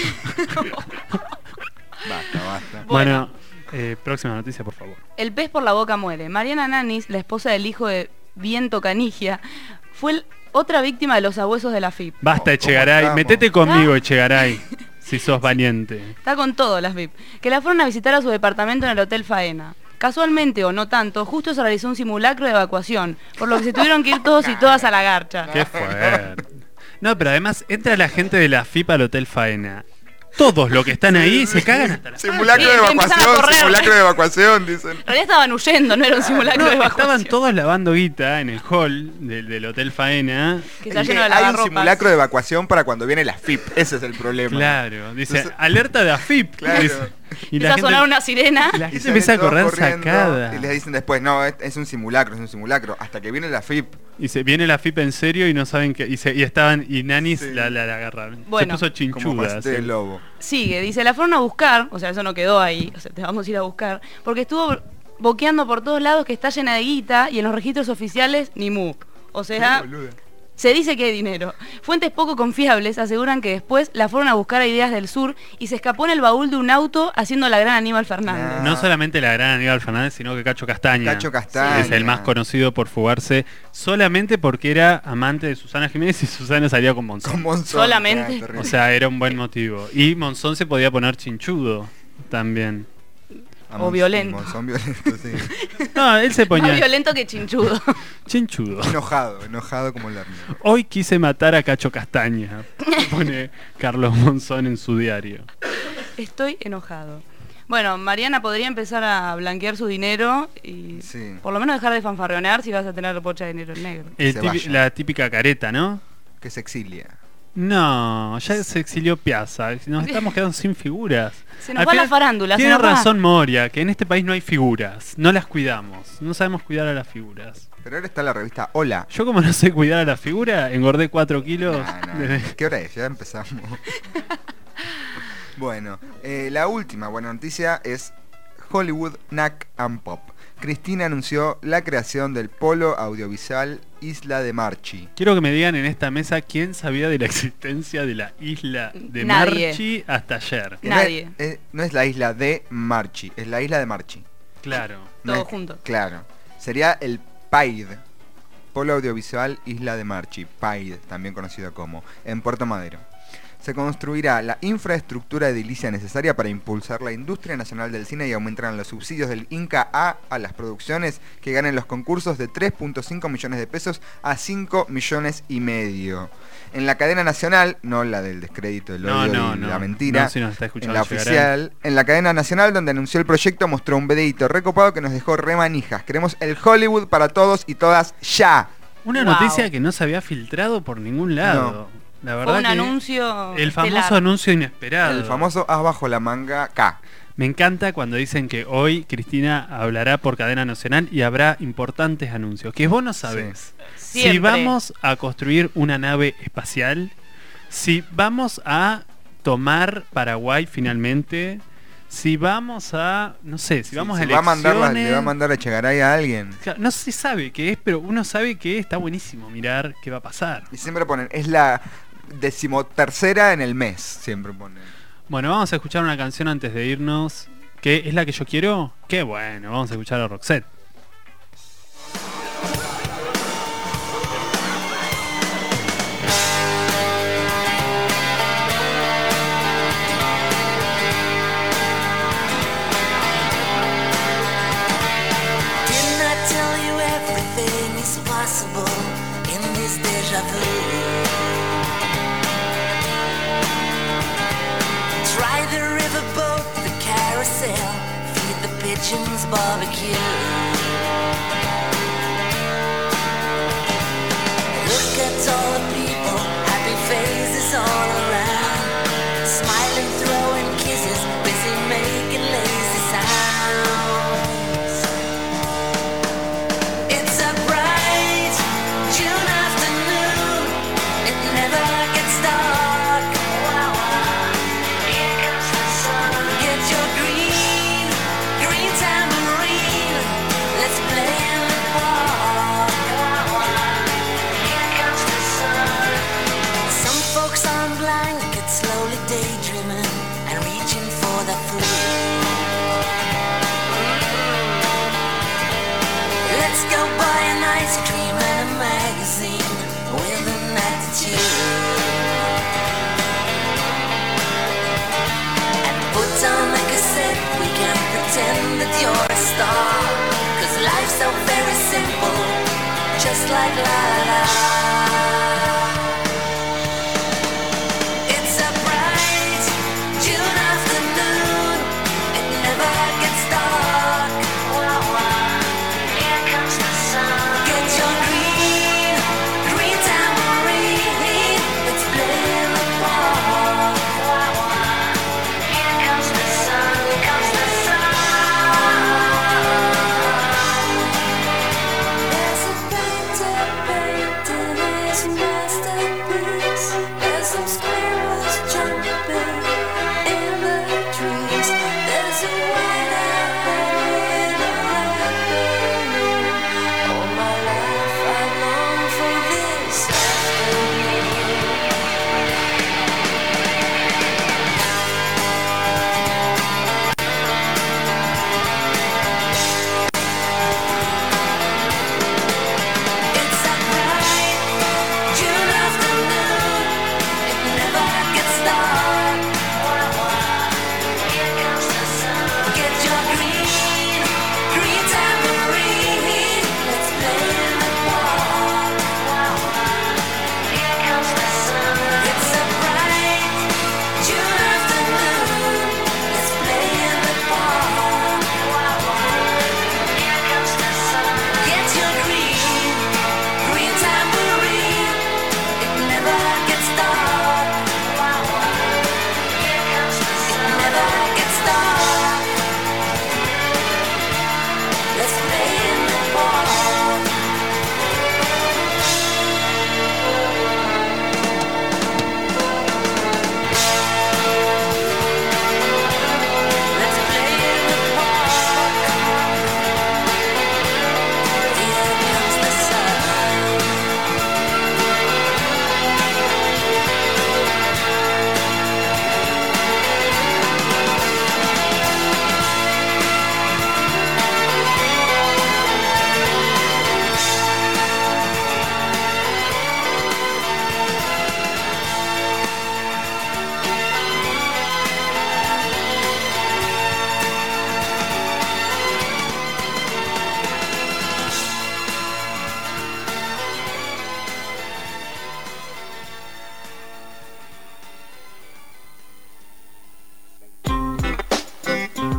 Basta. Bueno, próxima noticia, por favor. El pez por la boca muere. Mariana Nanis, la esposa del hijo de Viento Canigia, fue otra víctima de los abusos de la FIP. Basta, Echegaray. estamos? Metete conmigo, Echegaray. Si sos valiente. Está con todo las VIP. Que la fueron a visitar a su departamento en el Hotel Faena. Casualmente o no tanto, justo se realizó un simulacro de evacuación, por lo que se tuvieron que ir todos y todas a la garcha. Qué fuerte. No, pero además entra la gente de la FIP al Hotel Faena. Todos los que están ahí se cagan hasta la Simulacro Sí, de empiezan a evacuación, correr. simulacro de evacuación, dicen. En realidad estaban huyendo, no era un simulacro de evacuación. Estaban todos lavando guita en el hall del Hotel Faena. Que está lleno de Hay un lavarropas. simulacro de evacuación para cuando viene la FIP. Ese es el problema. Claro, dice, Entonces- alerta de AFIP. Claro. Dice. Y Empieza a sonar una sirena. y la Y gente salen empieza a todos correr corriendo, sacada. Y les dicen después, no, es un simulacro, hasta que viene la FIP. Y se viene la FIP en serio y no saben qué. Y estaban, y Nanis Sí. la agarraron. Bueno. Se puso Como chinchuda. pastel de así. lobo. Sigue, dice, la fueron a buscar, o sea, eso no quedó ahí, o sea, te vamos a ir a buscar, porque estuvo boqueando por todos lados que está llena de guita y en los registros oficiales ni mu. O sea, Boluda. se dice que hay dinero. Fuentes poco confiables aseguran que después la fueron a buscar a Ideas del Sur y se escapó en el baúl de un auto haciendo la gran Aníbal Fernández. No solamente la gran Aníbal Fernández, sino que Cacho Castaña. Cacho Castaña. Es el más conocido por fugarse solamente porque era amante de Susana Jiménez y Susana salía con Monzón. Con Monzón. Solamente. terrible. O sea, era un buen motivo. Y Monzón se podía poner chinchudo también. O violento. Son violentos, sí. No, él se Más ponía violento que chinchudo. chinchudo. Enojado como el arma. Hoy quise matar a Cacho Castaña, pone Carlos Monzón en su diario. Estoy enojado. Bueno, Mariana podría empezar a blanquear su dinero y por lo menos dejar de fanfarronear si vas a tener pocha de dinero en negro. La típica careta, ¿no? Que se exilia. No, ya se exilió Piazza. Nos estamos quedando sin figuras. Se nos va la farándula. Tiene razón Moria, que en este país no hay figuras. No las cuidamos. No sabemos cuidar a las figuras. Pero ahora está la revista Hola. Yo como no sé cuidar a la figura, engordé 4 kilos. ¿Qué hora es? Ya empezamos. Bueno, la última buena noticia es Hollywood Knack and Pop. Cristina anunció la creación del polo audiovisual Isla de Marchi. Quiero que me digan en esta mesa quién sabía de la existencia de la Isla de Nadie. Marchi hasta ayer. Nadie. No es la Isla de Marchi, es la Isla de Marchi. Claro. Todo junto. Claro. Sería el PAID, Polo Audiovisual Isla de Marchi, PAID, también conocido como, en Puerto Madero. Se construirá la infraestructura edilicia necesaria para impulsar la industria nacional del cine y aumentarán los subsidios del Inca a las producciones que ganen los concursos de 3.5 millones de pesos a 5 millones y medio. En la cadena nacional, no la del descrédito, el odio y la mentira, no, si nos está escuchando en la oficial, en la cadena nacional donde anunció el proyecto mostró un videíto recopado que nos dejó remanijas. Queremos el Hollywood para todos y todas ya. Una noticia que no se había filtrado por ningún lado. No. La verdad Fue un que anuncio el famoso estelar. anuncio inesperado. El famoso as bajo la manga K. Me encanta cuando dicen que hoy Cristina hablará por cadena nacional y habrá importantes anuncios. Que vos no sabés. Sí. Si vamos a construir una nave espacial, si vamos a tomar Paraguay finalmente, si vamos a, no sé, si vamos a le va elecciones... a mandar a Echegaray a alguien. No se sabe qué es, pero uno sabe que está buenísimo mirar qué va a pasar. Y siempre ponen, es la 13ª en el mes, siempre ponen. Bueno, vamos a escuchar una canción antes de irnos, que es la que yo quiero. Qué bueno, vamos a escuchar a Roxette. Didn't I tell you everything is possible in this deja vu? Try the riverboat, the carousel, feed the pigeons barbecue. Look at all the people, happy faces all around, smiling, throwing kisses, busy making lazy sounds. It's a bright June afternoon, it never gets dark. Here comes the sun. Get your green tambourine, let's play in the park. Here comes the sun. Some folks on blankets slowly daydreaming and reaching for the food. Let's go buy an ice cream and a magazine with an attitude. And put on the cassette, we can pretend that you're a star. 'Cause life's so very simple, just like la la la. It's a bright June afternoon, it never gets dark. Here comes the sun. Get your green tambourine, let's play in the park. Here comes the sun, comes the sun. There's a painter painting his masterpiece. There's some squirrels jumping in the trees. There's a white-eyed man in a red balloon. All my life I long for this afternoon. It's a bright June afternoon, it never gets dark. Here comes the sun.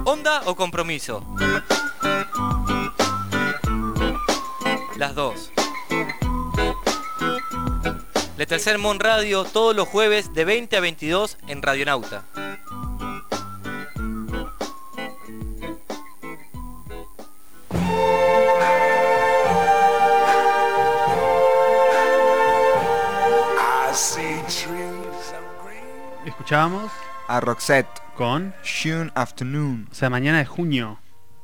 ¿Onda o compromiso? Las dos. Le Tercer Mon Radio todos los jueves de 20 a 22 en Radionauta. Escuchábamos a Roxette con June Afternoon. O sea, mañana de junio.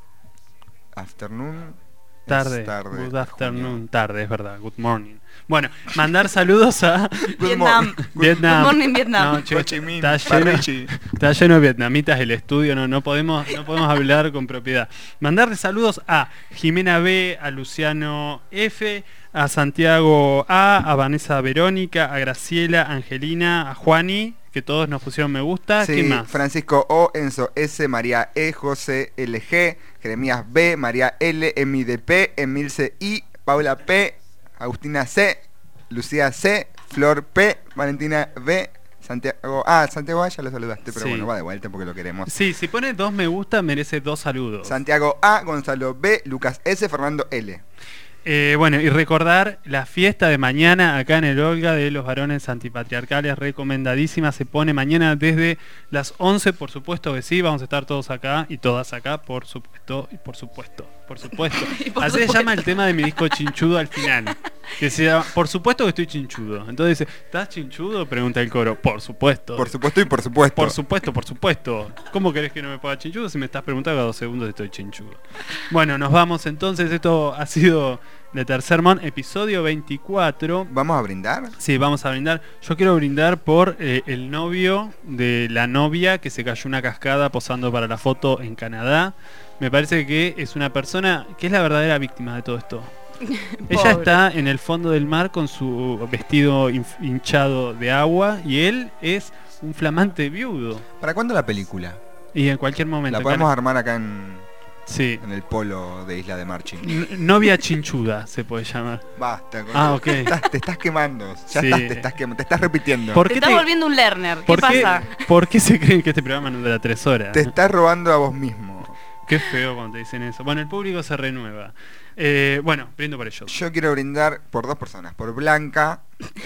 Afternoon. Tarde. Es tarde. Good afternoon. Tarde, es verdad. Good morning. Bueno, mandar saludos a Vietnam. Vietnam. Good morning, Vietnam. No, che, Ho Chi Minh, está lleno, Parrichi. está lleno de vietnamitas el estudio, no podemos hablar con propiedad. Mandarle saludos a Jimena B, a Luciano F, a Santiago A, Vanessa Verónica, a Graciela, Angelina, a Juani, que todos nos pusieron me gusta. Sí, ¿Qué más? Francisco O, Enzo S, María E, José LG, Jeremías B, María L, Emi DP, Emilce I, Paula P, Agustina C, Lucía C, Flor P, Valentina B, Santiago A, Santiago A ya lo saludaste, pero Sí. bueno, va de vuelta porque lo queremos. Sí, si pone 2 me gusta merece 2 saludos. Santiago A, Gonzalo B, Lucas S, Fernando L. Bueno, y recordar la fiesta de mañana acá en el Olga de los varones antipatriarcales, recomendadísima, se pone mañana desde las 11, por supuesto que sí, vamos a estar todos acá y todas acá, por supuesto, y por supuesto, por supuesto. Y por Así se supuesto. llama el tema de mi disco Chinchudo al final, que se llama, por supuesto que estoy chinchudo. Entonces dice, ¿estás chinchudo? Pregunta el coro, por supuesto. Por supuesto y por supuesto. Por supuesto, por supuesto. ¿Cómo querés que no me ponga chinchudo si me estás preguntando cada 2 segundos si estoy chinchudo? Bueno, nos vamos entonces. Esto ha sido Le Tercer Mon, episodio 24. ¿Vamos a brindar? Sí, vamos a brindar. Yo quiero brindar por el novio de la novia que se cayó una cascada posando para la foto en Canadá. Me parece que es una persona que es la verdadera víctima de todo esto. Ella Pobre. está en el fondo del mar con su vestido hinchado de agua y él es un flamante viudo. ¿Para cuándo la película? Y en cualquier momento. La podemos armar acá en el polo de Isla de Marching. Novia chinchuda se puede llamar. Basta. Ok. Te estás quemando. Ya Sí. te estás quemando. Te estás repitiendo. ¿Por Te qué estás volviendo un learner. ¿Qué pasa? ¿Por qué se creen que este programa no dura 3 horas? Te estás robando a vos mismo. Qué feo cuando te dicen eso. Bueno, el público se renueva. Bueno, brindo por ellos. Yo quiero brindar por 2 personas. Por Blanca,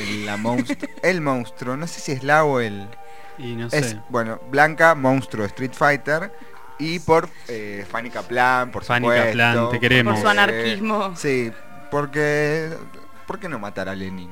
el monstruo. No sé si es la o el... Y no Es, sé. bueno, Blanca, monstruo de Street Fighter. Y por Fanny Kaplan, por Fanny supuesto. Kaplan, te queremos. Por su anarquismo. Sí, porque... ¿Por qué no matar a Lenin?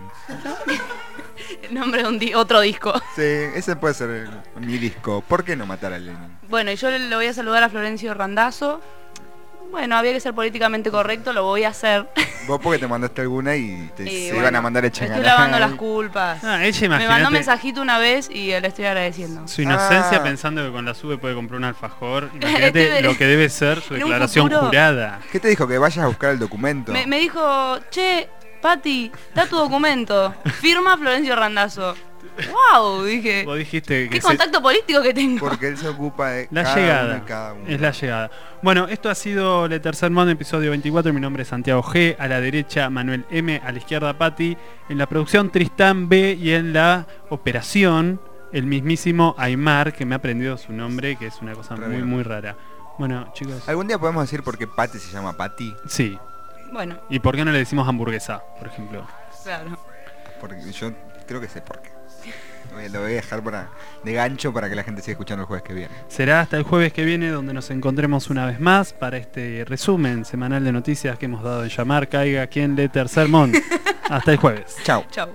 El nombre de otro disco. Sí, ese puede ser mi disco. ¿Por qué no matar a Lenin? Bueno, y yo le voy a saludar a Florencio Randazzo. Bueno, había que ser políticamente correcto, lo voy a hacer. Vos porque te mandaste alguna y se bueno, iban a mandar a Estoy echar. lavando las culpas. Ella Me mandó imagínate un mensajito una vez y le estoy agradeciendo. su inocencia Ah. pensando que con la sube puede comprar un alfajor. Imagínate lo que debe ser su en un declaración futuro. jurada. ¿Qué te dijo? Que vayas a buscar el documento. Me dijo, che, Pati, da tu documento. Firma Florencio Randazzo. ¡Wow! Dije, Vos dijiste que ¿qué contacto político que tengo? Porque él se ocupa de La cada llegada. uno y cada uno. Es la llegada. Bueno, esto ha sido Le Tercer Mon, episodio 24. Mi nombre es Santiago G. A la derecha Manuel M. A la izquierda Pati. En la producción Tristán B. Y en la operación el mismísimo Aymar, que me ha aprendido su nombre, que es una cosa Re muy, bien. muy rara. Bueno, chicos. ¿Algún día podemos decir por qué Pati se llama Pati? Sí. Bueno, ¿Y por qué no le decimos hamburguesa, por ejemplo? claro. Porque yo creo que sé por qué. Lo voy a dejar de gancho para que la gente siga escuchando el jueves que viene. Será hasta el jueves que viene donde nos encontremos una vez más para este resumen semanal de noticias que hemos dado en llamar Caiga quien Le Tercer Mon. Hasta el jueves. Chao. Chau.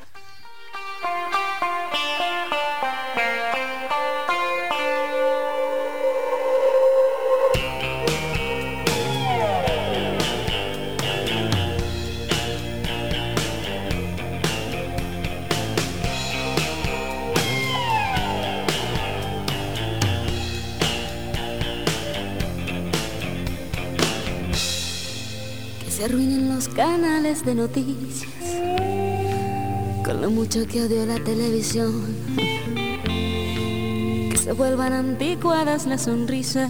Que se arruinen los canales de noticias con lo mucho que odio la televisión. Que se vuelvan anticuadas las sonrisas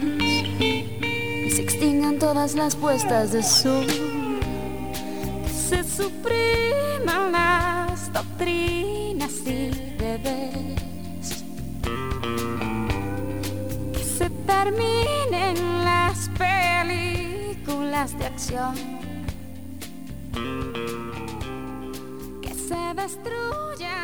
y se extingan todas las puestas de sol. Que se supriman las doctrinas y deberes. Que se terminen las películas de acción, que se destruya